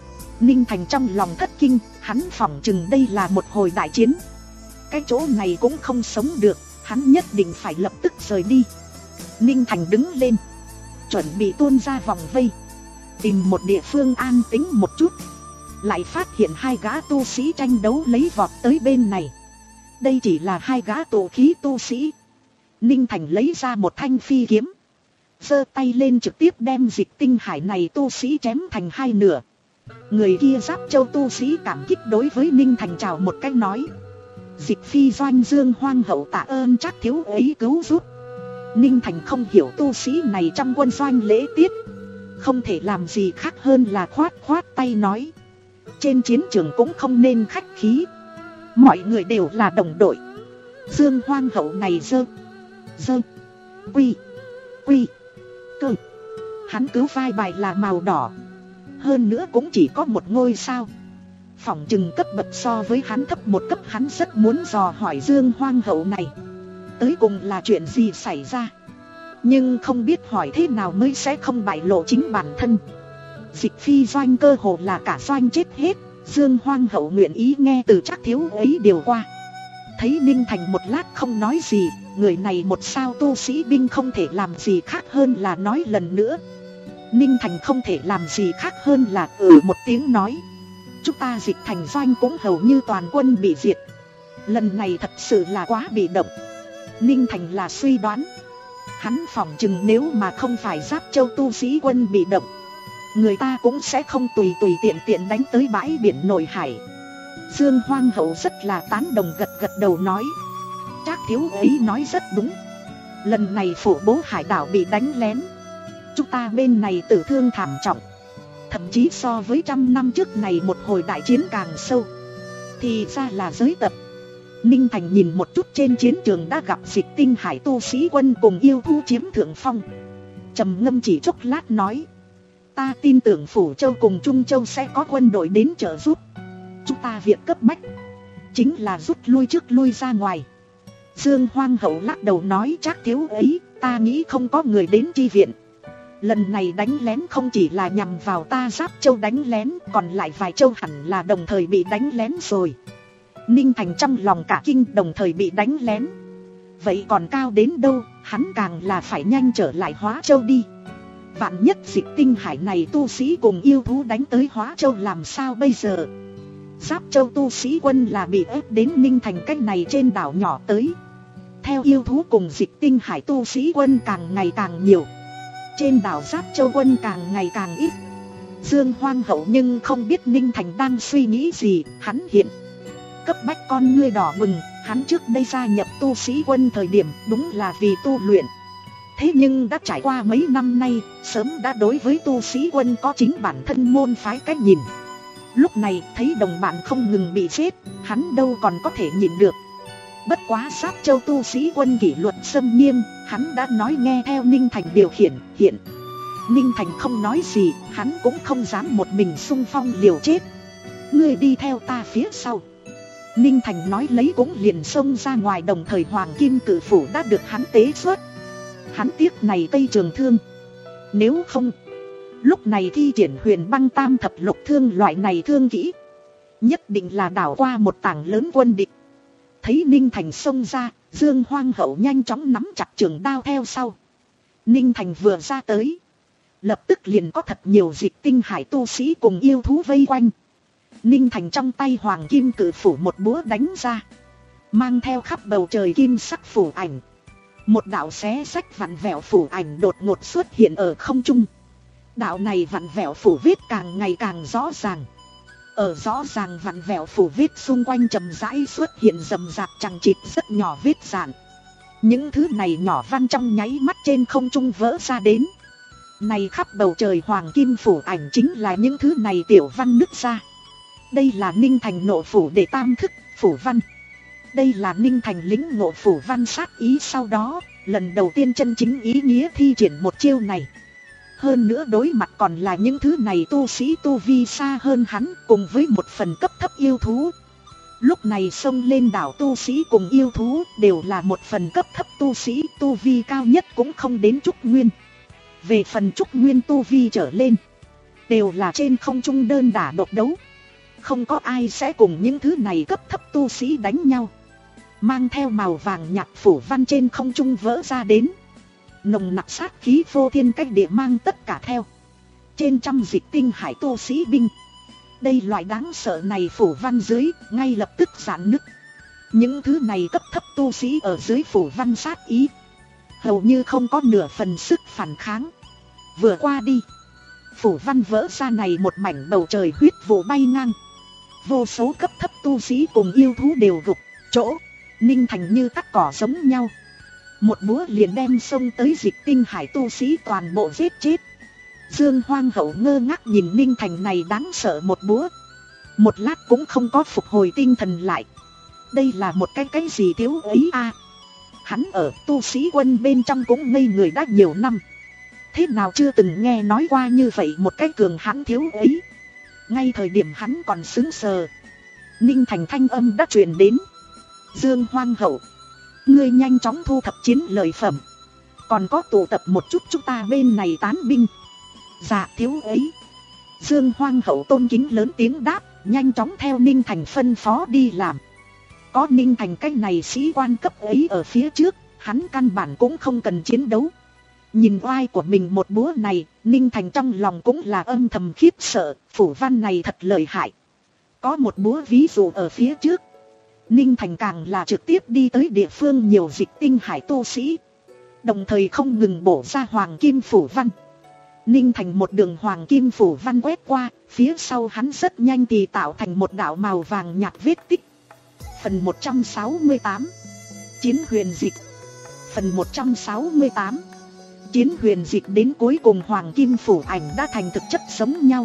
Speaker 1: Ninh Thành trong lòng thất kinh, hắn phỏng chừng đây là một hồi đại chiến. Cái chỗ này cũng không sống được, hắn nhất định phải lập tức rời đi. Ninh Thành đứng lên, chuẩn bị tuôn ra vòng vây, tìm một địa phương an tĩnh một chút. Lại phát hiện hai gã tu sĩ tranh đấu lấy vọt tới bên này. Đây chỉ là hai gã tụ khí tu sĩ. Ninh Thành lấy ra một thanh phi kiếm, giơ tay lên trực tiếp đem Dịch Tinh Hải này tu sĩ chém thành hai nửa. Người kia Giáp Châu tu sĩ cảm kích đối với Ninh Thành chào một cách nói: Dịch phi doanh Dương Hoang hậu tạ ơn Trác thiếu ấy cứu giúp. Ninh Thành không hiểu tu sĩ này trong quân doanh lễ tiết, không thể làm gì khác hơn là khoát khoát tay nói: trên chiến trường cũng không nên khách khí, mọi người đều là đồng đội. Dương Hoang hậu này dơ dơ quy quy cơ, hắn cứu vai bài là màu đỏ, hơn nữa cũng chỉ có một ngôi sao, phỏng chừng cấp bậc so với hắn thấp một cấp. Hắn rất muốn dò hỏi Dương Hoang hậu này tới cùng là chuyện gì xảy ra, nhưng không biết hỏi thế nào mới sẽ không bại lộ chính bản thân. Dịch phi doanh cơ hồ là cả doanh chết hết, Dương Hoang hậu nguyện ý nghe từ Trác thiếu ấy điều qua. Thấy Ninh Thành một lát không nói gì, người này một sao tu sĩ binh không thể làm gì khác hơn là nói lần nữa. Ninh Thành không thể làm gì khác hơn là ừ một tiếng nói: chúng ta Dịch thành doanh cũng hầu như toàn quân bị diệt, lần này thật sự là quá bị động. Ninh Thành là suy đoán, hắn phỏng chừng nếu mà không phải Giáp Châu tu sĩ quân bị động, người ta cũng sẽ không tùy tùy tiện tiện đánh tới bãi biển Nội Hải. Dương Hoang hậu rất là tán đồng gật gật đầu nói: Trác thiếu ấy nói rất đúng, lần này phủ bố hải đảo bị đánh lén, chúng ta bên này tử thương thảm trọng, thậm chí so với trăm năm trước này một hồi đại chiến càng sâu. Thì ra là giới tập. Ninh Thành nhìn một chút trên chiến trường đã gặp Dịch Tinh Hải tu sĩ quân cùng yêu thú chiếm thượng phong, trầm ngâm chỉ chốc lát nói: ta tin tưởng Phủ Châu cùng Trung Châu sẽ có quân đội đến trợ giúp. Chúng ta việc cấp bách chính là rút lui trước lui ra ngoài. Dương Hoang hậu lắc đầu nói: Trác thiếu ấy, ta nghĩ không có người đến chi viện. Lần này đánh lén không chỉ là nhằm vào ta Giáp Châu đánh lén, còn lại vài châu hẳn là đồng thời bị đánh lén rồi. Ninh Thành trong lòng cả kinh, đồng thời bị đánh lén, vậy còn cao đến đâu, hắn càng là phải nhanh trở lại Hóa Châu đi. Vạn nhất Dịch Tinh Hải này tu sĩ cùng yêu thú đánh tới Hóa Châu làm sao bây giờ? Giáp Châu tu sĩ quân là bị ép đến Ninh Thành cách này trên đảo nhỏ tới. Theo yêu thú cùng Dịch Tinh Hải tu sĩ quân càng ngày càng nhiều, trên đảo Giáp Châu quân càng ngày càng ít. Dương Hoang hậu nhưng không biết Ninh Thành đang suy nghĩ gì, hắn hiện cấp bách con ngươi đỏ bừng. Hắn trước đây gia nhập tu sĩ quân thời điểm đúng là vì tu luyện, thế nhưng đã trải qua mấy năm nay, sớm đã đối với tu sĩ quân có chính bản thân môn phái cách nhìn. Lúc này thấy đồng bạn không ngừng bị chết, hắn đâu còn có thể nhịn được. Bất quá Giáp Châu tu sĩ quân kỷ luật xâm nghiêm, hắn đã nói nghe theo Ninh Thành điều khiển. Hiện Ninh Thành không nói gì, hắn cũng không dám một mình xung phong liều chết. Ngươi đi theo ta phía sau. Ninh Thành nói lấy cũng liền xông ra ngoài, đồng thời Hoàng Kim Cử Phủ đã được hắn tế xuất. Hắn tiếc này cây trường thương, nếu không lúc này thi triển Huyền Băng Tam Thập Lục Thương loại này thương kỹ, nhất định là đảo qua một tảng lớn quân địch. Thấy Ninh Thành xông ra, Dương Hoang hậu nhanh chóng nắm chặt trường đao theo sau. Ninh Thành vừa ra tới, lập tức liền có thật nhiều Dịch Tinh Hải tu sĩ cùng yêu thú vây quanh. Ninh Thành trong tay Hoàng Kim Cử Phủ một búa đánh ra, mang theo khắp bầu trời kim sắc phủ ảnh. Một đạo xé rách vặn vẹo phủ ảnh đột ngột xuất hiện ở không trung. Đạo này vặn vẹo phủ vết càng ngày càng rõ ràng. Ở rõ ràng vặn vẹo phủ vết xung quanh chậm rãi xuất hiện rầm rạp chằng chịt rất nhỏ vết dạn. Những thứ này nhỏ văn trong nháy mắt trên không trung vỡ ra đến. Này khắp bầu trời Hoàng Kim phủ ảnh chính là những thứ này tiểu văn nứt ra. Đây là Ninh Thành nộ phủ để tam thức phủ văn. Đây là Ninh Thành lĩnh ngộ phủ văn sát ý, sau đó lần đầu tiên chân chính ý nghĩa thi triển một chiêu này. Hơn nữa đối mặt còn là những thứ này tu sĩ tu vi xa hơn hắn, cùng với một phần cấp thấp yêu thú. Lúc này xông lên đảo tu sĩ cùng yêu thú đều là một phần cấp thấp tu sĩ, tu vi cao nhất cũng không đến Trúc Nguyên. Về phần Trúc Nguyên tu vi trở lên, đều là trên không trung đơn đả độc đấu. Không có ai sẽ cùng những thứ này cấp thấp tu sĩ đánh nhau. Mang theo màu vàng nhạt phủ văn trên không trung vỡ ra đến. Nồng nặc sát khí vô thiên cách địa mang tất cả theo. Trên trăm dịch tinh hải tu sĩ binh. Đây loại đáng sợ này phủ văn dưới, ngay lập tức giãn nứt. Những thứ này cấp thấp tu sĩ ở dưới phủ văn sát ý, hầu như không có nửa phần sức phản kháng. Vừa qua đi, phủ văn vỡ ra này một mảnh bầu trời huyết vụ bay ngang. Vô số cấp thấp tu sĩ cùng yêu thú đều gục chỗ. Ninh Thành như cắt cỏ giống nhau. Một búa liền đem xông tới dịch tinh hải tu sĩ toàn bộ giết chết. Dương Hoang Hậu ngơ ngác nhìn Ninh Thành này đáng sợ một búa. Một lát cũng không có phục hồi tinh thần lại. Đây là một cái cái gì thiếu ấy a? Hắn ở tu sĩ quân bên trong cũng ngây người đã nhiều năm. Thế nào chưa từng nghe nói qua như vậy một cái cường hãn thiếu ấy. Ngay thời điểm hắn còn sững sờ, Ninh Thành thanh âm đã truyền đến. Dương Hoang Hậu, ngươi nhanh chóng thu thập chiến lợi phẩm. Còn có tụ tập một chút chúng ta bên này tán binh. Dạ thiếu ấy. Dương Hoang Hậu tôn kính lớn tiếng đáp, nhanh chóng theo Ninh Thành phân phó đi làm. Có Ninh Thành cái này sĩ quan cấp ấy ở phía trước, hắn căn bản cũng không cần chiến đấu. Nhìn oai của mình một búa này, Ninh Thành trong lòng cũng là âm thầm khiếp sợ, phủ văn này thật lợi hại. Có một búa ví dụ ở phía trước, Ninh Thành càng là trực tiếp đi tới địa phương nhiều dịch tinh hải tu sĩ. Đồng thời không ngừng bổ ra hoàng kim phủ văn. Ninh Thành một đường hoàng kim phủ văn quét qua, phía sau hắn rất nhanh thì tạo thành một đạo màu vàng nhạt vết tích. Phần một trăm sáu mươi tám Chiến huyền dịch. Phần một trăm sáu mươi tám Chiến huyền dịch đến cuối cùng hoàng kim phủ ảnh đã thành thực chất giống nhau.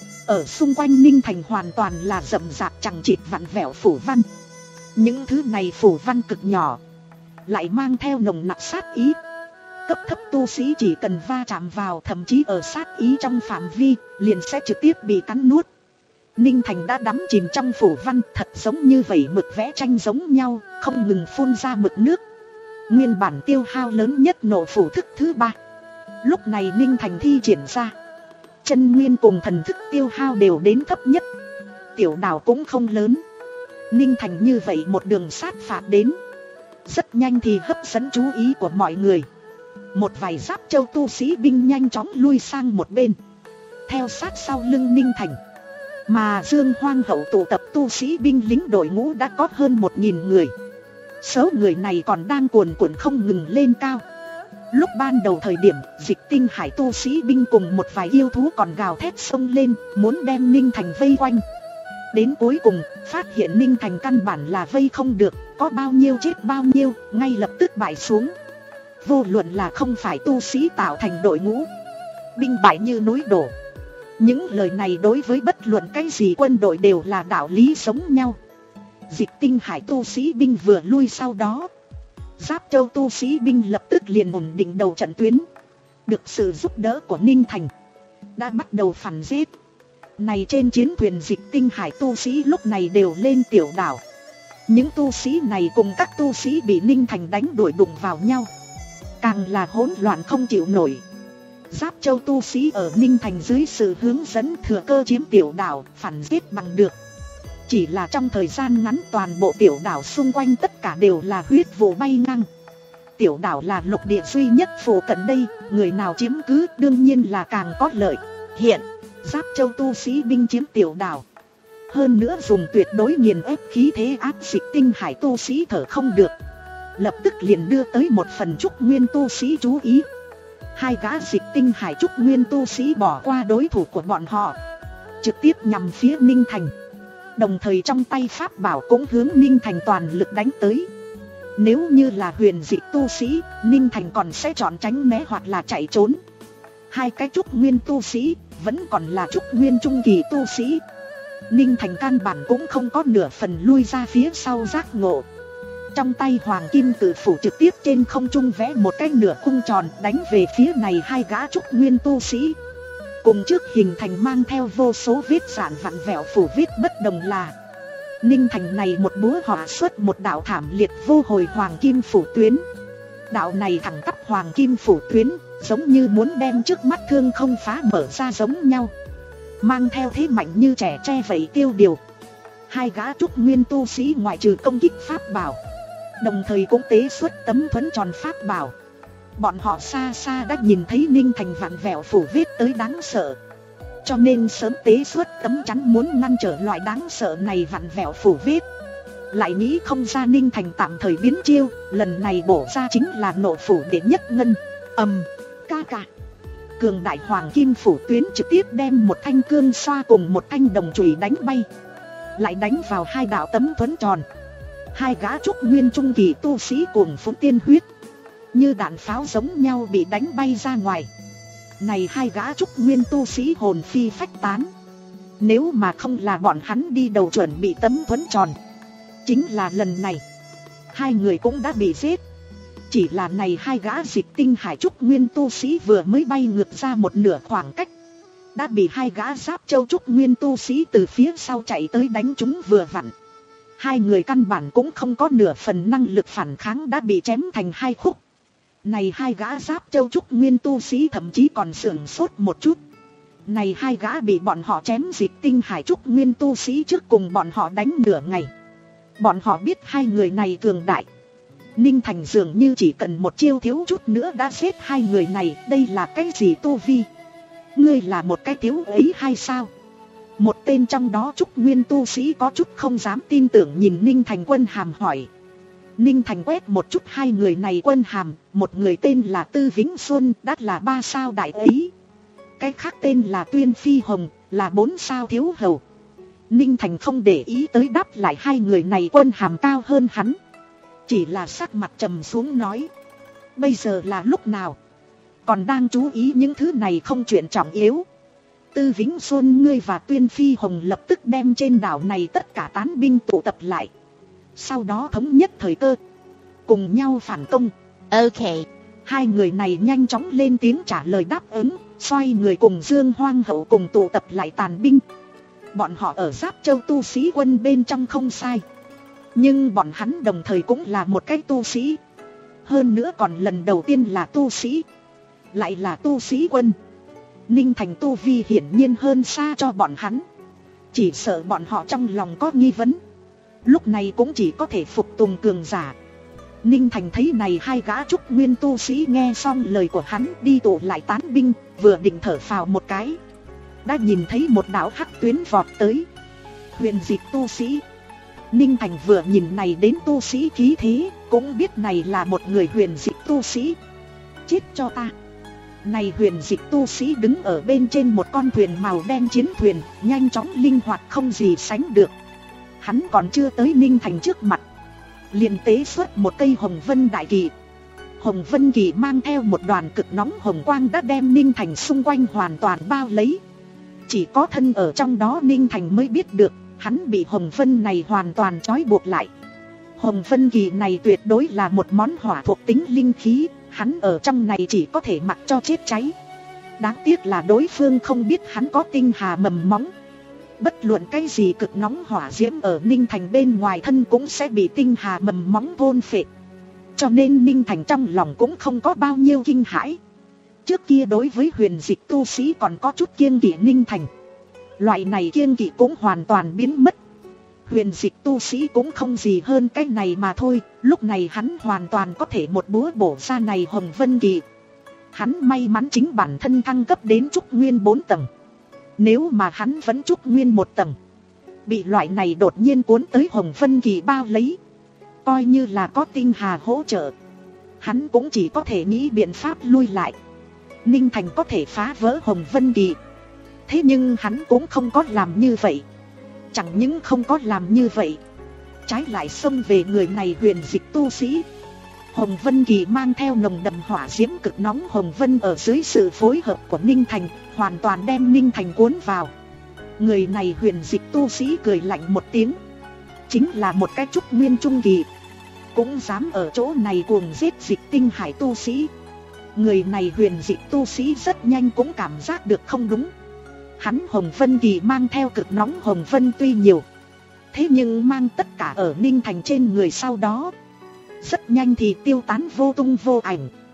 Speaker 1: Ở xung quanh Ninh Thành hoàn toàn là rậm rạp chằng chịt vặn vẹo phủ văn. Những thứ này phủ văn cực nhỏ, lại mang theo nồng nặc sát ý. Cấp thấp tu sĩ chỉ cần va chạm vào, thậm chí ở sát ý trong phạm vi, liền sẽ trực tiếp bị cắn nuốt. Ninh Thành đã đắm chìm trong phủ văn, thật giống như vẩy mực vẽ tranh giống nhau, không ngừng phun ra mực nước. Nguyên bản tiêu hao lớn nhất nộ phủ thức thứ ba, lúc này Ninh Thành thi triển ra. Chân nguyên cùng thần thức tiêu hao đều đến thấp nhất. Tiểu đảo cũng không lớn. Ninh Thành như vậy một đường sát phạt đến, rất nhanh thì hấp dẫn chú ý của mọi người. Một vài giáp châu tu sĩ binh nhanh chóng lui sang một bên, theo sát sau lưng Ninh Thành. Mà Dương Hoang Hậu tụ tập tu sĩ binh lính đội ngũ đã có hơn một nghìn người. Số người này còn đang cuồn cuộn không ngừng lên cao. Lúc ban đầu thời điểm, dịch tinh hải tu sĩ binh cùng một vài yêu thú còn gào thét xông lên, muốn đem Ninh Thành vây quanh. Đến cuối cùng, phát hiện Ninh Thành căn bản là vây không được, có bao nhiêu chết bao nhiêu, ngay lập tức bại xuống. Vô luận là không phải tu sĩ tạo thành đội ngũ, binh bại như núi đổ. Những lời này đối với bất luận cái gì quân đội đều là đạo lý giống nhau. Dịch tinh hải tu sĩ binh vừa lui sau đó, Giáp Châu tu sĩ binh lập tức liền ổn định đầu trận tuyến. Được sự giúp đỡ của Ninh Thành, đã bắt đầu phản giết. Này trên chiến thuyền dịch tinh hải tu sĩ lúc này đều lên tiểu đảo. Những tu sĩ này cùng các tu sĩ bị Ninh Thành đánh đuổi đụng vào nhau, càng là hỗn loạn không chịu nổi. Giáp Châu tu sĩ ở Ninh Thành dưới sự hướng dẫn thừa cơ chiếm tiểu đảo, phản giết bằng được. Chỉ là trong thời gian ngắn toàn bộ tiểu đảo xung quanh tất cả đều là huyết vụ bay ngang. Tiểu đảo là lục địa duy nhất phổ cận đây, người nào chiếm cứ đương nhiên là càng có lợi. Hiện, Giáp Châu tu sĩ binh chiếm tiểu đảo, hơn nữa dùng tuyệt đối nghiền ép khí thế áp dịch tinh hải tu sĩ thở không được. Lập tức liền đưa tới một phần trúc nguyên tu sĩ chú ý. Hai gã dịch tinh hải trúc nguyên tu sĩ bỏ qua đối thủ của bọn họ, trực tiếp nhằm phía Ninh Thành. Đồng thời trong tay pháp bảo cũng hướng Ninh Thành toàn lực đánh tới. Nếu như là huyền dị tu sĩ, Ninh Thành còn sẽ chọn tránh né hoặc là chạy trốn. Hai cái trúc nguyên tu sĩ vẫn còn là trúc nguyên trung kỳ tu sĩ, Ninh Thành căn bản cũng không có nửa phần lui ra phía sau giác ngộ. Trong tay hoàng kim cử phủ trực tiếp trên không trung vẽ một cái nửa khung tròn đánh về phía này hai gã trúc nguyên tu sĩ. Cùng trước hình thành mang theo vô số vết dạn vặn vẹo phủ viết bất đồng là, Ninh Thành này một búa họa xuất một đạo thảm liệt vô hồi hoàng kim phủ tuyến. Đạo này thẳng tắp hoàng kim phủ tuyến, giống như muốn đem trước mắt thương không phá mở ra giống nhau. mang theo thế mạnh như trẻ tre vậy tiêu điều. Hai gã trúc nguyên tu sĩ ngoại trừ công kích pháp bảo, đồng thời cũng tế xuất tấm thuẫn tròn pháp bảo. Bọn họ xa xa đã nhìn thấy Ninh Thành vặn vẹo phủ vết tới đáng sợ, cho nên sớm tế xuất tấm chắn muốn ngăn trở loại đáng sợ này vặn vẹo phủ vết. Lại nghĩ không ra Ninh Thành tạm thời biến chiêu, lần này bổ ra chính là nộ phủ đệ nhất ngân. Ầm, ca ca. Cường đại hoàng kim phủ tuyến trực tiếp đem một thanh cương xoa cùng một thanh đồng chùy đánh bay, lại đánh vào hai đạo tấm thuẫn tròn. Hai gã trúc nguyên trung kỳ tu sĩ cuồng phúng tiên huyết như đạn pháo giống nhau bị đánh bay ra ngoài. Này hai gã trúc nguyên tu sĩ hồn phi phách tán. Nếu mà không là bọn hắn đi đầu chuẩn bị tấm thuẫn tròn, chính là lần này hai người cũng đã bị giết. Chỉ là này hai gã dịch tinh hải trúc nguyên tu sĩ vừa mới bay ngược ra một nửa khoảng cách, đã bị hai gã giáp châu trúc nguyên tu sĩ từ phía sau chạy tới đánh chúng vừa vặn. Hai người căn bản cũng không có nửa phần năng lực phản kháng, đã bị chém thành hai khúc. Này hai gã giáp châu trúc nguyên tu sĩ thậm chí còn sửng sốt một chút. Này hai gã bị bọn họ chém dịch tinh hải trúc nguyên tu sĩ trước cùng bọn họ đánh nửa ngày. Bọn họ biết hai người này cường đại. Ninh Thành dường như chỉ cần một chiêu thiếu chút nữa đã giết hai người này. Đây là cái gì tu vi? Ngươi là một cái thiếu ấy hay sao? Một tên trong đó trúc nguyên tu sĩ có chút không dám tin tưởng nhìn Ninh Thành Quân Hàm hỏi. Ninh Thành quét một chút hai người này Quân Hàm, một người tên là Tư Vĩnh Xuân, đã là ba sao đại ấy. Cái khác tên là Tuyên Phi Hồng, là bốn sao thiếu hầu. Ninh Thành không để ý tới đáp lại hai người này Quân Hàm cao hơn hắn, chỉ là sắc mặt trầm xuống nói: bây giờ là lúc nào? Còn đang chú ý những thứ này không chuyện trọng yếu. Tư Vĩnh Xuân, ngươi và Tuyên Phi Hồng lập tức đem trên đảo này tất cả tán binh tụ tập lại, sau đó thống nhất thời cơ, cùng nhau phản công. Ok. Hai người này nhanh chóng lên tiếng trả lời đáp ứng, xoay người cùng Dương Hoang Hậu cùng tụ tập lại tàn binh. Bọn họ ở Giáp Châu tu sĩ quân bên trong không sai, nhưng bọn hắn đồng thời cũng là một cái tu sĩ. Hơn nữa còn lần đầu tiên là tu sĩ, lại là tu sĩ quân. Ninh Thành tu vi hiển nhiên hơn xa cho bọn hắn, chỉ sợ bọn họ trong lòng có nghi vấn, lúc này cũng chỉ có thể phục tùng cường giả. Ninh Thành thấy này hai gã trúc nguyên tu sĩ nghe xong lời của hắn đi tụ lại tán binh, vừa định thở phào một cái, đã nhìn thấy một đạo hắc tuyến vọt tới. Huyền dịch tu sĩ. Ninh Thành vừa nhìn này đến tu sĩ khí thế, cũng biết này là một người huyền dịch tu sĩ. Chết cho ta! Này huyền dịch tu sĩ đứng ở bên trên một con thuyền màu đen chiến thuyền, nhanh chóng linh hoạt không gì sánh được. Hắn còn chưa tới Ninh Thành trước mặt, liền tế xuất một cây hồng vân đại kỳ. Hồng vân kỳ mang theo một đoàn cực nóng hồng quang đã đem Ninh Thành xung quanh hoàn toàn bao lấy. Chỉ có thân ở trong đó Ninh Thành mới biết được, hắn bị hồng vân này hoàn toàn trói buộc lại. Hồng vân kỳ này tuyệt đối là một món hỏa thuộc tính linh khí, hắn ở trong này chỉ có thể mặc cho chết cháy. Đáng tiếc là đối phương không biết hắn có tinh hà mầm móng. Bất luận cái gì cực nóng hỏa diễm ở Ninh Thành bên ngoài thân cũng sẽ bị tinh hà mầm móng thôn phệ. Cho nên Ninh Thành trong lòng cũng không có bao nhiêu kinh hãi. Trước kia đối với huyền dịch tu sĩ còn có chút kiêng kỵ Ninh Thành, loại này kiêng kỵ cũng hoàn toàn biến mất. Huyền dịch tu sĩ cũng không gì hơn cái này mà thôi. Lúc này hắn hoàn toàn có thể một búa bổ ra này hồng vân kỳ. Hắn may mắn chính bản thân thăng cấp đến trúc nguyên bốn tầng. Nếu mà hắn vẫn trúc nguyên một tầng, bị loại này đột nhiên cuốn tới hồng vân kỳ bao lấy, coi như là có tinh hà hỗ trợ, hắn cũng chỉ có thể nghĩ biện pháp lui lại. Ninh Thành có thể phá vỡ hồng vân kỳ, thế nhưng hắn cũng không có làm như vậy. Chẳng những không có làm như vậy, trái lại xông về người này huyền dịch tu sĩ. Hồng vân kỳ mang theo nồng đậm hỏa diễm cực nóng hồng vân ở dưới sự phối hợp của Ninh Thành, hoàn toàn đem Ninh Thành cuốn vào. Người này huyền dịch tu sĩ cười lạnh một tiếng, chính là một cái trúc nguyên trung kỳ, cũng dám ở chỗ này cuồng giết dịch tinh hải tu sĩ. Người này huyền dịch tu sĩ rất nhanh cũng cảm giác được không đúng. Hắn hồng vân kỳ mang theo cực nóng hồng vân tuy nhiều, thế nhưng mang tất cả ở Ninh Thành trên người sau đó, rất nhanh thì tiêu tán vô tung vô ảnh.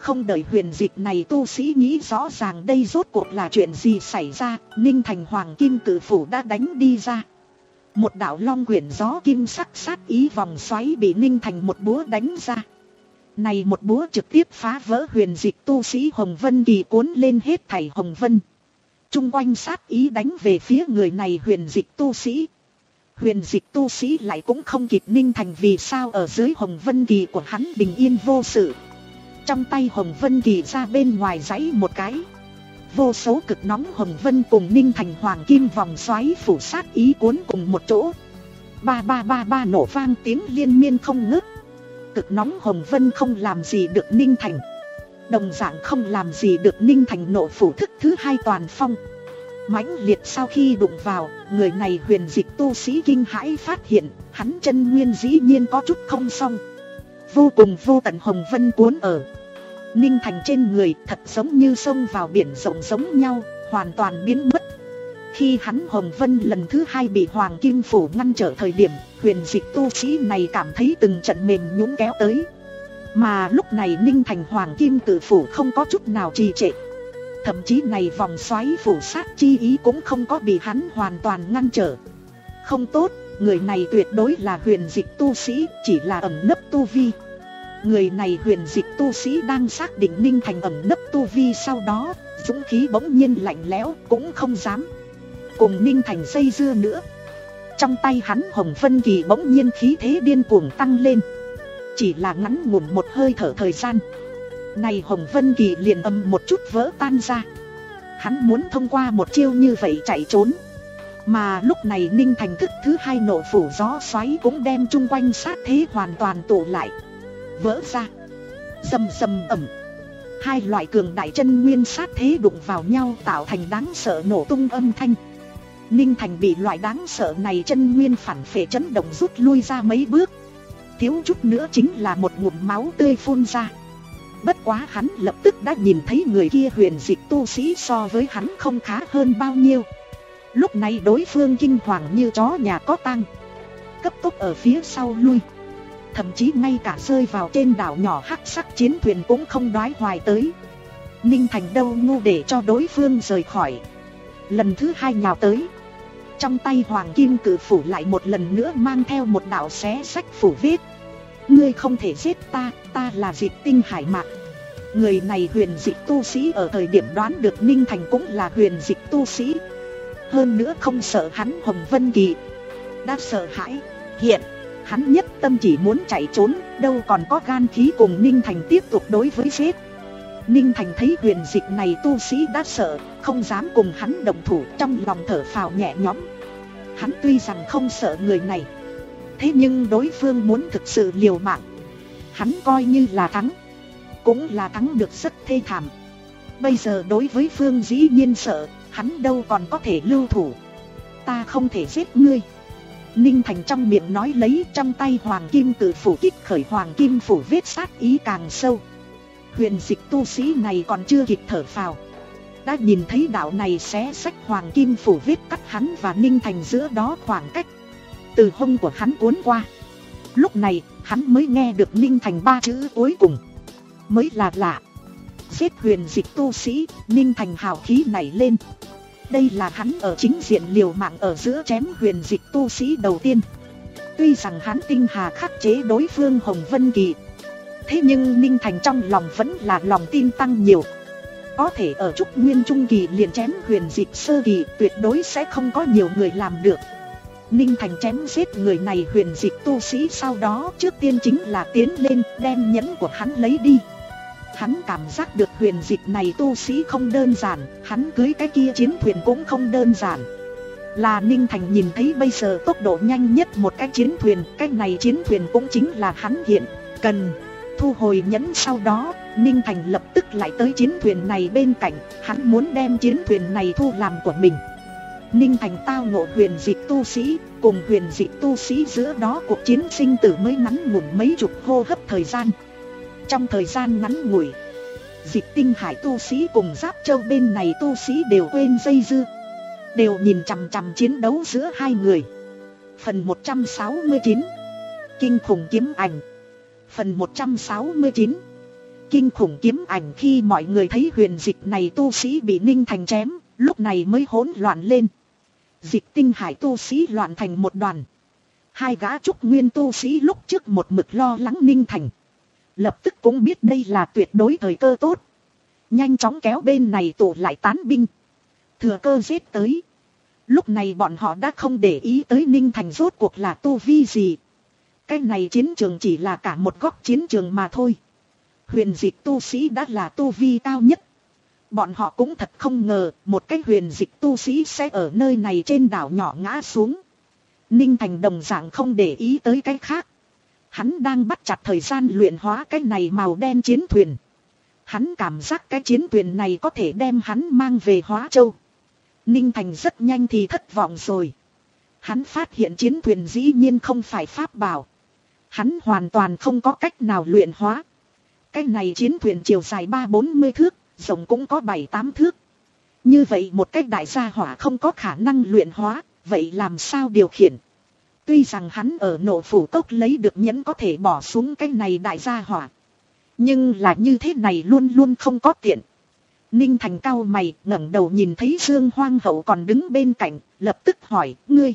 Speaker 1: Không đợi huyền dịch này tu sĩ nghĩ rõ ràng đây rốt cuộc là chuyện gì xảy ra, Ninh Thành hoàng kim cử phủ đã đánh đi ra. Một đạo long quyển gió kim sắc sát ý vòng xoáy bị Ninh Thành một búa đánh ra. Này một búa trực tiếp phá vỡ huyền dịch tu sĩ Hồng Vân Kỳ cuốn lên hết thảy Hồng Vân. Trung quanh sát ý đánh về phía người này huyền dịch tu sĩ. Huyền dịch tu sĩ lại cũng không kịp Ninh Thành vì sao ở dưới Hồng Vân Kỳ của hắn bình yên vô sự. Trong tay Hồng Vân Kỳ ra bên ngoài giãy một cái. Vô số cực nóng Hồng Vân cùng Ninh Thành hoàng kim vòng xoáy phủ sát ý cuốn cùng một chỗ. Ba ba ba ba nổ vang tiếng liên miên không ngớt. Cực nóng Hồng Vân không làm gì được Ninh Thành. Đồng dạng không làm gì được Ninh Thành nộ phủ thức thứ hai toàn phong. Mãnh liệt sau khi đụng vào, người này huyền dịch tu sĩ kinh hãi phát hiện, hắn chân nguyên dĩ nhiên có chút không xong. Vô cùng vô tận Hồng Vân cuốn ở Ninh Thành trên người thật giống như sông vào biển rộng giống nhau, hoàn toàn biến mất. Khi hắn Hồng Vân lần thứ hai bị Hoàng Kim Phủ ngăn trở thời điểm, huyền dịch tu sĩ này cảm thấy từng trận mềm nhũn kéo tới. Mà lúc này Ninh Thành Hoàng Kim Cử Phủ không có chút nào trì trệ. Thậm chí này vòng xoáy phủ sát chi ý cũng không có bị hắn hoàn toàn ngăn trở. Không tốt, người này tuyệt đối là huyền dịch tu sĩ, chỉ là ẩn nấp tu vi. Người này huyền dịch tu sĩ đang xác định Ninh Thành ẩn nấp tu vi, sau đó dũng khí bỗng nhiên lạnh lẽo, cũng không dám cùng Ninh Thành dây dưa nữa. Trong tay hắn Hồng Vân Kỳ bỗng nhiên khí thế điên cuồng tăng lên. Chỉ là ngắn ngủn một hơi thở thời gian, này Hồng Vân Kỳ liền âm một chút vỡ tan ra. Hắn muốn thông qua một chiêu như vậy chạy trốn. Mà lúc này Ninh Thành thức thứ hai nộ phủ gió xoáy cũng đem chung quanh sát thế hoàn toàn tụ lại, vỡ ra. Rầm rầm ầm. Hai loại cường đại chân nguyên sát thế đụng vào nhau tạo thành đáng sợ nổ tung âm thanh. Ninh Thành bị loại đáng sợ này chân nguyên phản phệ chấn động rút lui ra mấy bước. Thiếu chút nữa chính là một ngụm máu tươi phun ra. Bất quá hắn lập tức đã nhìn thấy người kia huyền dịch tu sĩ so với hắn không khá hơn bao nhiêu. Lúc này đối phương kinh hoàng như chó nhà có tang, cấp tốc ở phía sau lui. Thậm chí ngay cả rơi vào trên đảo nhỏ hắc sắc chiến thuyền cũng không đoái hoài tới. Ninh Thành đâu ngu để cho đối phương rời khỏi. Lần thứ hai nhào tới. Trong tay Hoàng Kim Cử Phủ lại một lần nữa mang theo một đạo xé sách phủ vết. Ngươi không thể giết ta, ta là Dịch Tinh Hải Mạc. Người này huyền dịch tu sĩ ở thời điểm đoán được Ninh Thành cũng là huyền dịch tu sĩ. Hơn nữa không sợ hắn Hồng Vân Kỳ, đã sợ hãi. Hiện hắn nhất tâm chỉ muốn chạy trốn, đâu còn có gan khí cùng Ninh Thành tiếp tục đối với giết. Ninh Thành thấy huyền dịch này tu sĩ đã sợ, không dám cùng hắn động thủ, trong lòng thở phào nhẹ nhõm. Hắn tuy rằng không sợ người này, thế nhưng đối phương muốn thực sự liều mạng, hắn coi như là thắng, cũng là thắng được rất thê thảm. Bây giờ đối với phương dĩ nhiên sợ, hắn đâu còn có thể lưu thủ. Ta không thể giết ngươi, Ninh Thành trong miệng nói lấy, trong tay Hoàng Kim Cử Phủ kích khởi Hoàng Kim Phủ vết sát ý càng sâu. Huyền dịch tu sĩ này còn chưa kịp thở phào, đã nhìn thấy đạo này xé sách Hoàng Kim Phủ vết cắt hắn và Ninh Thành giữa đó khoảng cách, từ hông của hắn cuốn qua. Lúc này hắn mới nghe được Ninh Thành ba chữ cuối cùng, mới là lạ. Giết huyền dịch tu sĩ. Ninh Thành hào khí nảy lên. Đây là hắn ở chính diện liều mạng ở giữa chém huyền dịch tu sĩ đầu tiên. Tuy rằng hắn tinh hà khắc chế đối phương Hồng Vân Kỳ, thế nhưng Ninh Thành trong lòng vẫn là lòng tin tăng nhiều. Có thể ở Trúc Nguyên Trung Kỳ liền chém huyền dịch sơ kỳ, tuyệt đối sẽ không có nhiều người làm được. Ninh Thành chém giết người này huyền dịch tu sĩ, sau đó trước tiên chính là tiến lên đem nhẫn của hắn lấy đi. Hắn cảm giác được huyền dịch này tu sĩ không đơn giản, hắn cưới cái kia chiến thuyền cũng không đơn giản. Là Ninh Thành nhìn thấy bây giờ tốc độ nhanh nhất một cái chiến thuyền, cái này chiến thuyền cũng chính là hắn hiện cần. Thu hồi nhẫn sau đó, Ninh Thành lập tức lại tới chiến thuyền này bên cạnh, hắn muốn đem chiến thuyền này thu làm của mình. Ninh Thành tao ngộ huyền dịch tu sĩ, cùng huyền dịch tu sĩ giữa đó cuộc chiến sinh tử mới ngắn ngủn mấy chục hô hấp thời gian. Trong thời gian ngắn ngủi, Dịch Tinh Hải tu sĩ cùng Giáp Châu bên này tu sĩ đều quên dây dưa, đều nhìn chằm chằm chiến đấu giữa hai người. Phần một trăm sáu mươi chín, Kinh khủng kiếm ảnh. Phần một trăm sáu mươi chín, Kinh khủng kiếm ảnh khi mọi người thấy huyền dịch này tu sĩ bị Ninh Thành chém, lúc này mới hỗn loạn lên. Dịch tinh hải tu sĩ loạn thành một đoàn. Hai gã trúc nguyên tu sĩ lúc trước một mực lo lắng Ninh Thành, lập tức cũng biết đây là tuyệt đối thời cơ tốt. Nhanh chóng kéo bên này tụ lại tán binh, thừa cơ giết tới. Lúc này bọn họ đã không để ý tới Ninh Thành rốt cuộc là tu vi gì. Cái này chiến trường chỉ là cả một góc chiến trường mà thôi. Huyền dịch tu sĩ đã là tu vi cao nhất. Bọn họ cũng thật không ngờ một cái huyền dịch tu sĩ sẽ ở nơi này trên đảo nhỏ ngã xuống. Ninh Thành đồng dạng không để ý tới cái khác. Hắn đang bắt chặt thời gian luyện hóa cái này màu đen chiến thuyền. Hắn cảm giác cái chiến thuyền này có thể đem hắn mang về Hóa Châu. Ninh Thành rất nhanh thì thất vọng rồi. Hắn phát hiện chiến thuyền dĩ nhiên không phải pháp bảo. Hắn hoàn toàn không có cách nào luyện hóa. Cái này chiến thuyền chiều dài ba bốn mươi thước, rộng cũng có bảy tám thước. Như vậy một cách đại gia hỏa không có khả năng luyện hóa, vậy làm sao điều khiển? Tuy rằng hắn ở Nộ Phủ Cốc lấy được nhẫn có thể bỏ xuống cái này đại gia hỏa, nhưng là như thế này luôn luôn không có tiện. Ninh Thành cau mày, ngẩng đầu nhìn thấy Dương Hoang Hậu còn đứng bên cạnh, lập tức hỏi, ngươi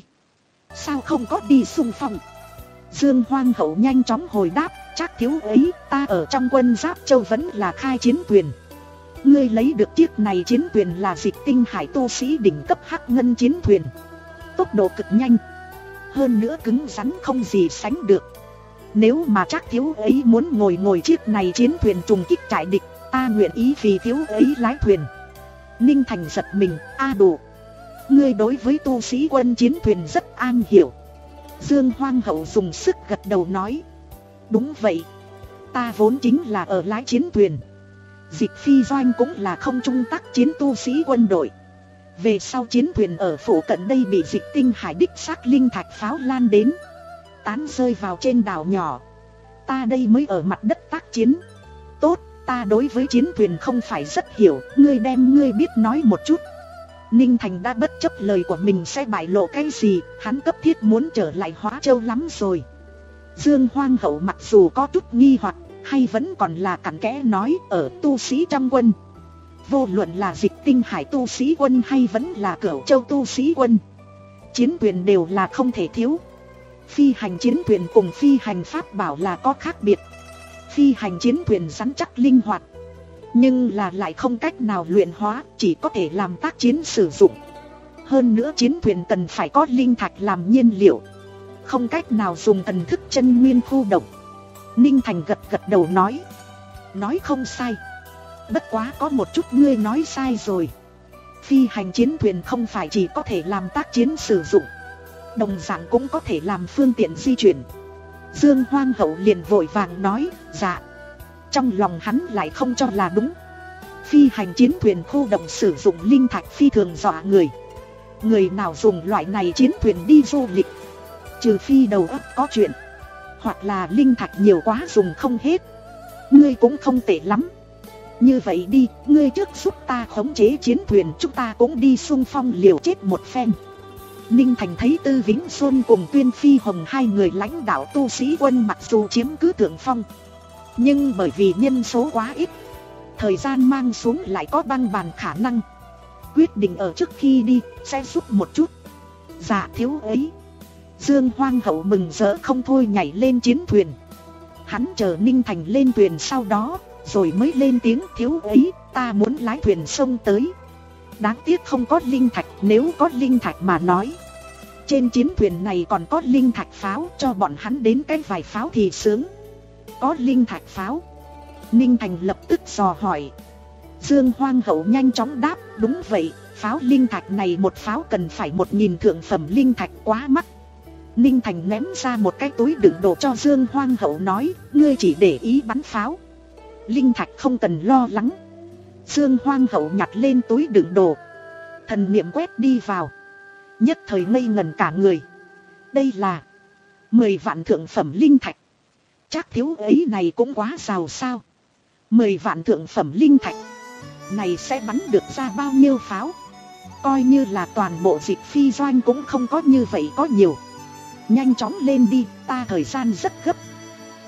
Speaker 1: sao không có đi xung phong? Dương Hoang Hậu nhanh chóng hồi đáp, chắc thiếu ấy, ta ở trong quân Giáp Châu vẫn là khai chiến thuyền. Ngươi lấy được chiếc này chiến thuyền là dịch tinh hải tu sĩ đỉnh cấp hắc ngân chiến thuyền. Tốc độ cực nhanh, hơn nữa cứng rắn không gì sánh được. Nếu mà chắc thiếu ấy muốn ngồi ngồi chiếc này chiến thuyền trùng kích trại địch, ta nguyện ý vì thiếu ấy lái thuyền. Ninh Thành giật mình, a đủ. Ngươi đối với tu sĩ quân chiến thuyền rất an hiểu. Dương Hoang Hậu dùng sức gật đầu nói, đúng vậy, ta vốn chính là ở lái chiến thuyền. Dịch phi doanh cũng là không trung tác chiến tu sĩ quân đội. Về sau chiến thuyền ở phủ cận đây bị dịch tinh hải đích xác linh thạch pháo lan đến, tán rơi vào trên đảo nhỏ. Ta đây mới ở mặt đất tác chiến. Tốt, ta đối với chiến thuyền không phải rất hiểu, ngươi đem ngươi biết nói một chút. Ninh Thành đã bất chấp lời của mình sẽ bại lộ cái gì, hắn cấp thiết muốn trở lại Hóa Châu lắm rồi. Dương Hoang Hậu mặc dù có chút nghi hoặc, hay vẫn còn là cặn kẽ nói, ở tu sĩ trong quân, vô luận là dịch tinh hải tu sĩ quân hay vẫn là Cửu Châu tu sĩ quân, chiến thuyền đều là không thể thiếu. Phi hành chiến thuyền cùng phi hành pháp bảo là có khác biệt. Phi hành chiến thuyền rắn chắc linh hoạt, nhưng là lại không cách nào luyện hóa, chỉ có thể làm tác chiến sử dụng. Hơn nữa chiến thuyền cần phải có linh thạch làm nhiên liệu, không cách nào dùng thần thức chân nguyên khu động. Ninh Thành gật gật đầu nói, nói không sai. Bất quá có một chút ngươi nói sai rồi. Phi hành chiến thuyền không phải chỉ có thể làm tác chiến sử dụng, đồng dạng cũng có thể làm phương tiện di chuyển. Dương Hoang Hậu liền vội vàng nói, dạ. Trong lòng hắn lại không cho là đúng. Phi hành chiến thuyền khu động sử dụng linh thạch phi thường dọa người. Người nào dùng loại này chiến thuyền đi du lịch, trừ phi đầu óc có chuyện, hoặc là linh thạch nhiều quá dùng không hết. Ngươi cũng không tệ lắm. Như vậy đi, ngươi trước giúp ta khống chế chiến thuyền, chúng ta cũng đi xung phong liều chết một phen. Ninh Thành thấy Tư Vĩnh Xuân cùng Tuyên Phi Hồng hai người lãnh đạo tu sĩ quân mặc dù chiếm cứ thượng phong, nhưng bởi vì nhân số quá ít, thời gian mang xuống lại có băng bàn khả năng, quyết định ở trước khi đi sẽ giúp một chút. Dạ thiếu ấy. Dương Hoang Hậu mừng rỡ không thôi nhảy lên chiến thuyền. Hắn chờ Ninh Thành lên thuyền sau đó, rồi mới lên tiếng, thiếu ấy, ta muốn lái thuyền sông tới. Đáng tiếc không có linh thạch, nếu có linh thạch mà nói, trên chiến thuyền này còn có linh thạch pháo, cho bọn hắn đến cái vài pháo thì sướng. Có linh thạch pháo? Ninh Thành lập tức dò hỏi. Dương Hoang Hậu nhanh chóng đáp, đúng vậy, pháo linh thạch này một pháo cần phải một nghìn thượng phẩm linh thạch, quá mắc. Ninh Thành ném ra một cái túi đựng đồ cho Dương Hoang Hậu nói, ngươi chỉ để ý bắn pháo, linh thạch không cần lo lắng. Dương Hoang Hậu nhặt lên túi đựng đồ, thần niệm quét đi vào, nhất thời ngây ngẩn cả người. Đây là mười vạn thượng phẩm linh thạch. Chắc thiếu ấy này cũng quá giàu sao. Mười vạn thượng phẩm linh thạch này sẽ bắn được ra bao nhiêu pháo? Coi như là toàn bộ dịch phi doanh cũng không có như vậy có nhiều. Nhanh chóng lên đi, ta thời gian rất gấp.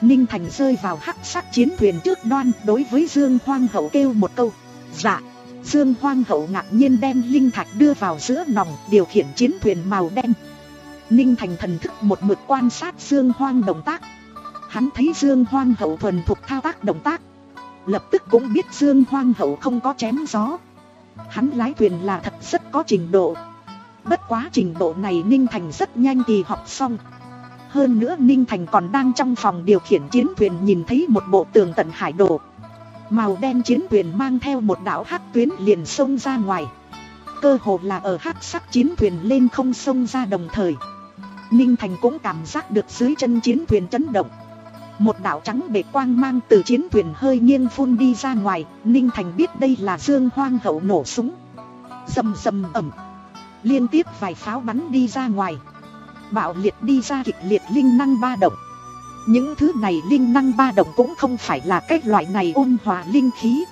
Speaker 1: Ninh Thành rơi vào hắc sắc chiến thuyền trước đoan, đối với Dương Hoang Hậu kêu một câu. Dạ. Dương Hoang Hậu ngạc nhiên đem linh thạch đưa vào giữa nòng, điều khiển chiến thuyền màu đen. Ninh Thành thần thức một mực quan sát Dương Hoang động tác. Hắn thấy Dương Hoang Hậu thuần thục thao tác động tác, lập tức cũng biết Dương Hoang Hậu không có chém gió. Hắn lái thuyền là thật rất có trình độ. Bất quá trình độ này Ninh Thành rất nhanh thì học xong. Hơn nữa Ninh Thành còn đang trong phòng điều khiển chiến thuyền nhìn thấy một bộ tường tận hải đồ. Màu đen chiến thuyền mang theo một đạo hắc tuyến liền xông ra ngoài. Cơ hồ là ở hắc sắc chiến thuyền lên không xông ra đồng thời. Ninh Thành cũng cảm giác được dưới chân chiến thuyền chấn động. Một đạo trắng bệ quang mang từ chiến thuyền hơi nghiêng phun đi ra ngoài. Ninh Thành biết đây là Dương Hoang Hậu nổ súng. Rầm rầm ầm, liên tiếp vài pháo bắn đi ra ngoài, bạo liệt đi ra kịch liệt linh năng ba động. Những thứ này linh năng ba động cũng không phải là cái loại này ôn hòa linh khí,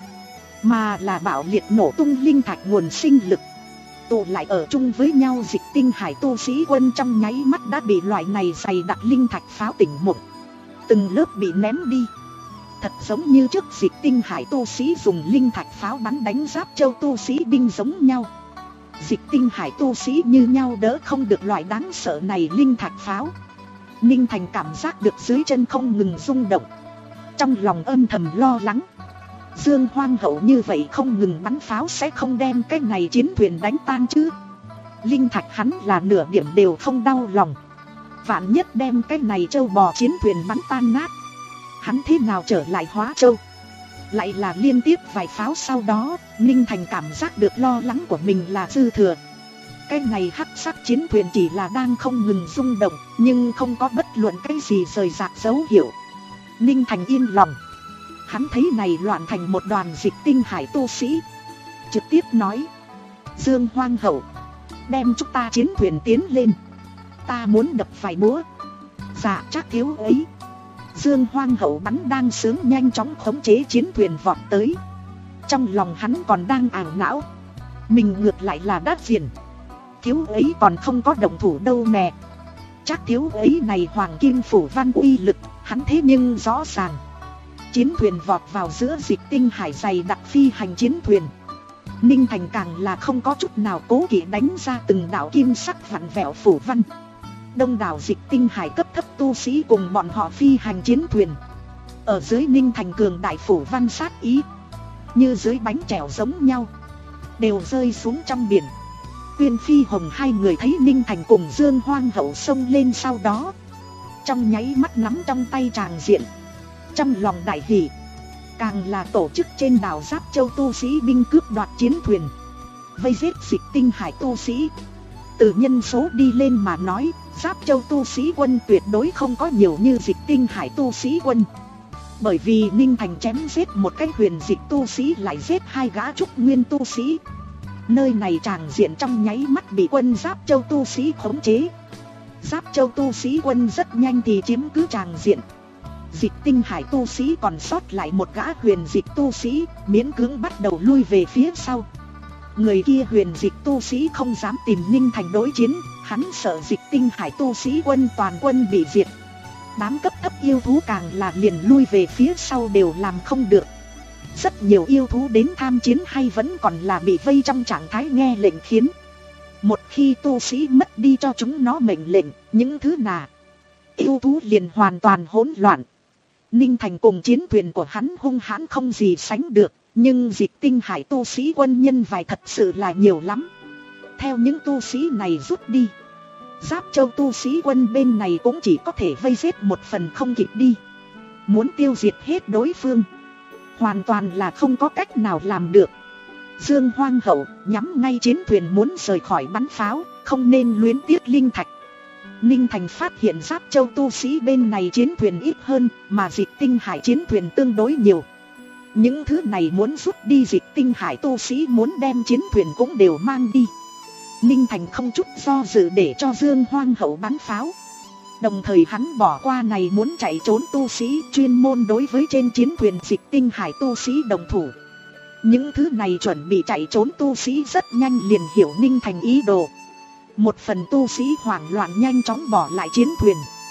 Speaker 1: mà là bạo liệt nổ tung linh thạch nguồn sinh lực. Tụ lại ở chung với nhau, Dịch Tinh Hải tu sĩ quân trong nháy mắt đã bị loại này dày đặc linh thạch pháo tỉnh mộng. Từng lớp bị ném đi, thật giống như trước Dịch Tinh Hải tu sĩ dùng linh thạch pháo bắn đánh Giáp Châu tu sĩ binh giống nhau. Dịch Tinh Hải tu sĩ như nhau đỡ không được loại đáng sợ này linh thạch pháo. Ninh Thành cảm giác được dưới chân không ngừng rung động, trong lòng âm thầm lo lắng. Dương Hoang Hậu như vậy không ngừng bắn pháo sẽ không đem cái này chiến thuyền đánh tan chứ. Linh thạch hắn là nửa điểm đều không đau lòng. Vạn nhất đem cái này châu bò chiến thuyền bắn tan nát, hắn thế nào trở lại Hóa Châu? Lại là liên tiếp vài pháo sau đó, Ninh Thành cảm giác được lo lắng của mình là dư thừa. Cái này hắc sắc chiến thuyền chỉ là đang không ngừng rung động, nhưng không có bất luận cái gì rời rạc dấu hiệu. Ninh Thành yên lòng. Hắn thấy này loạn thành một đoàn Dịch Tinh Hải tu sĩ, trực tiếp nói: Dương Hoang Hậu, đem chúng ta chiến thuyền tiến lên, ta muốn đập vài búa. Dạ chắc thiếu ấy. Dương Hoang Hậu bắn đang sướng nhanh chóng khống chế chiến thuyền vọt tới. Trong lòng hắn còn đang ảo não, mình ngược lại là đắt diện. Thiếu ấy còn không có động thủ đâu nè. Chắc thiếu ấy này hoàng kim phủ văn uy lực, hắn thế nhưng rõ ràng. Chiến thuyền vọt vào giữa Dịch Tinh Hải dày đặc phi hành chiến thuyền. Ninh Thành càng là không có chút nào cố kỵ đánh ra từng đạo kim sắc vặn vẹo phủ văn. Đông đảo Dịch Tinh Hải cấp thấp tu sĩ cùng bọn họ phi hành chiến thuyền. Ở dưới Ninh Thành cường đại phủ văn sát ý, như dưới bánh trèo giống nhau, đều rơi xuống trong biển. Tuyên Phi Hồng hai người thấy Ninh Thành cùng Dương Hoang Hậu xông lên sau đó, trong nháy mắt nắm trong tay tràng diện, trong lòng đại hỉ. Càng là tổ chức trên đảo Giáp Châu tu sĩ binh cướp đoạt chiến thuyền, vây giết Dịch Tinh Hải tu sĩ. Từ nhân số đi lên mà nói, Giáp Châu tu sĩ quân tuyệt đối không có nhiều như Dịch Tinh Hải tu sĩ quân. Bởi vì Ninh Thành chém giết một cái huyền dịch tu sĩ lại giết hai gã trúc nguyên tu sĩ. Nơi này tràng diện trong nháy mắt bị quân Giáp Châu tu sĩ khống chế. Giáp Châu tu sĩ quân rất nhanh thì chiếm cứ tràng diện. Dịch Tinh Hải tu sĩ còn sót lại một gã huyền dịch tu sĩ, miễn cưỡng bắt đầu lui về phía sau. Người kia huyền dịch tu sĩ không dám tìm Ninh Thành đối chiến, hắn sợ Dịch Tinh Hải tu sĩ quân toàn quân bị diệt. Đám cấp thấp yêu thú càng là liền lui về phía sau đều làm không được. Rất nhiều yêu thú đến tham chiến hay vẫn còn là bị vây trong trạng thái nghe lệnh khiến. Một khi tu sĩ mất đi cho chúng nó mệnh lệnh, những thứ nào yêu thú liền hoàn toàn hỗn loạn. Ninh Thành cùng chiến thuyền của hắn hung hãn không gì sánh được, nhưng Dịch Tinh Hải tu sĩ quân nhân vài thật sự là nhiều lắm. Theo những tu sĩ này rút đi, Giáp Châu tu sĩ quân bên này cũng chỉ có thể vây giết một phần không kịp đi. Muốn tiêu diệt hết đối phương, hoàn toàn là không có cách nào làm được. Dương Hoang Hậu nhắm ngay chiến thuyền muốn rời khỏi bắn pháo, không nên luyến tiếc linh thạch. Ninh Thành phát hiện Giáp Châu tu sĩ bên này chiến thuyền ít hơn, mà Dịch Tinh Hải chiến thuyền tương đối nhiều. Những thứ này muốn rút đi, Dịch Tinh Hải tu sĩ muốn đem chiến thuyền cũng đều mang đi. Ninh Thành không chút do dự để cho Dương Hoang Hậu bắn pháo. Đồng thời hắn bỏ qua này muốn chạy trốn tu sĩ, chuyên môn đối với trên chiến thuyền Dịch Tinh Hải tu sĩ đồng thủ. Những thứ này chuẩn bị chạy trốn tu sĩ rất nhanh liền hiểu Ninh Thành ý đồ. Một phần tu sĩ hoảng loạn nhanh chóng bỏ lại chiến thuyền.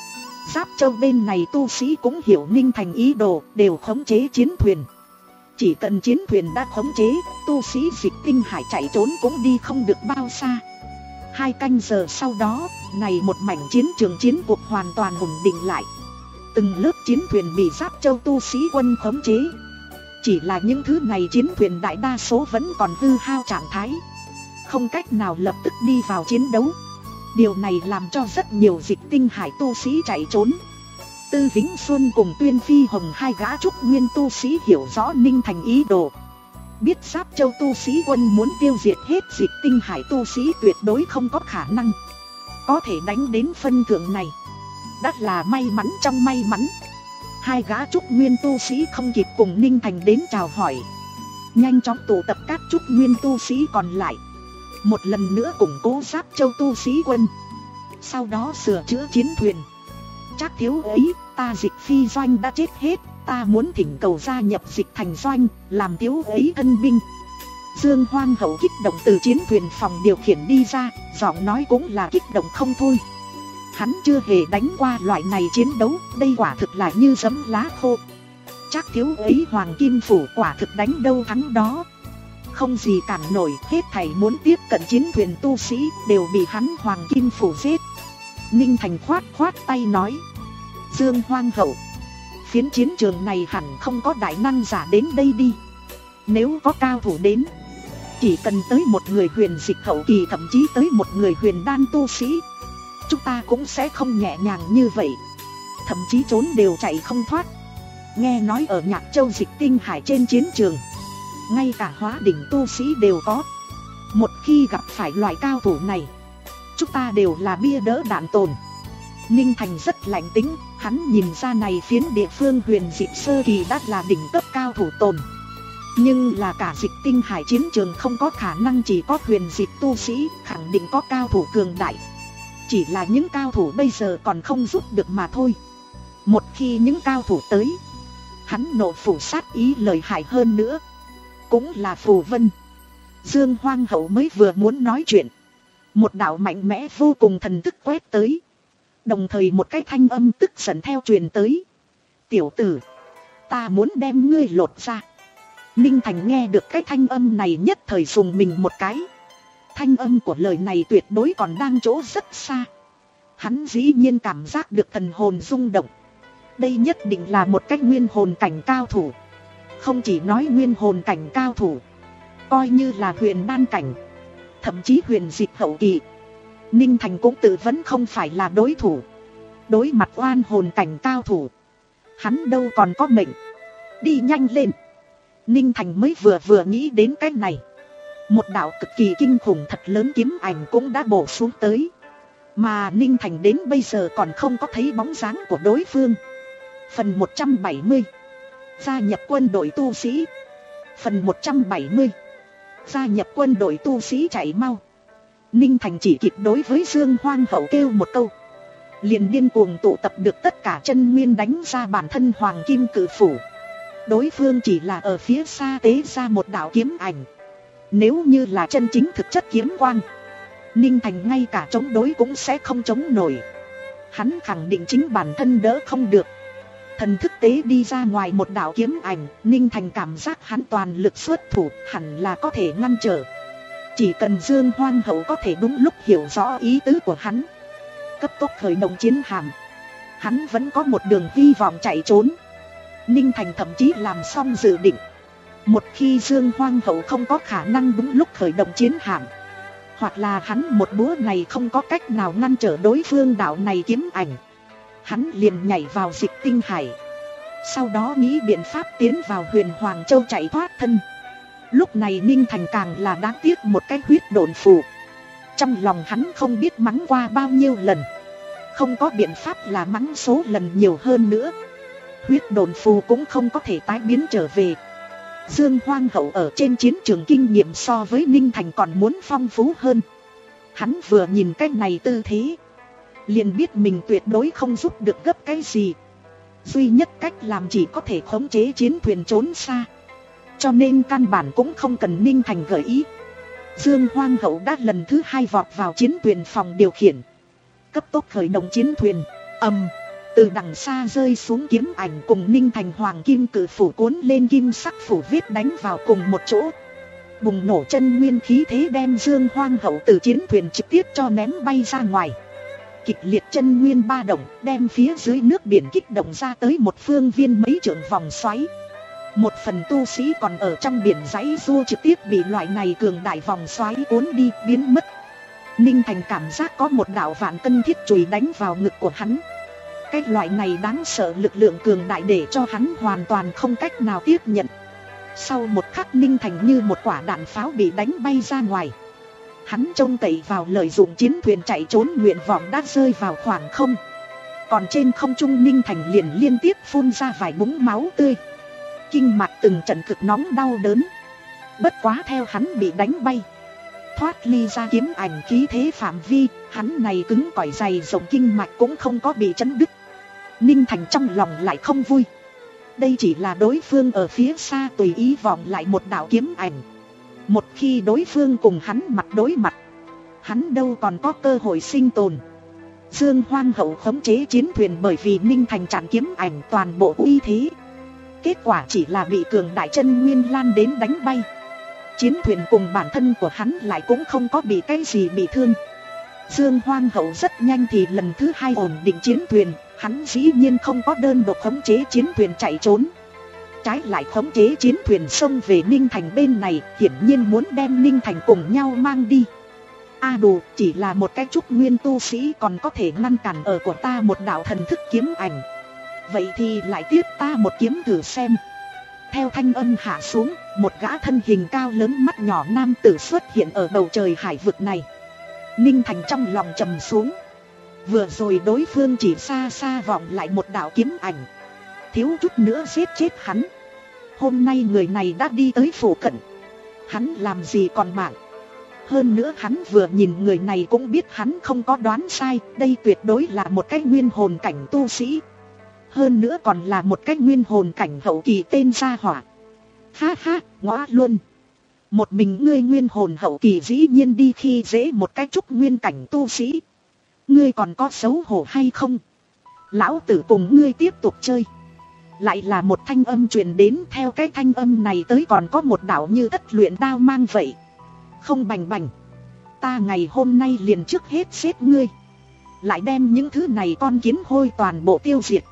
Speaker 1: Giáp Châu bên này tu sĩ cũng hiểu Ninh Thành ý đồ, đều khống chế chiến thuyền. Chỉ cần chiến thuyền đã khống chế, tu sĩ Dịch Tinh Hải chạy trốn cũng đi không được bao xa. Hai canh giờ sau đó, này một mảnh chiến trường chiến cuộc hoàn toàn ổn định lại. Từng lớp chiến thuyền bị Giáp Châu tu sĩ quân khống chế. Chỉ là những thứ này chiến thuyền đại đa số vẫn còn hư hao trạng thái, không cách nào lập tức đi vào chiến đấu. Điều này làm cho rất nhiều Dịch Tinh Hải tu sĩ chạy trốn. Tư Vĩnh Xuân cùng Tuyên Phi Hồng hai gã trúc nguyên tu sĩ hiểu rõ Ninh Thành ý đồ. Biết Giáp Châu tu sĩ quân muốn tiêu diệt hết Dịch Tinh Hải tu sĩ tuyệt đối không có khả năng có thể đánh đến phân thượng này. Đã là may mắn trong may mắn. Hai gã trúc nguyên tu sĩ không kịp cùng Ninh Thành đến chào hỏi, nhanh chóng tụ tập các trúc nguyên tu sĩ còn lại, một lần nữa củng cố Giáp Châu tu sĩ quân, sau đó sửa chữa chiến thuyền. Trác thiếu ấy, ta Dịch Phi doanh đã chết hết, ta muốn thỉnh cầu gia nhập Dịch Thành doanh, làm thiếu ấy thân binh. Dương Hoang Hậu kích động từ chiến thuyền phòng điều khiển đi ra, giọng nói cũng là kích động không thôi. Hắn chưa hề đánh qua loại này chiến đấu, đây quả thực là như giấm lá khô. Trác thiếu ấy Hoàng Kim Phủ quả thực đánh đâu thắng đó, không gì cản nổi. Hết thảy muốn tiếp cận chiến thuyền tu sĩ đều bị hắn Hoàng Kim Phủ giết. Ninh Thành khoát khoát tay nói: Dương Hoang Hậu, phiến chiến trường này hẳn không có đại năng giả đến đây đi. Nếu có cao thủ đến, chỉ cần tới một người huyền dịch hậu kỳ, thậm chí tới một người huyền đan tu sĩ, chúng ta cũng sẽ không nhẹ nhàng như vậy, thậm chí trốn đều chạy không thoát. Nghe nói ở Nhạc Châu Dịch Tinh Hải trên chiến trường, ngay cả hóa đỉnh tu sĩ đều có. Một khi gặp phải loại cao thủ này, chúng ta đều là bia đỡ đạn tồn. Ninh Thành rất lạnh tính, hắn nhìn ra này phiến địa phương huyền dịch sơ kỳ đã là đỉnh cấp cao thủ tồn. Nhưng là cả Dịch Tinh Hải chiến trường không có khả năng chỉ có huyền dịch tu sĩ, khẳng định có cao thủ cường đại. Chỉ là những cao thủ bây giờ còn không giúp được mà thôi. Một khi những cao thủ tới, hắn nộ phủ sát ý lợi hại hơn nữa. Cũng là phù vân. Dương Hoang Hậu mới vừa muốn nói chuyện, một đạo mạnh mẽ vô cùng thần thức quét tới. Đồng thời một cái thanh âm tức giận theo truyền tới: Tiểu tử, ta muốn đem ngươi lột ra. Ninh Thành nghe được cái thanh âm này nhất thời dùng mình một cái. Thanh âm của lời này tuyệt đối còn đang chỗ rất xa. Hắn dĩ nhiên cảm giác được thần hồn rung động. Đây nhất định là một cách nguyên hồn cảnh cao thủ. Không chỉ nói nguyên hồn cảnh cao thủ, coi như là huyền đan cảnh, thậm chí huyền dịch hậu kỳ, Ninh Thành cũng tự vấn không phải là đối thủ. Đối mặt oan hồn cảnh cao thủ, hắn đâu còn có mệnh. Đi nhanh lên. Ninh Thành mới vừa vừa nghĩ đến cái này, một đạo cực kỳ kinh khủng thật lớn kiếm ảnh cũng đã bổ xuống tới. Mà Ninh Thành đến bây giờ còn không có thấy bóng dáng của đối phương. Phần một trăm bảy mươi, gia nhập quân đội tu sĩ. Phần một trăm bảy mươi, gia nhập quân đội tu sĩ chạy mau. Ninh Thành chỉ kịp đối với Dương Hoang Hậu kêu một câu, liền điên cuồng tụ tập được tất cả chân nguyên đánh ra bản thân Hoàng Kim Cự Phủ. Đối phương chỉ là ở phía xa tế ra một đạo kiếm ảnh. Nếu như là chân chính thực chất kiếm quang, Ninh Thành ngay cả chống đối cũng sẽ không chống nổi. Hắn khẳng định chính bản thân đỡ không được. Thần thức tế đi ra ngoài một đạo kiếm ảnh, Ninh Thành cảm giác hắn toàn lực xuất thủ, hẳn là có thể ngăn trở. Chỉ cần Dương Hoang Hậu có thể đúng lúc hiểu rõ ý tứ của hắn, cấp tốc khởi động chiến hạm, hắn vẫn có một đường hy vọng chạy trốn. Ninh Thành thậm chí làm xong dự định, một khi Dương Hoang Hậu không có khả năng đúng lúc khởi động chiến hạm, hoặc là hắn một búa này không có cách nào ngăn trở đối phương đạo này kiếm ảnh, hắn liền nhảy vào Dịch Tinh Hải, sau đó nghĩ biện pháp tiến vào Huyền Hoàng Châu chạy thoát thân. Lúc này Ninh Thành càng là đáng tiếc một cái huyết độn phù. Trong lòng hắn không biết mắng qua bao nhiêu lần, không có biện pháp là mắng số lần nhiều hơn nữa. Huyết độn phù cũng không có thể tái biến trở về. Dương Hoang Hậu ở trên chiến trường kinh nghiệm so với Ninh Thành còn muốn phong phú hơn. Hắn vừa nhìn cái này tư thế, liền biết mình tuyệt đối không giúp được gấp cái gì. Duy nhất cách làm chỉ có thể khống chế chiến thuyền trốn xa. Cho nên căn bản cũng không cần Ninh Thành gợi ý. Dương Hoang Hậu đã lần thứ hai vọt vào chiến thuyền phòng điều khiển, cấp tốc khởi động chiến thuyền. Ầm, Từ đằng xa rơi xuống kiếm ảnh cùng Ninh Thành hoàng kim cử phủ cuốn lên kim sắc phủ viết đánh vào cùng một chỗ. Bùng nổ chân nguyên khí thế đem Dương Hoang Hậu từ chiến thuyền trực tiếp cho ném bay ra ngoài. Kịch liệt chân nguyên ba động đem phía dưới nước biển kích động ra tới một phương viên mấy trượng vòng xoáy. Một phần tu sĩ còn ở trong biển giãy giụa trực tiếp bị loại này cường đại vòng xoáy cuốn đi biến mất. Ninh Thành cảm giác có một đạo vạn cân thiết chùy đánh vào ngực của hắn. Cái loại này đáng sợ lực lượng cường đại để cho hắn hoàn toàn không cách nào tiếp nhận. Sau một khắc Ninh Thành như một quả đạn pháo bị đánh bay ra ngoài. Hắn trông cậy vào lợi dụng chiến thuyền chạy trốn nguyện vọng đã rơi vào khoảng không. Còn trên không trung Ninh Thành liền liên tiếp phun ra vài búng máu tươi. Kinh mạch từng trận cực nóng đau đớn. Bất quá theo hắn bị đánh bay, thoát ly ra kiếm ảnh khí thế phạm vi, hắn này cứng cỏi dày rộng kinh mạch cũng không có bị chấn đứt. Ninh Thành trong lòng lại không vui. Đây chỉ là đối phương ở phía xa tùy ý vọng lại một đạo kiếm ảnh. Một khi đối phương cùng hắn mặt đối mặt, hắn đâu còn có cơ hội sinh tồn. Dương Hoang Hậu khống chế chiến thuyền bởi vì Ninh Thành chặn kiếm ảnh toàn bộ uy thế. Kết quả chỉ là bị cường đại chân nguyên lan đến đánh bay. Chiến thuyền cùng bản thân của hắn lại cũng không có bị cái gì bị thương. Dương Hoang Hậu rất nhanh thì lần thứ hai ổn định chiến thuyền. Hắn dĩ nhiên không có đơn độc khống chế chiến thuyền chạy trốn, trái lại khống chế chiến thuyền xông về Ninh Thành bên này, hiển nhiên muốn đem Ninh Thành cùng nhau mang đi. A à đủ, chỉ là một cái trúc nguyên tu sĩ còn có thể ngăn cản ở của ta một đạo thần thức kiếm ảnh. Vậy thì lại tiếp ta một kiếm thử xem. Theo thanh âm hạ xuống, một gã thân hình cao lớn mắt nhỏ nam tử xuất hiện ở bầu trời hải vực này. Ninh Thành trong lòng trầm xuống. Vừa rồi đối phương chỉ xa xa vọng lại một đạo kiếm ảnh, thiếu chút nữa giết chết hắn. Hôm nay người này đã đi tới phủ cận, hắn làm gì còn mạng. Hơn nữa hắn vừa nhìn người này cũng biết hắn không có đoán sai. Đây tuyệt đối là một cái nguyên hồn cảnh tu sĩ. Hơn nữa còn là một cái nguyên hồn cảnh hậu kỳ tên Gia Hỏa. Ha ha, ngõa luôn. Một mình ngươi nguyên hồn hậu kỳ dĩ nhiên đi khi dễ một cái trúc nguyên cảnh tu sĩ. Ngươi còn có xấu hổ hay không? Lão tử cùng ngươi tiếp tục chơi. Lại là một thanh âm truyền đến, theo cái thanh âm này tới còn có một đạo như tất luyện đao mang vậy. Không bành bành. Ta ngày hôm nay liền trước hết giết ngươi, lại đem những thứ này con kiến hôi toàn bộ tiêu diệt,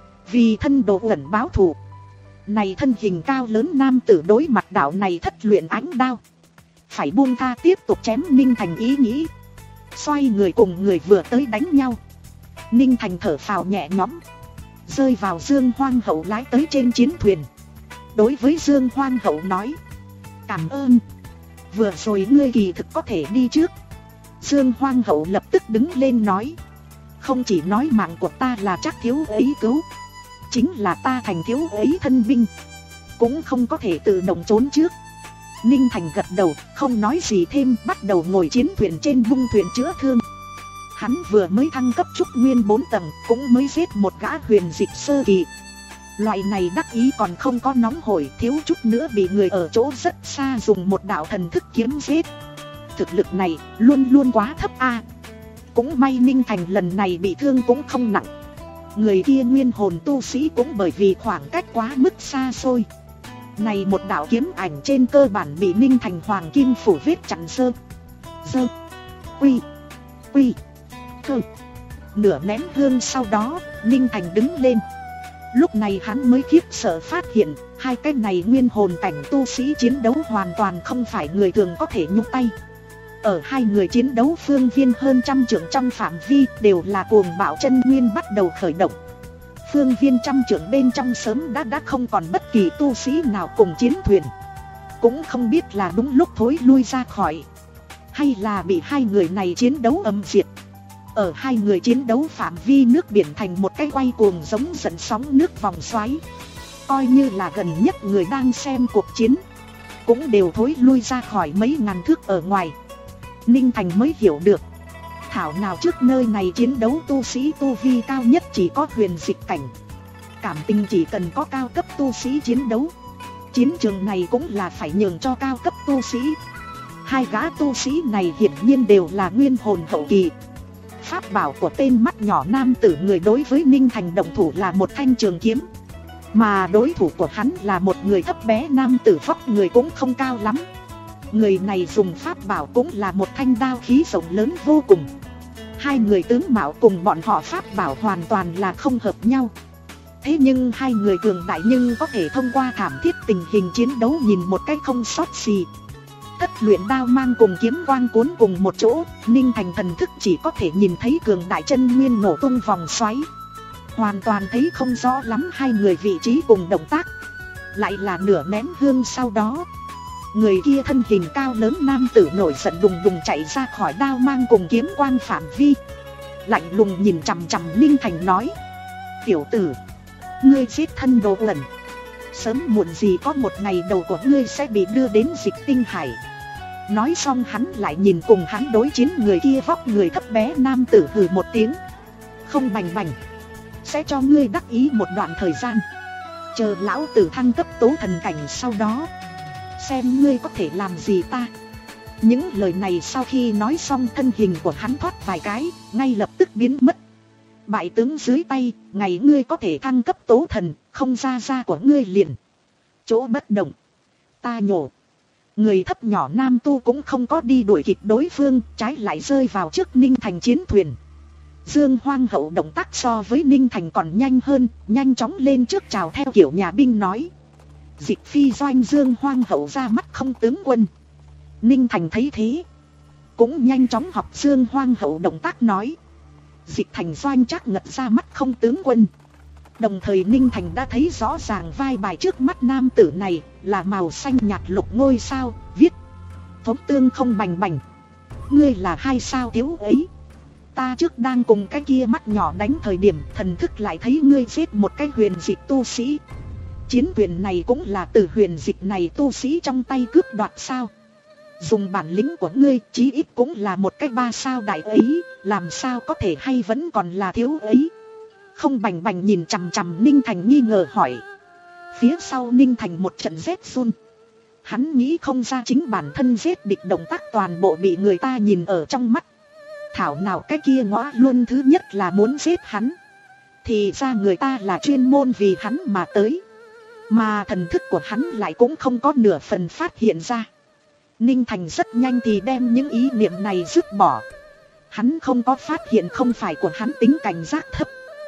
Speaker 1: vì thân đồ ẩn báo thù. Này thân hình cao lớn nam tử đối mặt đạo này thất luyện ánh đao, phải buông tha tiếp tục chém Ninh Thành ý nghĩ. Xoay người cùng người vừa tới đánh nhau. Ninh Thành thở phào nhẹ nhõm, rơi vào Dương Hoang Hậu lái tới trên chiến thuyền. Đối với Dương Hoang Hậu nói: cảm ơn, vừa rồi ngươi kỳ thực có thể đi trước. Dương Hoang Hậu lập tức đứng lên nói: không chỉ nói mạng của ta là chắc thiếu ấy cứu, chính là ta thành thiếu ấy thân binh, cũng không có thể tự động trốn trước. Ninh Thành gật đầu, không nói gì thêm, bắt đầu ngồi chiến thuyền trên bung thuyền chữa thương. Hắn vừa mới thăng cấp trúc nguyên bốn tầng, cũng mới giết một gã huyền dịch sơ kỳ. Loại này đắc ý còn không có nóng hổi, thiếu chút nữa bị người ở chỗ rất xa dùng một đạo thần thức kiếm giết. Thực lực này luôn luôn quá thấp a. Cũng may Ninh Thành lần này bị thương cũng không nặng. Người kia nguyên hồn tu sĩ cũng bởi vì khoảng cách quá mức xa xôi. Này một đạo kiếm ảnh trên cơ bản bị Ninh Thành hoàng kim phủ vết chặn sơ Sơ Quy Quy Cơ. Nửa nén hương sau đó, Ninh Thành đứng lên. Lúc này hắn mới khiếp sợ phát hiện, hai cái này nguyên hồn cảnh tu sĩ chiến đấu hoàn toàn không phải người thường có thể nhúc tay. Ở hai người chiến đấu phương viên hơn trăm trượng trong phạm vi đều là cuồng bạo chân nguyên bắt đầu khởi động. Phương viên trăm trượng bên trong sớm đã đã không còn bất kỳ tu sĩ nào cùng chiến thuyền. Cũng không biết là đúng lúc thối lui ra khỏi, hay là bị hai người này chiến đấu âm diệt. Ở hai người chiến đấu phạm vi nước biển thành một cái quay cuồng giống dẫn sóng nước vòng xoáy. Coi như là gần nhất người đang xem cuộc chiến cũng đều thối lui ra khỏi mấy ngàn thước ở ngoài. Ninh Thành mới hiểu được, thảo nào trước nơi này chiến đấu tu sĩ tu vi cao nhất chỉ có huyền dịch cảnh. Cảm tình chỉ cần có cao cấp tu sĩ chiến đấu, chiến trường này cũng là phải nhường cho cao cấp tu sĩ. Hai gã tu sĩ này hiển nhiên đều là nguyên hồn hậu kỳ. pháp bảo của tên mắt nhỏ nam tử người đối với Ninh Thành động thủ là một thanh trường kiếm. Mà đối thủ của hắn là một người thấp bé nam tử vóc người cũng không cao lắm. Người này dùng pháp bảo cũng là một thanh đao khí rộng lớn vô cùng. Hai người tướng mạo cùng bọn họ pháp bảo hoàn toàn là không hợp nhau. Thế nhưng hai người cường đại nhưng có thể thông qua thảm thiết tình hình chiến đấu nhìn một cách không sót gì. Thất luyện đao mang cùng kiếm quang cuốn cùng một chỗ, Ninh Thành thần thức chỉ có thể nhìn thấy cường đại chân nguyên nổ tung vòng xoáy. Hoàn toàn thấy không rõ lắm hai người vị trí cùng động tác. Lại là nửa nén hương sau đó, người kia thân hình cao lớn nam tử nổi giận đùng đùng chạy ra khỏi đao mang cùng kiếm quang phạm vi. Lạnh lùng nhìn chằm chằm Ninh Thành nói: tiểu tử, ngươi giết thân đồ ẩn, sớm muộn gì có một ngày đầu của ngươi sẽ bị đưa đến Dịch Tinh Hải. Nói xong hắn lại nhìn cùng hắn đối chiến người kia vóc người thấp bé nam tử hừ một tiếng: không bành bành, sẽ cho ngươi đắc ý một đoạn thời gian. Chờ lão tử thăng cấp tố thần cảnh sau đó, xem ngươi có thể làm gì ta. Những lời này sau khi nói xong, thân hình của hắn thoát vài cái, ngay lập tức biến mất. Bại tướng dưới tay, ngày ngươi có thể thăng cấp tố thần, không ra ra của ngươi liền chỗ bất động. Ta nhổ. Người thấp nhỏ nam tu cũng không có đi đuổi kịp đối phương, trái lại rơi vào trước Ninh Thành chiến thuyền. Dương Hoang Hậu động tác so với Ninh Thành còn nhanh hơn, nhanh chóng lên trước chào theo kiểu nhà binh nói: Dịch phi doanh Dương Hoang Hậu ra mắt không tướng quân. Ninh Thành thấy thế, cũng nhanh chóng học Dương Hoang Hậu động tác nói: Dịch thành doanh chắc ngật ra mắt không tướng quân. Đồng thời Ninh Thành đã thấy rõ ràng vai bài trước mắt nam tử này là màu xanh nhạt lục ngôi sao, viết: thống tương không bành bành. Ngươi là hai sao thiếu ấy. Ta trước đang cùng cái kia mắt nhỏ đánh thời điểm, thần thức lại thấy ngươi giết một cái huyền dịch tu sĩ. Chiến quyền này cũng là từ huyền dịch này tu sĩ trong tay cướp đoạt sao? Dùng bản lĩnh của ngươi chí ít cũng là một cái ba sao đại ấy, làm sao có thể hay vẫn còn là thiếu ấy? Không bành bành nhìn chằm chằm Ninh Thành nghi ngờ hỏi. Phía sau Ninh Thành một trận rét run. Hắn nghĩ không ra chính bản thân giết địch động tác toàn bộ bị người ta nhìn ở trong mắt. Thảo nào cái kia ngõa luôn thứ nhất là muốn giết hắn, thì ra người ta là chuyên môn vì hắn mà tới. Mà thần thức của hắn lại cũng không có nửa phần phát hiện ra. Ninh Thành rất nhanh thì đem những ý niệm này dứt bỏ. Hắn không có phát hiện không phải của hắn tính cảnh giác thấp,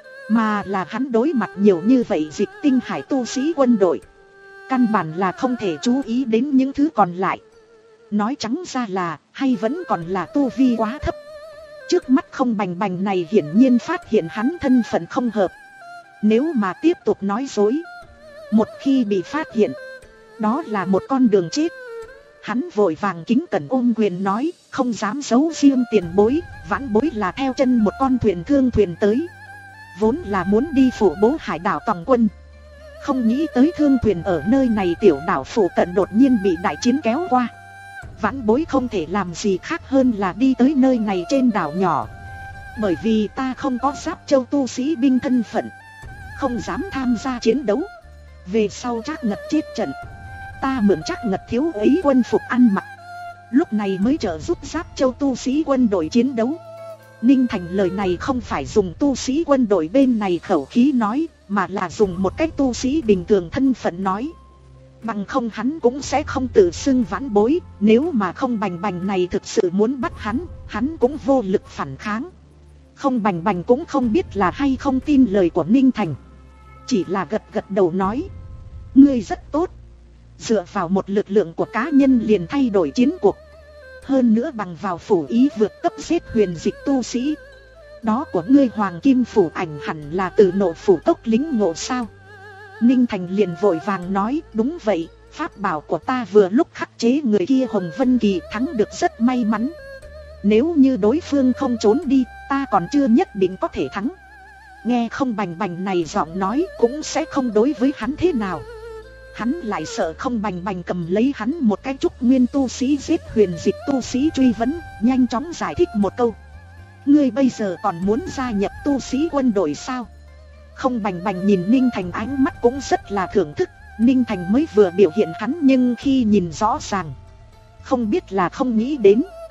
Speaker 1: mà là hắn đối mặt nhiều như vậy Dịch Tinh Hải tu sĩ quân đội, căn bản là không thể chú ý đến những thứ còn lại. Nói trắng ra là hay vẫn còn là tu vi quá thấp. Trước mắt không bành bành này hiển nhiên phát hiện hắn thân phận không hợp. Nếu mà tiếp tục nói dối, một khi bị phát hiện, đó là một con đường chết. Hắn vội vàng kính cẩn ôm quyền nói: không dám giấu riêng tiền bối, vãn bối là theo chân một con thuyền thương thuyền tới, vốn là muốn đi phụ bố hải đảo tòng quân. Không nghĩ tới thương thuyền ở nơi này tiểu đảo phụ cận đột nhiên bị đại chiến kéo qua. Vãn bối không thể làm gì khác hơn là đi tới nơi này trên đảo nhỏ. Bởi vì ta không có Giáp Châu tu sĩ binh thân phận, không dám tham gia chiến đấu. Về sau Trác Ngật chết trận, ta mượn Trác Ngật thiếu ấy quân phục ăn mặc, lúc này mới trợ giúp Giáp Châu tu sĩ quân đội chiến đấu. Ninh Thành lời này không phải dùng tu sĩ quân đội bên này khẩu khí nói, mà là dùng một cách tu sĩ bình thường thân phận nói. Bằng không hắn cũng sẽ không tự xưng vãn bối. Nếu mà không bành bành này thực sự muốn bắt hắn, hắn cũng vô lực phản kháng. Không bành bành cũng không biết là hay không tin lời của Ninh Thành, chỉ là gật gật đầu nói: ngươi rất tốt. Dựa vào một lực lượng của cá nhân liền thay đổi chiến cuộc, hơn nữa bằng vào phủ ý vượt cấp giết huyền dịch tu sĩ. Đó của ngươi Hoàng Kim phủ ảnh hẳn là từ nộ phủ tốc lính ngộ sao? Ninh Thành liền vội vàng nói: đúng vậy, pháp bảo của ta vừa lúc khắc chế người kia Hồng Vân Kỳ, thắng được rất may mắn. Nếu như đối phương không trốn đi, ta còn chưa nhất định có thể thắng. Nghe không bành bành này giọng nói cũng sẽ không đối với hắn thế nào. Hắn lại sợ không bành bành cầm lấy hắn một cái trúc nguyên tu sĩ giết huyền dịch tu sĩ truy vấn, nhanh chóng giải thích một câu: ngươi bây giờ còn muốn gia nhập tu sĩ quân đội sao? Không bành bành nhìn Ninh Thành ánh mắt cũng rất là thưởng thức. Ninh Thành mới vừa biểu hiện hắn, nhưng khi nhìn rõ ràng, không biết là không nghĩ đến.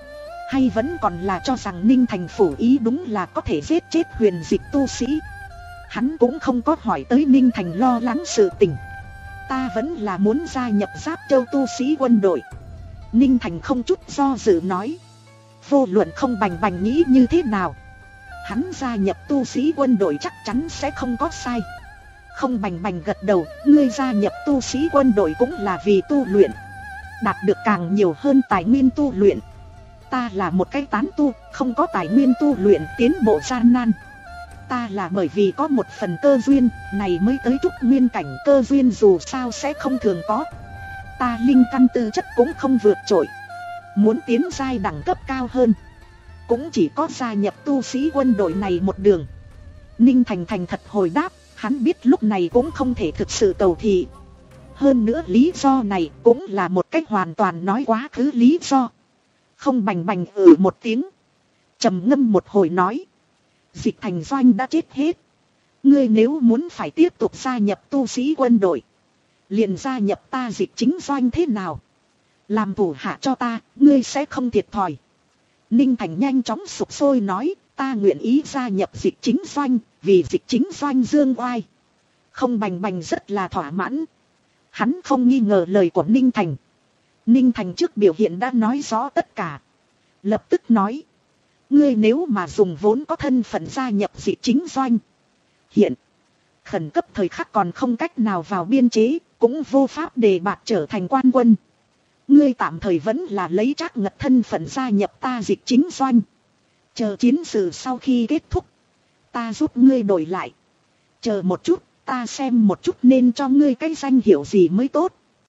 Speaker 1: Hay vẫn còn là cho rằng Ninh Thành phủ ý đúng là có thể giết chết huyền dịch tu sĩ. Hắn cũng không có hỏi tới Ninh Thành lo lắng sự tình. Ta vẫn là muốn gia nhập Giáp Châu tu sĩ quân đội. Ninh Thành không chút do dự nói. Vô luận Không Bành Bành nghĩ như thế nào, hắn gia nhập tu sĩ quân đội chắc chắn sẽ không có sai. Không Bành Bành gật đầu. Ngươi gia nhập tu sĩ quân đội cũng là vì tu luyện, đạt được càng nhiều hơn tài nguyên tu luyện. Ta là một cái tán tu, không có tài nguyên tu luyện, tiến bộ gian nan. Ta là bởi vì có một phần cơ duyên này mới tới trúc nguyên cảnh. Cơ duyên dù sao sẽ không thường có. Ta linh căn tư chất cũng không vượt trội, muốn tiến giai đẳng cấp cao hơn cũng chỉ có gia nhập tu sĩ quân đội này một đường. Ninh Thành thành thật hồi đáp. Hắn biết lúc này cũng không thể thực sự cầu thị. Hơn nữa lý do này cũng là một cách hoàn toàn nói quá khứ lý do. Không Bành Bành ừ một tiếng, trầm ngâm một hồi nói. Dịch Thành Doanh đã chết hết. Ngươi nếu muốn phải tiếp tục gia nhập tu sĩ quân đội, liền gia nhập ta Dịch Chính Doanh thế nào? Làm thủ hạ cho ta, ngươi sẽ không thiệt thòi. Ninh Thành nhanh chóng sục sôi nói. Ta nguyện ý gia nhập Dịch Chính Doanh, vì Dịch Chính Doanh dương oai. Không Bành Bành rất là thỏa mãn. Hắn không nghi ngờ lời của Ninh Thành. Ninh Thành trước biểu hiện đã nói rõ tất cả. Lập tức nói. Ngươi nếu mà dùng vốn có thân phận gia nhập Dịch Chính Doanh, hiện khẩn cấp thời khắc còn không cách nào vào biên chế, cũng vô pháp đề bạt trở thành quan quân. Ngươi tạm thời vẫn là lấy Trác Ngật thân phận gia nhập ta Dịch Chính Doanh. Chờ chiến sự sau khi kết thúc, ta giúp ngươi đổi lại. Chờ một chút, ta xem một chút nên cho ngươi cái danh hiệu gì mới tốt.